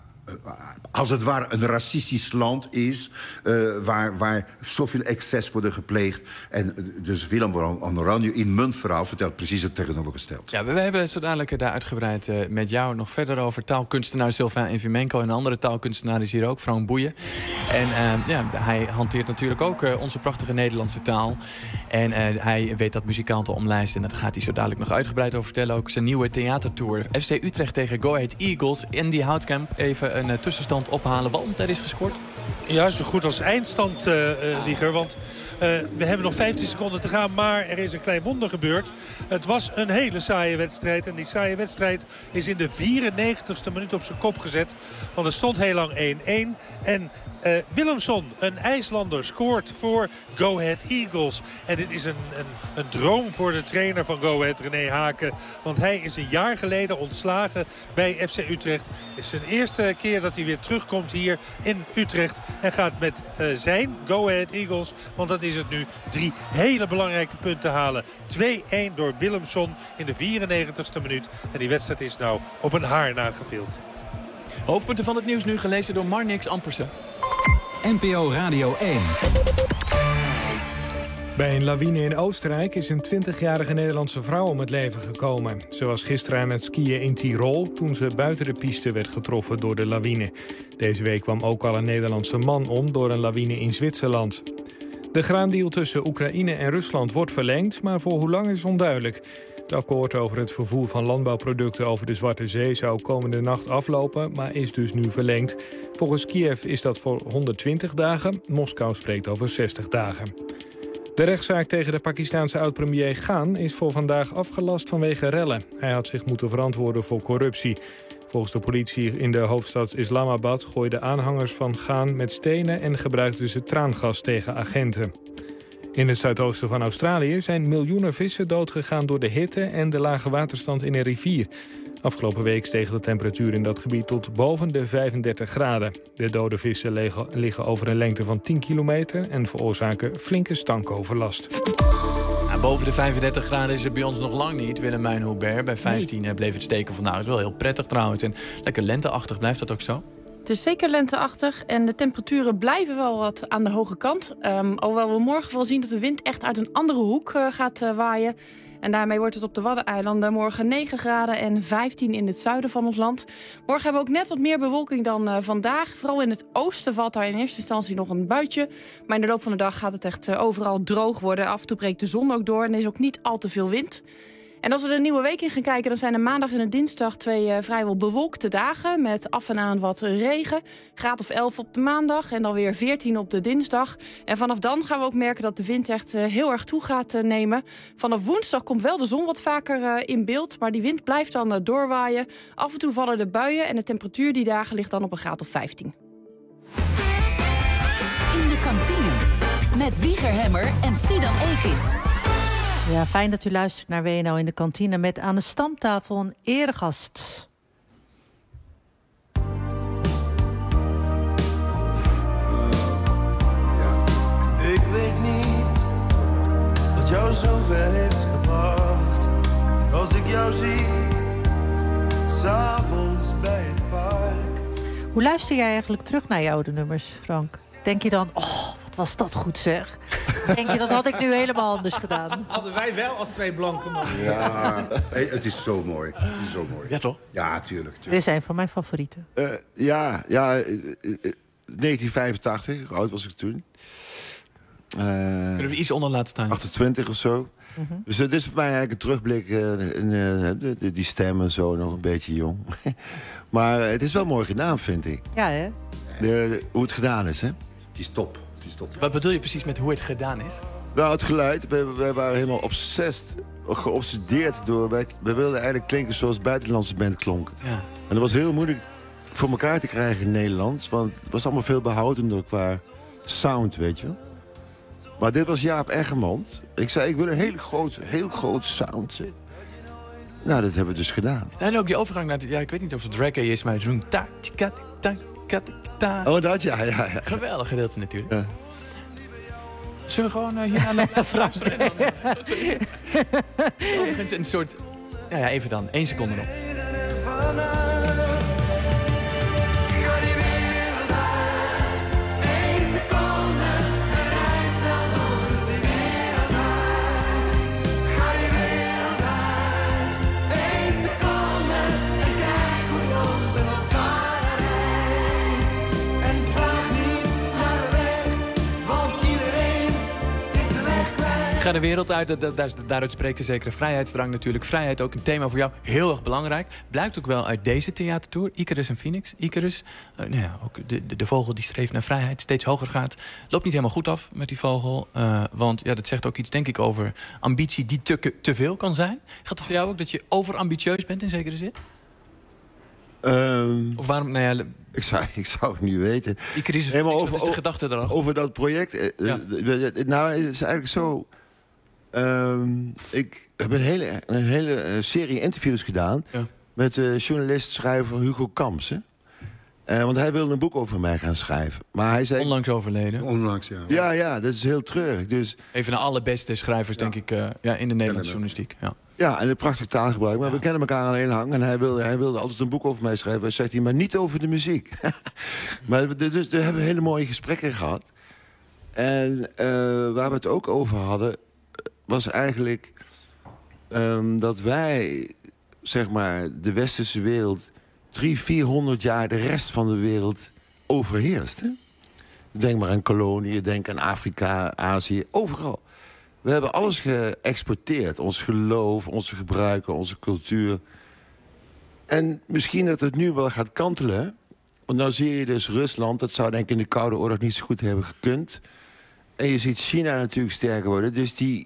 [SPEAKER 9] als het ware een racistisch land is... waar zoveel excess worden gepleegd. En dus Willem van Oranje in mijn verhaal vertelt precies het tegenovergesteld.
[SPEAKER 3] Ja, we hebben zo dadelijk daar uitgebreid met jou nog verder over. Taalkunstenaar Sylvain Efimenko en een andere taalkunstenaar is hier ook, Frank Boeien. En hij hanteert natuurlijk ook onze prachtige Nederlandse taal. En hij weet dat muzikanten omlijsten. En daar gaat hij zo dadelijk nog uitgebreid over vertellen. Ook zijn nieuwe theatertour. FC Utrecht tegen Go Ahead Eagles. Andy Houtkamp even een tussenstand ophalen, want er is gescoord.
[SPEAKER 10] Ja, zo goed als eindstand, Wieger. Want we hebben nog 15 seconden te gaan, maar er is een klein wonder gebeurd. Het was een hele saaie wedstrijd. En die saaie wedstrijd is in de 94ste minuut op zijn kop gezet. Want er stond heel lang 1-1. En Willemson, een IJslander, scoort voor Go Ahead Eagles. En dit is een droom voor de trainer van Go Ahead, René Haken. Want hij is een jaar geleden ontslagen bij FC Utrecht. Het is zijn eerste keer dat hij weer terugkomt hier in Utrecht. En gaat met zijn Go Ahead Eagles, want dat is het nu, 3 hele belangrijke punten halen. 2-1 door Willemson in de 94ste minuut. En die wedstrijd is nou op een haar nagevild.
[SPEAKER 3] Hoofdpunten van het nieuws nu, gelezen door Marnix Ampersen.
[SPEAKER 16] NPO Radio 1.
[SPEAKER 7] Bij een lawine in Oostenrijk is een 20-jarige Nederlandse vrouw om het leven gekomen. Ze was gisteren aan het skiën in Tirol toen ze buiten de piste werd getroffen door de lawine. Deze week kwam ook al een Nederlandse man om door een lawine in Zwitserland. De graandeal tussen Oekraïne en Rusland wordt verlengd, maar voor hoe lang is onduidelijk. Het akkoord over het vervoer van landbouwproducten over de Zwarte Zee zou komende nacht aflopen, maar is dus nu verlengd. Volgens Kiev is dat voor 120 dagen. Moskou spreekt over 60 dagen. De rechtszaak tegen de Pakistaanse oud-premier Khan is voor vandaag afgelast vanwege rellen. Hij had zich moeten verantwoorden voor corruptie. Volgens de politie in de hoofdstad Islamabad gooiden aanhangers van Khan met stenen en gebruikten ze traangas tegen agenten. In het zuidoosten van Australië zijn miljoenen vissen doodgegaan door de hitte en de lage waterstand in een rivier. Afgelopen week steeg de temperatuur in dat gebied tot boven de 35 graden. De dode vissen liggen over een lengte van 10 kilometer en veroorzaken flinke stankoverlast.
[SPEAKER 3] Boven de 35 graden is het bij ons nog lang niet, Willemijn Hubert. Bij 15 bleef het steken vandaag. Dat is wel heel prettig trouwens. En lekker lenteachtig, blijft dat ook zo?
[SPEAKER 11] Het is zeker lenteachtig en de temperaturen blijven wel wat aan de hoge kant. Alhoewel we morgen wel zien dat de wind echt uit een andere hoek gaat waaien. En daarmee wordt het op de Waddeneilanden morgen 9 graden en 15 in het zuiden van ons land. Morgen hebben we ook net wat meer bewolking dan vandaag. Vooral in het oosten valt daar in eerste instantie nog een buitje. Maar in de loop van de dag gaat het echt overal droog worden. Af en toe breekt de zon ook door en er is ook niet al te veel wind. En als we de nieuwe week in gaan kijken, dan zijn er maandag en de dinsdag 2 vrijwel bewolkte dagen met af en aan wat regen. Graad of 11 op de maandag en dan weer 14 op de dinsdag. En vanaf dan gaan we ook merken dat de wind echt heel erg toe gaat nemen. Vanaf woensdag komt wel de zon wat vaker in beeld, maar die wind blijft dan doorwaaien. Af en toe vallen de buien en de temperatuur die dagen ligt dan op een graad of 15.
[SPEAKER 2] In de kantine met Wieger Hemmer en Fidan Ekis.
[SPEAKER 31] Ja, fijn dat u luistert naar WNL in de kantine met aan de stamtafel een eregast.
[SPEAKER 14] Ik weet niet wat jou zover heeft gebracht. Als ik jou zie, 's avonds bij het park.
[SPEAKER 31] Hoe luister jij eigenlijk terug naar je oude nummers, Frank? Denk je dan, oh, wat was dat goed zeg? Denk je, dat had ik nu helemaal anders gedaan?
[SPEAKER 6] Hadden wij wel als 2 blanke mannen.
[SPEAKER 9] Ja, hey, het is zo mooi. Het is zo mooi.
[SPEAKER 3] Ja, toch?
[SPEAKER 9] Ja, tuurlijk.
[SPEAKER 31] Dit is een van mijn favorieten.
[SPEAKER 5] 1985, hoe oud was ik toen?
[SPEAKER 3] Kunnen we iets onder laten staan?
[SPEAKER 5] 28 of zo.
[SPEAKER 31] Mm-hmm.
[SPEAKER 5] Dus het is voor mij eigenlijk een terugblik. Die stem en zo, nog een beetje jong. Maar het is wel mooi gedaan, vind ik.
[SPEAKER 31] Ja, hè?
[SPEAKER 5] Hoe het gedaan is, hè?
[SPEAKER 9] Het is top. Het is top.
[SPEAKER 3] Wat bedoel je precies met hoe het gedaan is?
[SPEAKER 5] Nou, het geluid. We waren helemaal geobsedeerd door... We wilden eigenlijk klinken zoals het buitenlandse band klonk.
[SPEAKER 3] Ja.
[SPEAKER 5] En dat was heel moeilijk voor elkaar te krijgen in Nederland. Want het was allemaal veel behoudender qua sound, weet je. Maar dit was Jaap Eggermond. Ik zei, ik wil een heel groot sound. Nou, dat hebben we dus gedaan.
[SPEAKER 3] En ook die overgang naar... Ja, ik weet niet of het reggae is, maar...
[SPEAKER 5] Oh, dat, ja.
[SPEAKER 3] Geweldig gedeelte natuurlijk. Ja. Zullen we gewoon hierna naar Frans? Overigens een soort... Ja, even dan. 1 seconde nog. Ga de wereld uit, daaruit spreekt de zekere vrijheidsdrang natuurlijk. Vrijheid ook een thema voor jou, heel erg belangrijk. Blijkt ook wel uit deze theatertour, Icarus en Phoenix. Icarus, ook de vogel die streeft naar vrijheid, steeds hoger gaat. Loopt niet helemaal goed af met die vogel. Want ja, dat zegt ook iets, denk ik, over ambitie die te veel kan zijn. Geldt het voor jou ook dat je overambitieus bent in zekere zin? Of waarom,
[SPEAKER 5] Ik zou het niet weten.
[SPEAKER 3] Icarus, wat is de gedachte erachter?
[SPEAKER 5] Over dat project. Nou, het is eigenlijk zo... ik heb een hele serie interviews gedaan... met journalist, schrijver Hugo Kamps. Want hij wilde een boek over mij gaan schrijven. Maar hij zei...
[SPEAKER 3] Onlangs overleden.
[SPEAKER 9] Onlangs, ja.
[SPEAKER 5] Ja, dat is heel treurig. Dus...
[SPEAKER 3] Een van de allerbeste schrijvers, denk ik, in de Nederlandse journalistiek.
[SPEAKER 5] Ja, en een prachtig taalgebruik. Maar we kennen elkaar al heel lang. En hij wilde altijd een boek over mij schrijven. Hij zegt hij, maar niet over de muziek. Maar dus we hebben hele mooie gesprekken gehad. En waar we het ook over hadden, was eigenlijk dat wij, zeg maar, de westerse wereld 300-400 jaar de rest van de wereld overheerst. Hè? Denk maar aan koloniën, denk aan Afrika, Azië, overal. We hebben alles geëxporteerd. Ons geloof, onze gebruiken, onze cultuur. En misschien dat het nu wel gaat kantelen. Want nou zie je dus Rusland, dat zou denk ik in de Koude Oorlog niet zo goed hebben gekund. En je ziet China natuurlijk sterker worden. Dus die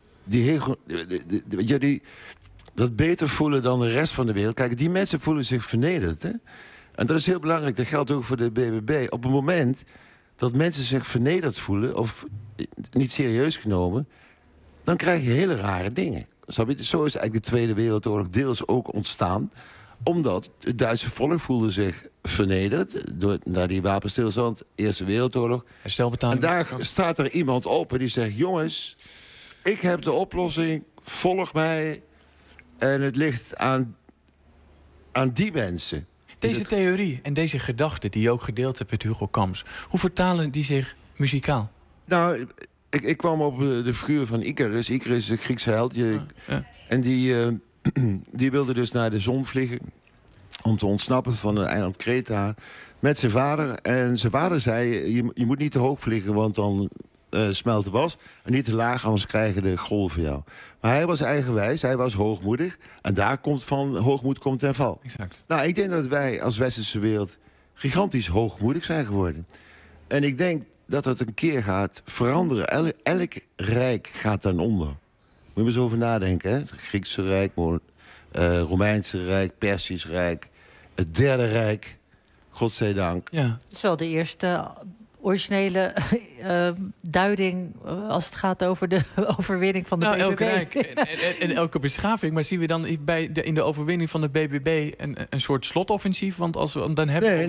[SPEAKER 5] dat beter voelen dan de rest van de wereld. Kijk, die mensen voelen zich vernederd. Hè? En dat is heel belangrijk. Dat geldt ook voor de BBB. Op het moment dat mensen zich vernederd voelen, of niet serieus genomen, dan krijg je hele rare dingen. Zo is eigenlijk de Tweede Wereldoorlog deels ook ontstaan, omdat het Duitse volk voelde zich vernederd naar die wapenstilstand, Eerste Wereldoorlog. En daar staat er iemand op en die zegt: jongens, ik heb de oplossing, volg mij. En het ligt aan die mensen.
[SPEAKER 3] Deze theorie en deze gedachten die je ook gedeeld hebt met Hugo Kamps, hoe vertalen die zich muzikaal?
[SPEAKER 5] Nou, ik kwam op de figuur van Icarus. Icarus is een Griekse held. En die wilde dus naar de zon vliegen om te ontsnappen van het eiland Kreta met zijn vader. En zijn vader zei: je moet niet te hoog vliegen, want dan smelt de was. En niet te laag, anders krijgen de golven jou. Maar hij was eigenwijs, hij was hoogmoedig. En daar komt van hoogmoed komt ten val.
[SPEAKER 3] Exact.
[SPEAKER 5] Nou, ik denk dat wij als westerse wereld gigantisch hoogmoedig zijn geworden. En ik denk dat het een keer gaat veranderen. Elk rijk gaat ten onder. Moet je maar eens over nadenken, hè? Het Griekse Rijk, Romeinse Rijk, Persisch Rijk, het Derde Rijk. Godzijdank.
[SPEAKER 31] Ja. Het is wel de eerste originele duiding als het gaat over de overwinning van de BBB.
[SPEAKER 3] Elk rijk en elke beschaving. Maar zien we dan in de overwinning van de BBB een soort slotoffensief? Want als we dan hebben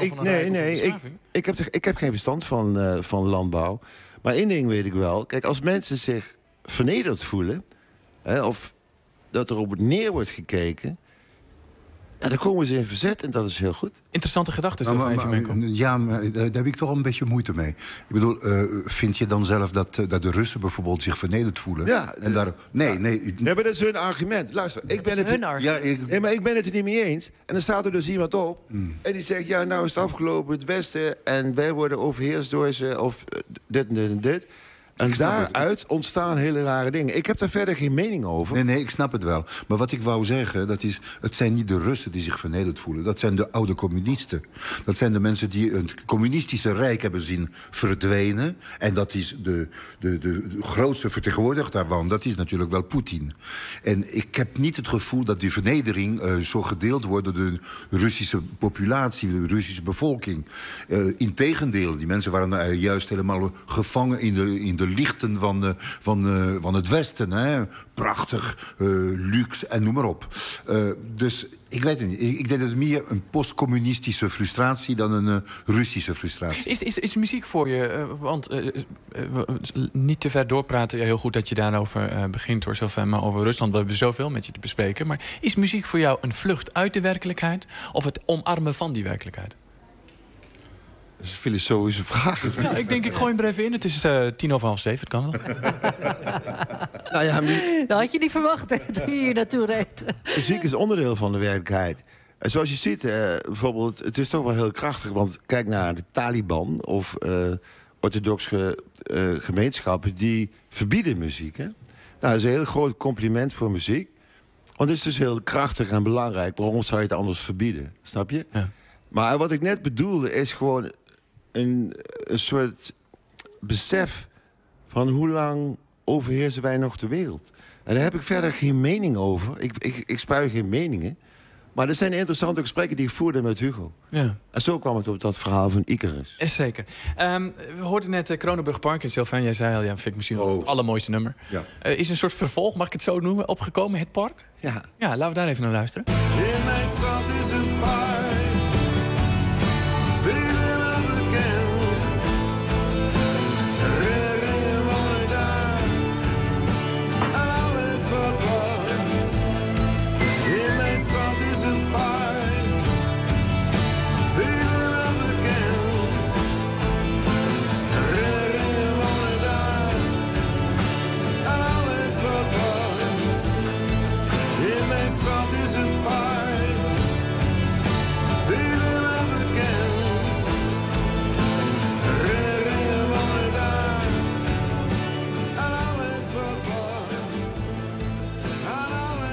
[SPEAKER 5] ik heb geen verstand van landbouw. Maar één ding weet ik wel. Kijk, als mensen zich vernederd voelen, hè, of dat er op het neer wordt gekeken, ja, dan komen ze in verzet en dat is heel goed.
[SPEAKER 3] Interessante gedachten.
[SPEAKER 9] Ja, maar daar heb ik toch een beetje moeite mee. Ik bedoel, vind je dan zelf dat de Russen bijvoorbeeld zich vernederd voelen?
[SPEAKER 5] Ja.
[SPEAKER 9] En nee.
[SPEAKER 5] Nee, maar dat is hun argument. Luister, ik ben het er niet mee eens. En dan staat er dus iemand op en die zegt: ja, nou is het afgelopen, het Westen, en wij worden overheerst door ze, of dit en dit en dit. En daaruit ontstaan hele rare dingen. Ik heb daar verder geen mening over.
[SPEAKER 9] Nee, ik snap het wel. Maar wat ik wou zeggen, dat is, het zijn niet de Russen die zich vernederd voelen. Dat zijn de oude communisten. Dat zijn de mensen die het communistische rijk hebben zien verdwijnen. En dat is de grootste vertegenwoordiger daarvan. Dat is natuurlijk wel Poetin. En ik heb niet het gevoel dat die vernedering zo gedeeld wordt door de Russische populatie, de Russische bevolking. Integendeel, die mensen waren juist helemaal gevangen in de lichten van het Westen. Hè? Prachtig, luxe en noem maar op. Dus ik weet het niet. Ik denk dat het meer een postcommunistische frustratie dan een Russische frustratie.
[SPEAKER 3] Is muziek voor je, want niet te ver doorpraten, ja, heel goed dat je daarover begint, hoor, Sylvain, maar over Rusland, we hebben zoveel met je te bespreken. Maar is muziek voor jou een vlucht uit de werkelijkheid of het omarmen van die werkelijkheid?
[SPEAKER 5] Dat is een filosofische vraag.
[SPEAKER 3] Nou, ik denk, ik gooi hem er even in. Het is 6:50, het kan wel.
[SPEAKER 5] Nou ja,
[SPEAKER 31] dat had je niet verwacht, hè, toen je hier naartoe reed.
[SPEAKER 5] Muziek is onderdeel van de werkelijkheid. En zoals je ziet, bijvoorbeeld, het is toch wel heel krachtig. Want kijk naar de Taliban of orthodoxe gemeenschappen, die verbieden muziek. Hè? Nou, dat is een heel groot compliment voor muziek. Want het is dus heel krachtig en belangrijk. Waarom zou je het anders verbieden? Snap je? Ja. Maar wat ik net bedoelde is gewoon een soort besef van hoe lang overheersen wij nog de wereld. En daar heb ik verder geen mening over. Ik spuig geen meningen. Maar er zijn interessante gesprekken die ik voerde met Hugo. Ja. En zo kwam het op dat verhaal van Icarus.
[SPEAKER 3] Zeker. We hoorden net Kronenburg Park in Sylvain. Jij zei al, ja, vind ik misschien wel het allermooiste nummer. Ja. Is een soort vervolg, mag ik het zo noemen, opgekomen, het park?
[SPEAKER 5] Ja.
[SPEAKER 3] Ja, laten we daar even naar luisteren.
[SPEAKER 14] In mijn stad is een park. Velen bekend. Herinneringen wonen daar. En alles wat was. In mijn stad is een park. Velen bekend. Herinneringen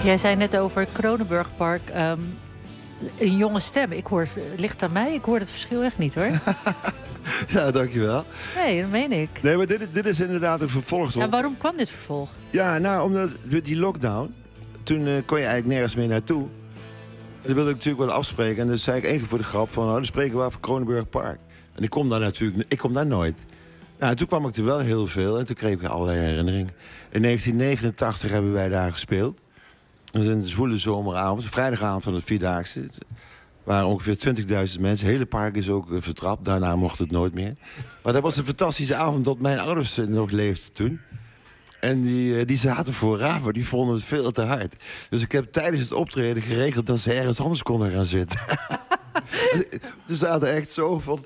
[SPEAKER 31] Jij zei net over het Kronenburgpark. Een jonge stem. Ligt aan mij? Ik hoor het verschil echt niet, hoor.
[SPEAKER 5] Ja, dankjewel.
[SPEAKER 31] Nee, dat meen ik.
[SPEAKER 5] Nee, maar dit is inderdaad een vervolg.
[SPEAKER 31] En waarom kwam dit vervolg?
[SPEAKER 5] Ja, nou, omdat met die lockdown... toen kon je eigenlijk nergens meer naartoe. Dat wilde ik natuurlijk wel afspreken. En dan zei ik één keer voor de grap van... dan spreken we af voor Kronenburgpark. En ik kom daar nooit. Nou, en toen kwam ik er wel heel veel. En toen kreeg ik allerlei herinneringen. In 1989 hebben wij daar gespeeld. Dat is een zwoele zomeravond. Vrijdagavond van het Vierdaagse. Er waren ongeveer 20.000 mensen. Het hele park is ook vertrapt. Daarna mocht het nooit meer. Maar dat was een fantastische avond... dat mijn ouders nog leefden toen. En die zaten vooraan, maar die vonden het veel te hard. Dus ik heb tijdens het optreden geregeld... dat ze ergens anders konden gaan zitten. Ze zaten echt zo van...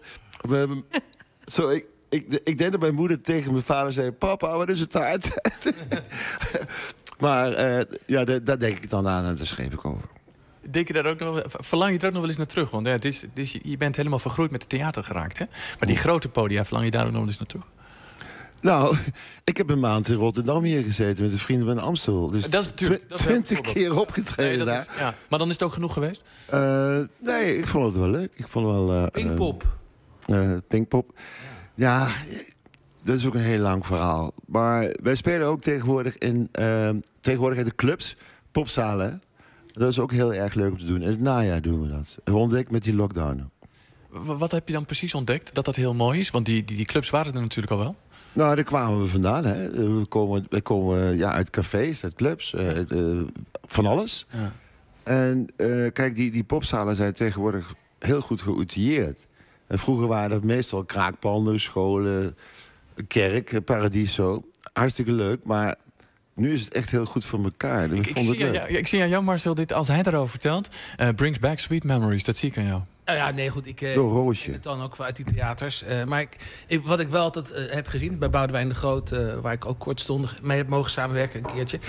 [SPEAKER 5] Ik denk dat mijn moeder tegen mijn vader zei... Papa, wat is het hard? Maar daar denk ik dan aan en daar schreef ik over.
[SPEAKER 3] Denk je daar ook nog, verlang je er ook nog wel eens naar terug? Want je bent helemaal vergroeid met het theater geraakt, hè? Maar die grote podia, verlang je daar ook nog wel eens naar terug?
[SPEAKER 5] Nou, ik heb een maand in Rotterdam hier gezeten met de Vrienden van Amstel. Dus
[SPEAKER 3] dat is natuurlijk
[SPEAKER 5] 20 keer opgetreden daar.
[SPEAKER 3] Ja. Maar dan is het ook genoeg geweest?
[SPEAKER 5] Nee, ik vond het wel leuk. Ik vond wel...
[SPEAKER 6] Pinkpop.
[SPEAKER 5] Pinkpop. Ja, dat is ook een heel lang verhaal. Maar wij spelen ook tegenwoordig in de clubs, popzalen. Dat is ook heel erg leuk om te doen. In het najaar doen we dat. En we ontdekken met die lockdown.
[SPEAKER 3] Wat heb je dan precies ontdekt? Dat heel mooi is? Want die clubs waren er natuurlijk al wel.
[SPEAKER 5] Nou, daar kwamen we vandaan. Hè. We komen uit cafés, uit clubs, van alles. Ja. En kijk, die popzalen zijn tegenwoordig heel goed geoutilleerd. En vroeger waren dat meestal kraakpanden, scholen, kerk, Paradiso. Hartstikke leuk, maar nu is het echt heel goed voor elkaar. Dus
[SPEAKER 3] ik zie aan jou, Marcel, dit, als hij daarover vertelt... brings back sweet memories, dat zie ik aan jou.
[SPEAKER 6] Nou ja, nee, goed. Ik
[SPEAKER 5] Roosje.
[SPEAKER 6] het dan ook uit die theaters. Maar wat ik wel altijd heb gezien bij Boudewijn de Groot... waar ik ook kortstondig mee heb mogen samenwerken een keertje...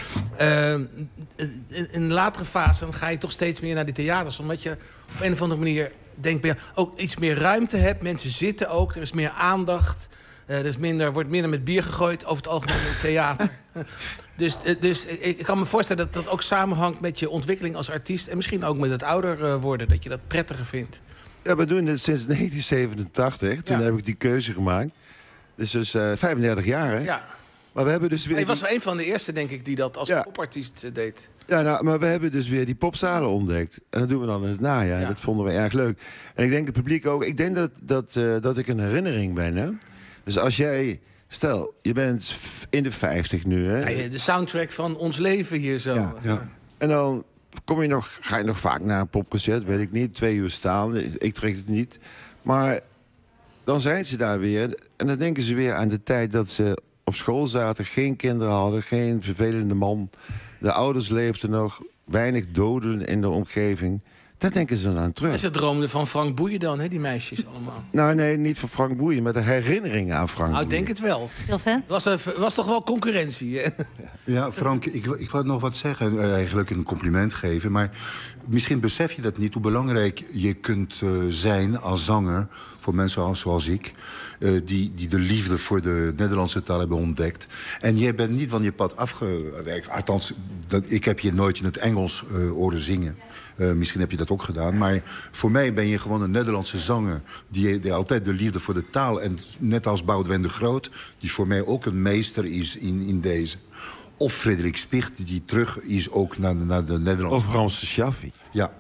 [SPEAKER 6] in een latere fase dan ga je toch steeds meer naar die theaters. Omdat je op een of andere manier denkt... ook iets meer ruimte hebt. Mensen zitten ook, er is meer aandacht... wordt minder met bier gegooid over het algemeen in het theater. Dus ik kan me voorstellen dat dat ook samenhangt met je ontwikkeling als artiest... en misschien ook met het ouder worden, dat je dat prettiger vindt.
[SPEAKER 5] Ja, we doen dit sinds 1987. Toen heb ik die keuze gemaakt. Dus 35 jaar, hè?
[SPEAKER 6] Ja.
[SPEAKER 5] Maar we hebben dus weer...
[SPEAKER 6] Hij was wel een van de eerste, denk ik, die dat als popartiest deed.
[SPEAKER 5] Ja, nou, maar we hebben dus weer die popzalen ontdekt. En dat doen we dan in het najaar. Dat vonden we erg leuk. En ik denk het publiek ook... Ik denk dat ik een herinnering ben, hè? Dus als jij... Stel, je bent in de 50 nu, hè?
[SPEAKER 6] Ja, de soundtrack van ons leven hier zo.
[SPEAKER 5] Ja. En dan ga je nog vaak naar een popconcert, weet ik niet. 2 uur staan, ik trek het niet. Maar dan zijn ze daar weer. En dan denken ze weer aan de tijd dat ze op school zaten... geen kinderen hadden, geen vervelende man. De ouders leefden nog, weinig doden in de omgeving... Daar denken ze dan aan terug.
[SPEAKER 6] En ze droomden van Frank Boeien dan, hè, die meisjes allemaal.
[SPEAKER 5] Nou, nee, niet van Frank Boeien, maar de herinneringen aan Frank Boeien.
[SPEAKER 6] Ik denk het wel. Was toch wel concurrentie, hè?
[SPEAKER 9] Ja, Frank, ik wou nog wat zeggen. Eigenlijk een compliment geven. Maar misschien besef je dat niet, hoe belangrijk je kunt zijn als zanger... voor mensen zoals ik, die de liefde voor de Nederlandse taal hebben ontdekt. En jij bent niet van je pad afgewerkt. Althans, ik heb je nooit in het Engels horen zingen. Misschien heb je dat ook gedaan. Maar voor mij ben je gewoon een Nederlandse zanger... die altijd de liefde voor de taal... en net als Boudewijn de Groot... die voor mij ook een meester is in deze. Of Frederik Spicht, die terug is ook naar de Nederlandse...
[SPEAKER 5] Of Ramse Shaffi.
[SPEAKER 9] Ja.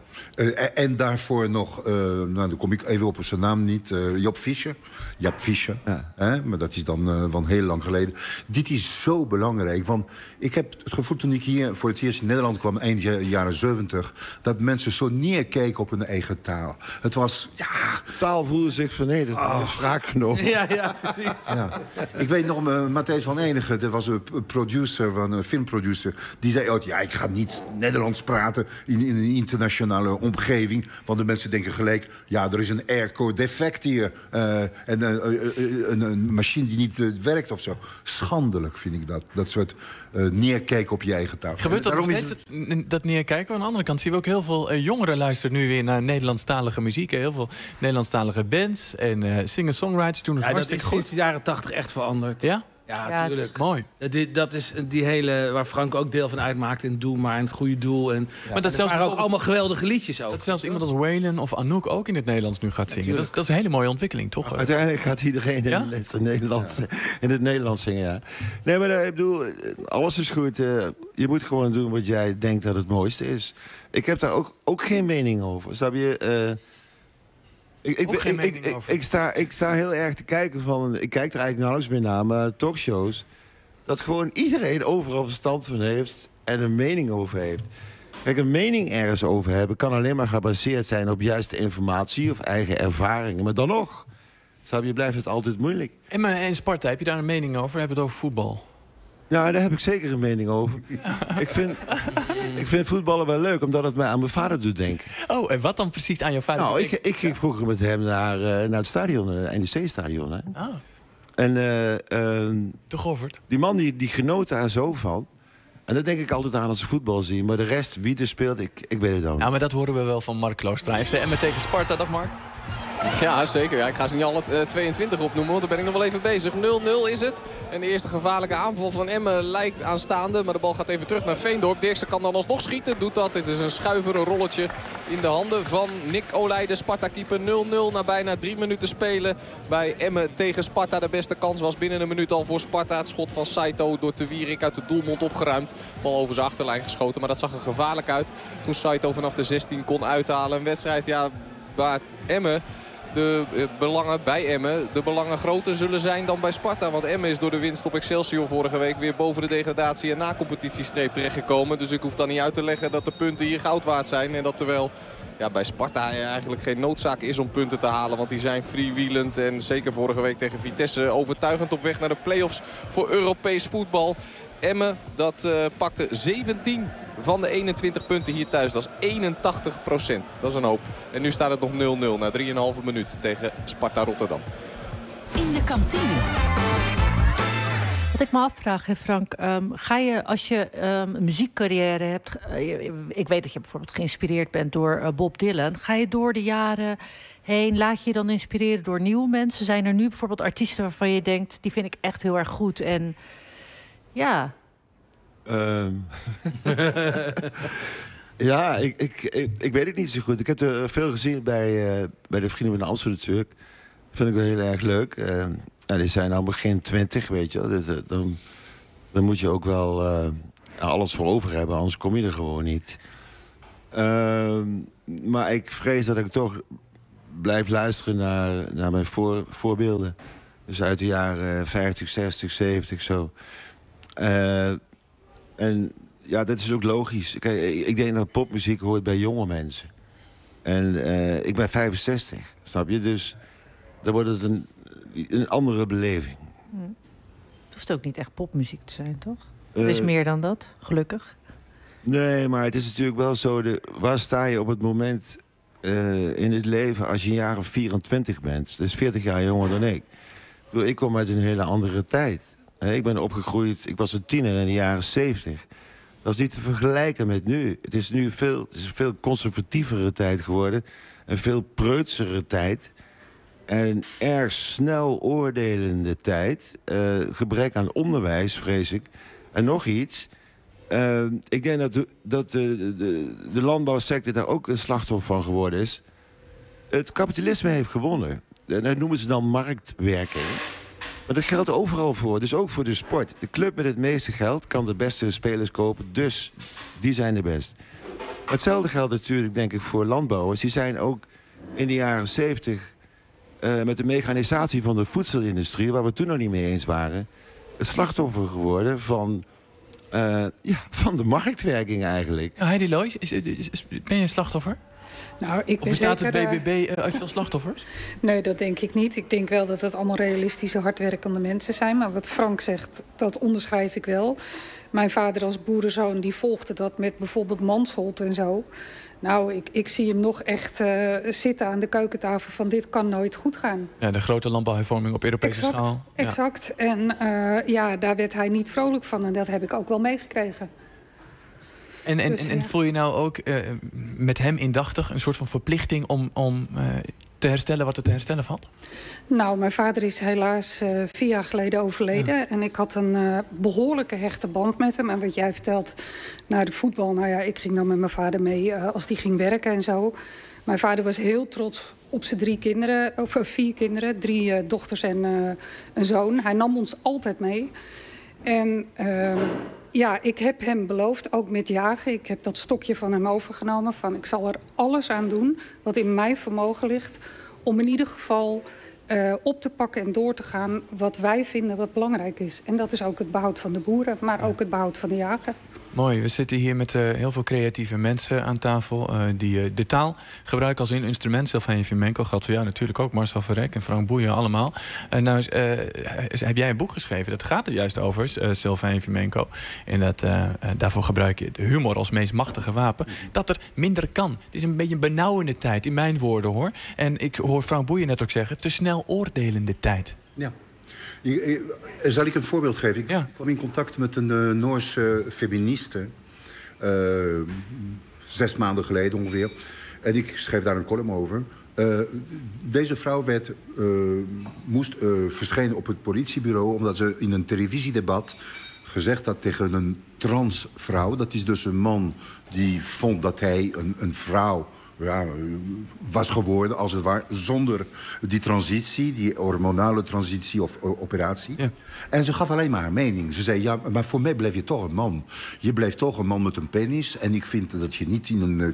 [SPEAKER 9] En daarvoor nog, dan kom ik even op zijn naam niet... Job Fischer. Jaap Fischer. Ja. Maar dat is dan van heel lang geleden. Dit is zo belangrijk. Want ik heb het gevoel toen ik hier voor het eerst in Nederland kwam... eind jaren 70... dat mensen zo neerkeken op hun eigen taal. Het was,
[SPEAKER 5] Taal voelde zich vernederd. Wraak genomen.
[SPEAKER 6] Ja, precies.
[SPEAKER 9] Ja. Ik weet nog, Matthijs van Eenigen, dat was een filmproducer... die zei ook, ik ga niet Nederlands praten in een internationale omgeving... want de mensen denken gelijk, er is een airco-defect hier... en een machine die niet werkt of zo. Schandelijk vind ik dat. Dat soort neerkijken op je eigen taal.
[SPEAKER 3] Gebeurt dat nog steeds, dat neerkijken? Aan de andere kant zien we ook heel veel jongeren luisteren nu weer naar Nederlandstalige muziek. Heel veel Nederlandstalige bands en singer-songwriters doen het hartstikke goed.
[SPEAKER 6] Dat is sinds de jaren 80 echt veranderd.
[SPEAKER 3] Ja?
[SPEAKER 6] Ja,
[SPEAKER 31] Ja,
[SPEAKER 6] tuurlijk.
[SPEAKER 3] Mooi.
[SPEAKER 6] Dat is die hele, waar Frank ook deel van uitmaakt. En Doe maar, en Het Goede Doel. En,
[SPEAKER 3] Maar dat zelfs
[SPEAKER 6] waren ook allemaal geweldige liedjes ook.
[SPEAKER 3] Dat zelfs iemand als Waylon of Anouk ook in het Nederlands nu gaat zingen. Dat is een hele mooie ontwikkeling, toch?
[SPEAKER 5] Uiteindelijk gaat iedereen in het Nederlands zingen, ja. Nee, maar ik bedoel, alles is goed. Je moet gewoon doen wat jij denkt dat het mooiste is. Ik heb daar ook geen mening over. Snap je? Ik sta heel erg te kijken van... Ik kijk er eigenlijk nauwelijks meer naar, maar talkshows... dat gewoon iedereen overal verstand van heeft... en een mening over heeft. Kijk, een mening ergens over hebben... kan alleen maar gebaseerd zijn op juiste informatie... of eigen ervaringen. Maar dan nog, snap je, blijft het altijd moeilijk.
[SPEAKER 3] En Sparta, heb je daar een mening over? Heb je het over voetbal?
[SPEAKER 5] Ja, daar heb ik zeker een mening over. Ik vind voetballen wel leuk, omdat het mij aan mijn vader doet denken.
[SPEAKER 3] Oh, en wat dan precies aan jouw vader?
[SPEAKER 5] Nou, ik ging vroeger met hem naar het stadion, het NEC-stadion. Hè.
[SPEAKER 3] Ah.
[SPEAKER 5] En
[SPEAKER 3] de Goffert.
[SPEAKER 5] Die man die genoot daar zo van. En dat denk ik altijd aan als ze voetbal zien. Maar de rest, wie er speelt, ik weet het dan.
[SPEAKER 3] Nou, maar dat horen we wel van Mark Kloostra. FC Emmen tegen Sparta, dag Mark.
[SPEAKER 12] Ja, zeker. Ja, ik ga ze niet alle 22 opnoemen, want daar ben ik nog wel even bezig. 0-0 is het. En de eerste gevaarlijke aanval van Emmen lijkt aanstaande. Maar de bal gaat even terug naar Veendorp. Dirksen kan dan alsnog schieten. Doet dat. Dit is een schuiver, een rolletje in de handen van Nick Olij, de Sparta-keeper. 0-0 na bijna 3 minuten spelen bij Emmen tegen Sparta. De beste kans was binnen een minuut al voor Sparta. Het schot van Saito door Te Wierik uit de doelmond opgeruimd. Bal over zijn achterlijn geschoten, maar dat zag er gevaarlijk uit. Toen Saito vanaf de 16 kon uithalen. Een wedstrijd, ja, waar Emmen... De belangen bij Emmen, de belangen groter zullen zijn dan bij Sparta. Want Emmen is door de winst op Excelsior vorige week weer boven de degradatie- en na-competitiestreep terechtgekomen. Dus ik hoef dan niet uit te leggen dat de punten hier goud waard zijn. En dat terwijl bij Sparta eigenlijk geen noodzaak is om punten te halen. Want die zijn freewheelend en zeker vorige week tegen Vitesse overtuigend op weg naar de play-offs voor Europees voetbal. Emmen, dat pakte 17 van de 21 punten hier thuis. Dat is 81%. Dat is een hoop. En nu staat het nog 0-0 na 3,5 minuut tegen Sparta Rotterdam.
[SPEAKER 2] In de kantine.
[SPEAKER 31] Wat ik me afvraag, Frank, ga je als je een muziekcarrière hebt... ik weet dat je bijvoorbeeld geïnspireerd bent door Bob Dylan. Ga je door de jaren heen, laat je je dan inspireren door nieuwe mensen? Zijn er nu bijvoorbeeld artiesten waarvan je denkt... die vind ik echt heel erg goed en ja...
[SPEAKER 5] Ja, ik weet het niet zo goed. Ik heb er veel gezien bij de Vrienden van Amsterdam natuurlijk. Vind ik wel heel erg leuk. Die zijn nou begin 20, weet je wel. Dan moet je ook wel alles voor over hebben, anders kom je er gewoon niet. Maar ik vrees dat ik toch blijf luisteren naar mijn voorbeelden. Dus uit de jaren 50, 60, 70 zo. En ja, dat is ook logisch. Kijk, ik denk dat popmuziek hoort bij jonge mensen. En ik ben 65, snap je? Dus dan wordt het een andere beleving.
[SPEAKER 31] Het hoeft ook niet echt popmuziek te zijn, toch? Er is meer dan dat, gelukkig.
[SPEAKER 5] Nee, maar het is natuurlijk wel zo... waar sta je op het moment in het leven als je een jaar of 24 bent? Dat is 40 jaar jonger dan ik. Ik kom uit een hele andere tijd. Ik ben opgegroeid, ik was een tiener in de jaren 70. Dat is niet te vergelijken met nu. Het is nu een veel conservatievere tijd geworden. Een veel preutsere tijd. En een erg snel oordelende tijd. Gebrek aan onderwijs, vrees ik. En nog iets. Ik denk dat de landbouwsector daar ook een slachtoffer van geworden is. Het kapitalisme heeft gewonnen. En dat noemen ze dan marktwerking. Maar dat geldt overal voor, dus ook voor de sport. De club met het meeste geld kan de beste spelers kopen, dus die zijn de best. Maar hetzelfde geldt natuurlijk, denk ik, voor landbouwers. Die zijn ook in de jaren 70 met de mechanisatie van de voedselindustrie, waar we toen nog niet mee eens waren, het slachtoffer geworden van de marktwerking eigenlijk.
[SPEAKER 3] Heidi Looij, ben je een slachtoffer?
[SPEAKER 4] Nou, ik ben
[SPEAKER 3] bestaat
[SPEAKER 4] zeker,
[SPEAKER 3] het BBB uit veel slachtoffers?
[SPEAKER 4] Nee, dat denk ik niet. Ik denk wel dat het allemaal realistische, hardwerkende mensen zijn. Maar wat Frank zegt, dat onderschrijf ik wel. Mijn vader als boerenzoon, die volgde dat met bijvoorbeeld Mansholt en zo. Nou, ik zie hem nog echt zitten aan de keukentafel van dit kan nooit goed gaan.
[SPEAKER 3] Ja, de grote landbouwhervorming op Europese schaal.
[SPEAKER 4] Exact. En daar werd hij niet vrolijk van. En dat heb ik ook wel meegekregen.
[SPEAKER 3] En voel je nou ook met hem indachtig een soort van verplichting om te herstellen wat er te herstellen valt?
[SPEAKER 4] Nou, mijn vader is helaas 4 jaar geleden overleden. Ja. En ik had een behoorlijke hechte band met hem. En wat jij vertelt naar de voetbal. Nou ja, ik ging dan met mijn vader mee als die ging werken en zo. Mijn vader was heel trots op zijn 4 kinderen. 3 dochters en een zoon. Hij nam ons altijd mee. En ja, ik heb hem beloofd, ook met jagen. Ik heb dat stokje van hem overgenomen. Van ik zal er alles aan doen wat in mijn vermogen ligt. Om in ieder geval op te pakken en door te gaan wat wij vinden wat belangrijk is. En dat is ook het behoud van de boeren, maar ook het behoud van de jager.
[SPEAKER 3] Mooi, we zitten hier met heel veel creatieve mensen aan tafel... die de taal gebruiken als een instrument. Sylvain Efimenko geldt voor jou natuurlijk ook. Marcel Verrek en Frank Boeien allemaal. Nou, heb jij een boek geschreven? Dat gaat er juist over, Sylvain Efimenko. En daarvoor gebruik je de humor als meest machtige wapen. Dat er minder kan. Het is een beetje een benauwende tijd, in mijn woorden hoor. En ik hoor Frank Boeien net ook zeggen... te snel oordelende tijd.
[SPEAKER 9] Ja. Zal ik een voorbeeld geven? Ik kwam in contact met een Noorse feministe. 6 maanden geleden ongeveer. En ik schreef daar een column over. Deze vrouw moest verschijnen op het politiebureau... omdat ze in een televisiedebat gezegd had tegen een transvrouw... dat is dus een man die vond dat hij een vrouw... was geworden, als het ware, zonder die transitie... die hormonale transitie of operatie. Ja. En ze gaf alleen maar haar mening. Ze zei, ja, maar voor mij blijf je toch een man. Je blijft toch een man met een penis. En ik vind dat je niet in een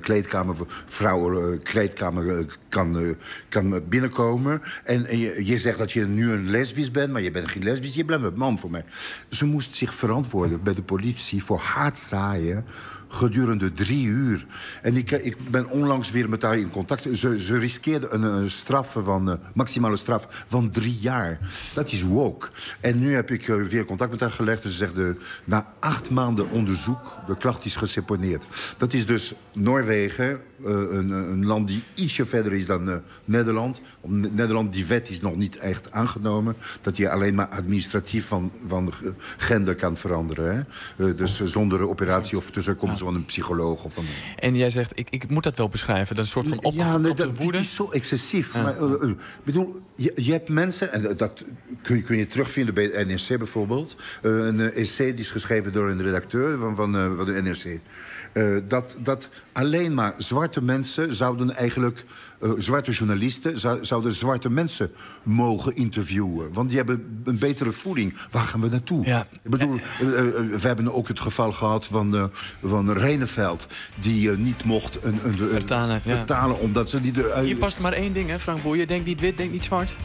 [SPEAKER 9] vrouwenkleedkamer kan binnenkomen. En je zegt dat je nu een lesbisch bent, maar je bent geen lesbisch. Je blijft een man voor mij. Ze moest zich verantwoorden bij de politie voor haatzaaien... gedurende 3 uur. En ik ben onlangs weer met haar in contact. Ze riskeerde een maximale straf van 3 jaar. Dat is woke. En nu heb ik weer contact met haar gelegd. En ze zegt, na 8 maanden onderzoek, de klacht is geseponeerd. Dat is dus Noorwegen, een land die ietsje verder is dan Nederland. Nederland, die wet is nog niet echt aangenomen. Dat je alleen maar administratief van gender kan veranderen. Hè? Dus zonder operatie of tussenkomst van een psycholoog. Of
[SPEAKER 3] En jij zegt, ik moet dat wel beschrijven. Dat is een soort van opgekropte woede.
[SPEAKER 9] Dat is zo excessief. Ja. Maar, bedoel, je hebt mensen, en dat kun je terugvinden bij de NRC bijvoorbeeld. Een essay die is geschreven door een redacteur van de NRC. Dat alleen maar zwarte mensen zouden eigenlijk... zwarte journalisten zouden zwarte mensen mogen interviewen. Want die hebben een betere voeding. Waar gaan we naartoe? Ja. Ik bedoel, we hebben ook het geval gehad van Reineveld... die niet mocht vertalen omdat ze niet...
[SPEAKER 3] Hier past maar 1 ding, hè, Frank Boeien. Denk niet wit, denk niet zwart.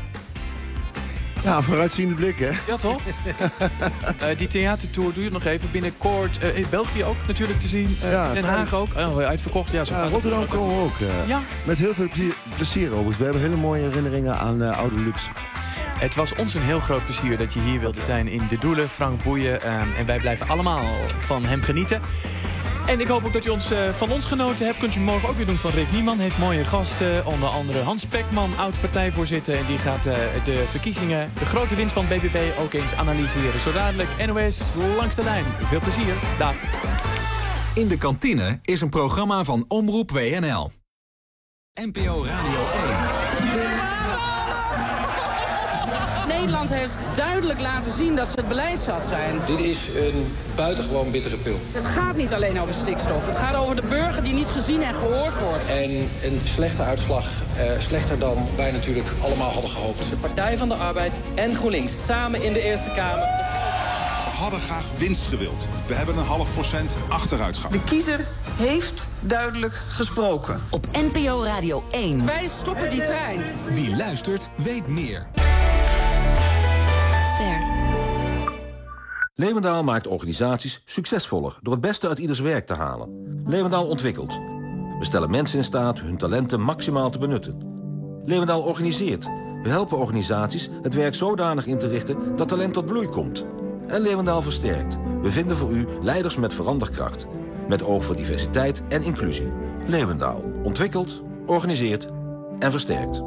[SPEAKER 5] Ja, vooruitziende blik, hè?
[SPEAKER 3] Ja, toch? Die theatertour duurt nog even. Binnenkort in België ook natuurlijk te zien. Den Haag ook. Uitverkocht. Ja,
[SPEAKER 5] Rotterdam komen we ook. Ja? Met heel veel plezier, overigens. We hebben hele mooie herinneringen aan Oude Luxe.
[SPEAKER 3] Het was ons een heel groot plezier dat je hier wilde zijn in De Doelen. Frank Boeien. En wij blijven allemaal van hem genieten. En ik hoop ook dat u van ons genoten hebt. Kunt u morgen ook weer doen van Rick Nieman. Heeft mooie gasten. Onder andere Hans Pekman, oud-partijvoorzitter. En die gaat de verkiezingen, de grote winst van BBB ook eens analyseren. Zo dadelijk NOS Langs de Lijn. Veel plezier. Dag.
[SPEAKER 16] In de Kantine is een programma van Omroep WNL. NPO Radio 1.
[SPEAKER 13] Nederland heeft duidelijk laten zien dat ze het beleid zat zijn.
[SPEAKER 15] Dit is een buitengewoon bittere pil.
[SPEAKER 13] Het gaat niet alleen over stikstof. Het gaat over de burger die niet gezien en gehoord wordt.
[SPEAKER 15] En een slechte uitslag, slechter dan wij natuurlijk allemaal hadden gehoopt.
[SPEAKER 13] De Partij van de Arbeid en GroenLinks samen in de Eerste Kamer.
[SPEAKER 17] We hadden graag winst gewild. We hebben een 0,5% achteruitgang.
[SPEAKER 1] De kiezer heeft duidelijk gesproken.
[SPEAKER 29] Op NPO Radio 1.
[SPEAKER 13] Wij stoppen die trein.
[SPEAKER 16] Wie luistert, weet meer.
[SPEAKER 18] Leeuwendaal maakt organisaties succesvoller door het beste uit ieders werk te halen. Leeuwendaal ontwikkelt. We stellen mensen in staat hun talenten maximaal te benutten. Leeuwendaal organiseert. We helpen organisaties het werk zodanig in te richten dat talent tot bloei komt. En Leeuwendaal versterkt. We vinden voor u leiders met veranderkracht. Met oog voor diversiteit en inclusie. Leeuwendaal ontwikkelt, organiseert en versterkt.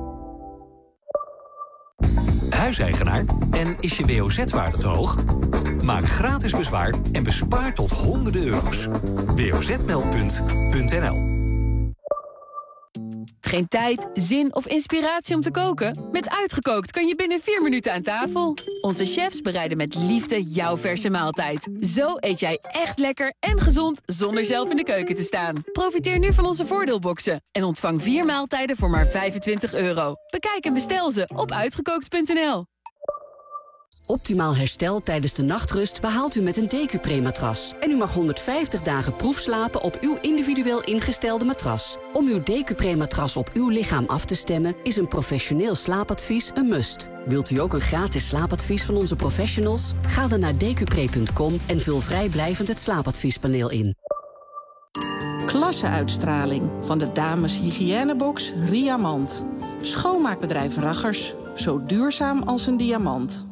[SPEAKER 28] Huiseigenaar en is je WOZ-waarde te hoog? Maak gratis bezwaar en bespaar tot honderden euro's. wozmeldpunt.nl
[SPEAKER 8] geen tijd, zin of inspiratie om te koken? Met Uitgekookt kan je binnen 4 minuten aan tafel. Onze chefs bereiden met liefde jouw verse maaltijd. Zo eet jij echt lekker en gezond zonder zelf in de keuken te staan. Profiteer nu van onze voordeelboxen en ontvang 4 maaltijden voor maar €25. Bekijk en bestel ze op uitgekookt.nl.
[SPEAKER 19] Optimaal herstel tijdens de nachtrust behaalt u met een Decupre-matras. En u mag 150 dagen proefslapen op uw individueel ingestelde matras. Om uw Decupre-matras op uw lichaam af te stemmen is een professioneel slaapadvies een must. Wilt u ook een gratis slaapadvies van onze professionals? Ga dan naar decupre.com en vul vrijblijvend het slaapadviespaneel in.
[SPEAKER 13] Klasseuitstraling van de dames hygiënebox Riamant. Schoonmaakbedrijf Raggers. Zo duurzaam als een diamant.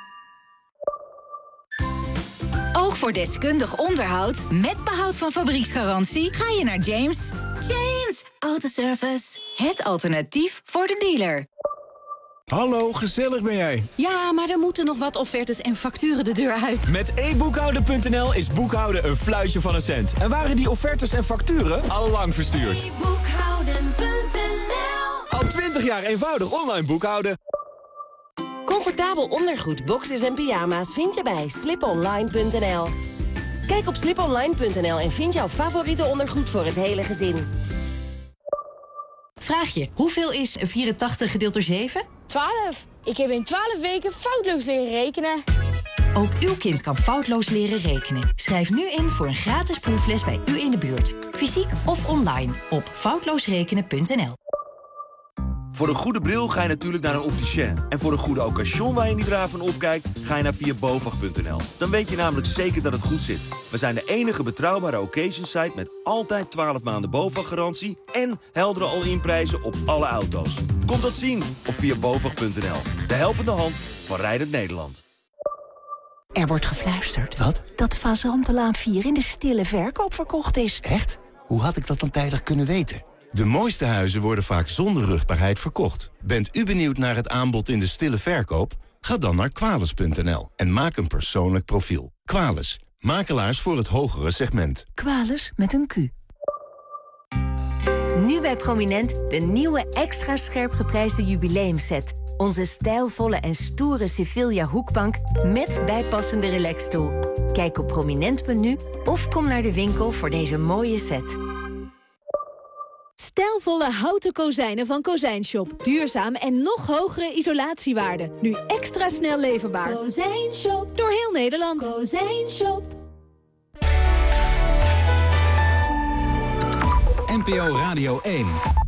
[SPEAKER 20] Ook voor deskundig onderhoud, met behoud van fabrieksgarantie, ga je naar James. James Autoservice. Het alternatief voor de dealer.
[SPEAKER 21] Hallo, gezellig ben jij.
[SPEAKER 20] Ja, maar er moeten nog wat offertes en facturen de deur uit.
[SPEAKER 21] Met e-boekhouden.nl is boekhouden een fluitje van een cent. En waren die offertes en facturen al lang verstuurd.
[SPEAKER 20] e-boekhouden.nl.
[SPEAKER 21] Al 20 jaar eenvoudig online boekhouden.
[SPEAKER 22] Comfortabel ondergoed, boxers en pyjama's vind je bij sliponline.nl. Kijk op sliponline.nl en vind jouw favoriete ondergoed voor het hele gezin.
[SPEAKER 20] Vraag je, hoeveel is 84 gedeeld door 7?
[SPEAKER 23] 12. Ik heb in 12 weken foutloos leren rekenen.
[SPEAKER 20] Ook uw kind kan foutloos leren rekenen. Schrijf nu in voor een gratis proefles bij u in de buurt. Fysiek of online op foutloosrekenen.nl.
[SPEAKER 24] Voor een goede bril ga je natuurlijk naar een opticien. En voor een goede occasion waar je niet raar van opkijkt, ga je naar viabovag.nl. Dan weet je namelijk zeker dat het goed zit. We zijn de enige betrouwbare occasion-site met altijd 12 maanden BOVAG-garantie en heldere all-in-prijzen op alle auto's. Kom dat zien op viabovag.nl. De helpende hand van Rijdend Nederland.
[SPEAKER 20] Er wordt gefluisterd. Wat? Dat Fazantenlaan 4 in de stille verkoop verkocht is.
[SPEAKER 28] Echt? Hoe had ik dat dan tijdig kunnen weten? De mooiste huizen worden vaak zonder rugbaarheid verkocht. Bent u benieuwd naar het aanbod in de stille verkoop? Ga dan naar Quales.nl en maak een persoonlijk profiel. Quales, makelaars voor het hogere segment.
[SPEAKER 20] Quales met een Q.
[SPEAKER 29] Nu bij Prominent de nieuwe extra scherp geprijsde jubileumset. Onze stijlvolle en stoere Sevilla hoekbank met bijpassende relaxstoel. Kijk op Prominent.nu of kom naar de winkel voor deze mooie set.
[SPEAKER 25] Stijlvolle houten kozijnen van Kozijnshop. Duurzaam en nog hogere isolatiewaarde. Nu extra snel leverbaar. Kozijnshop. Door heel Nederland. Kozijnshop.
[SPEAKER 16] NPO Radio 1.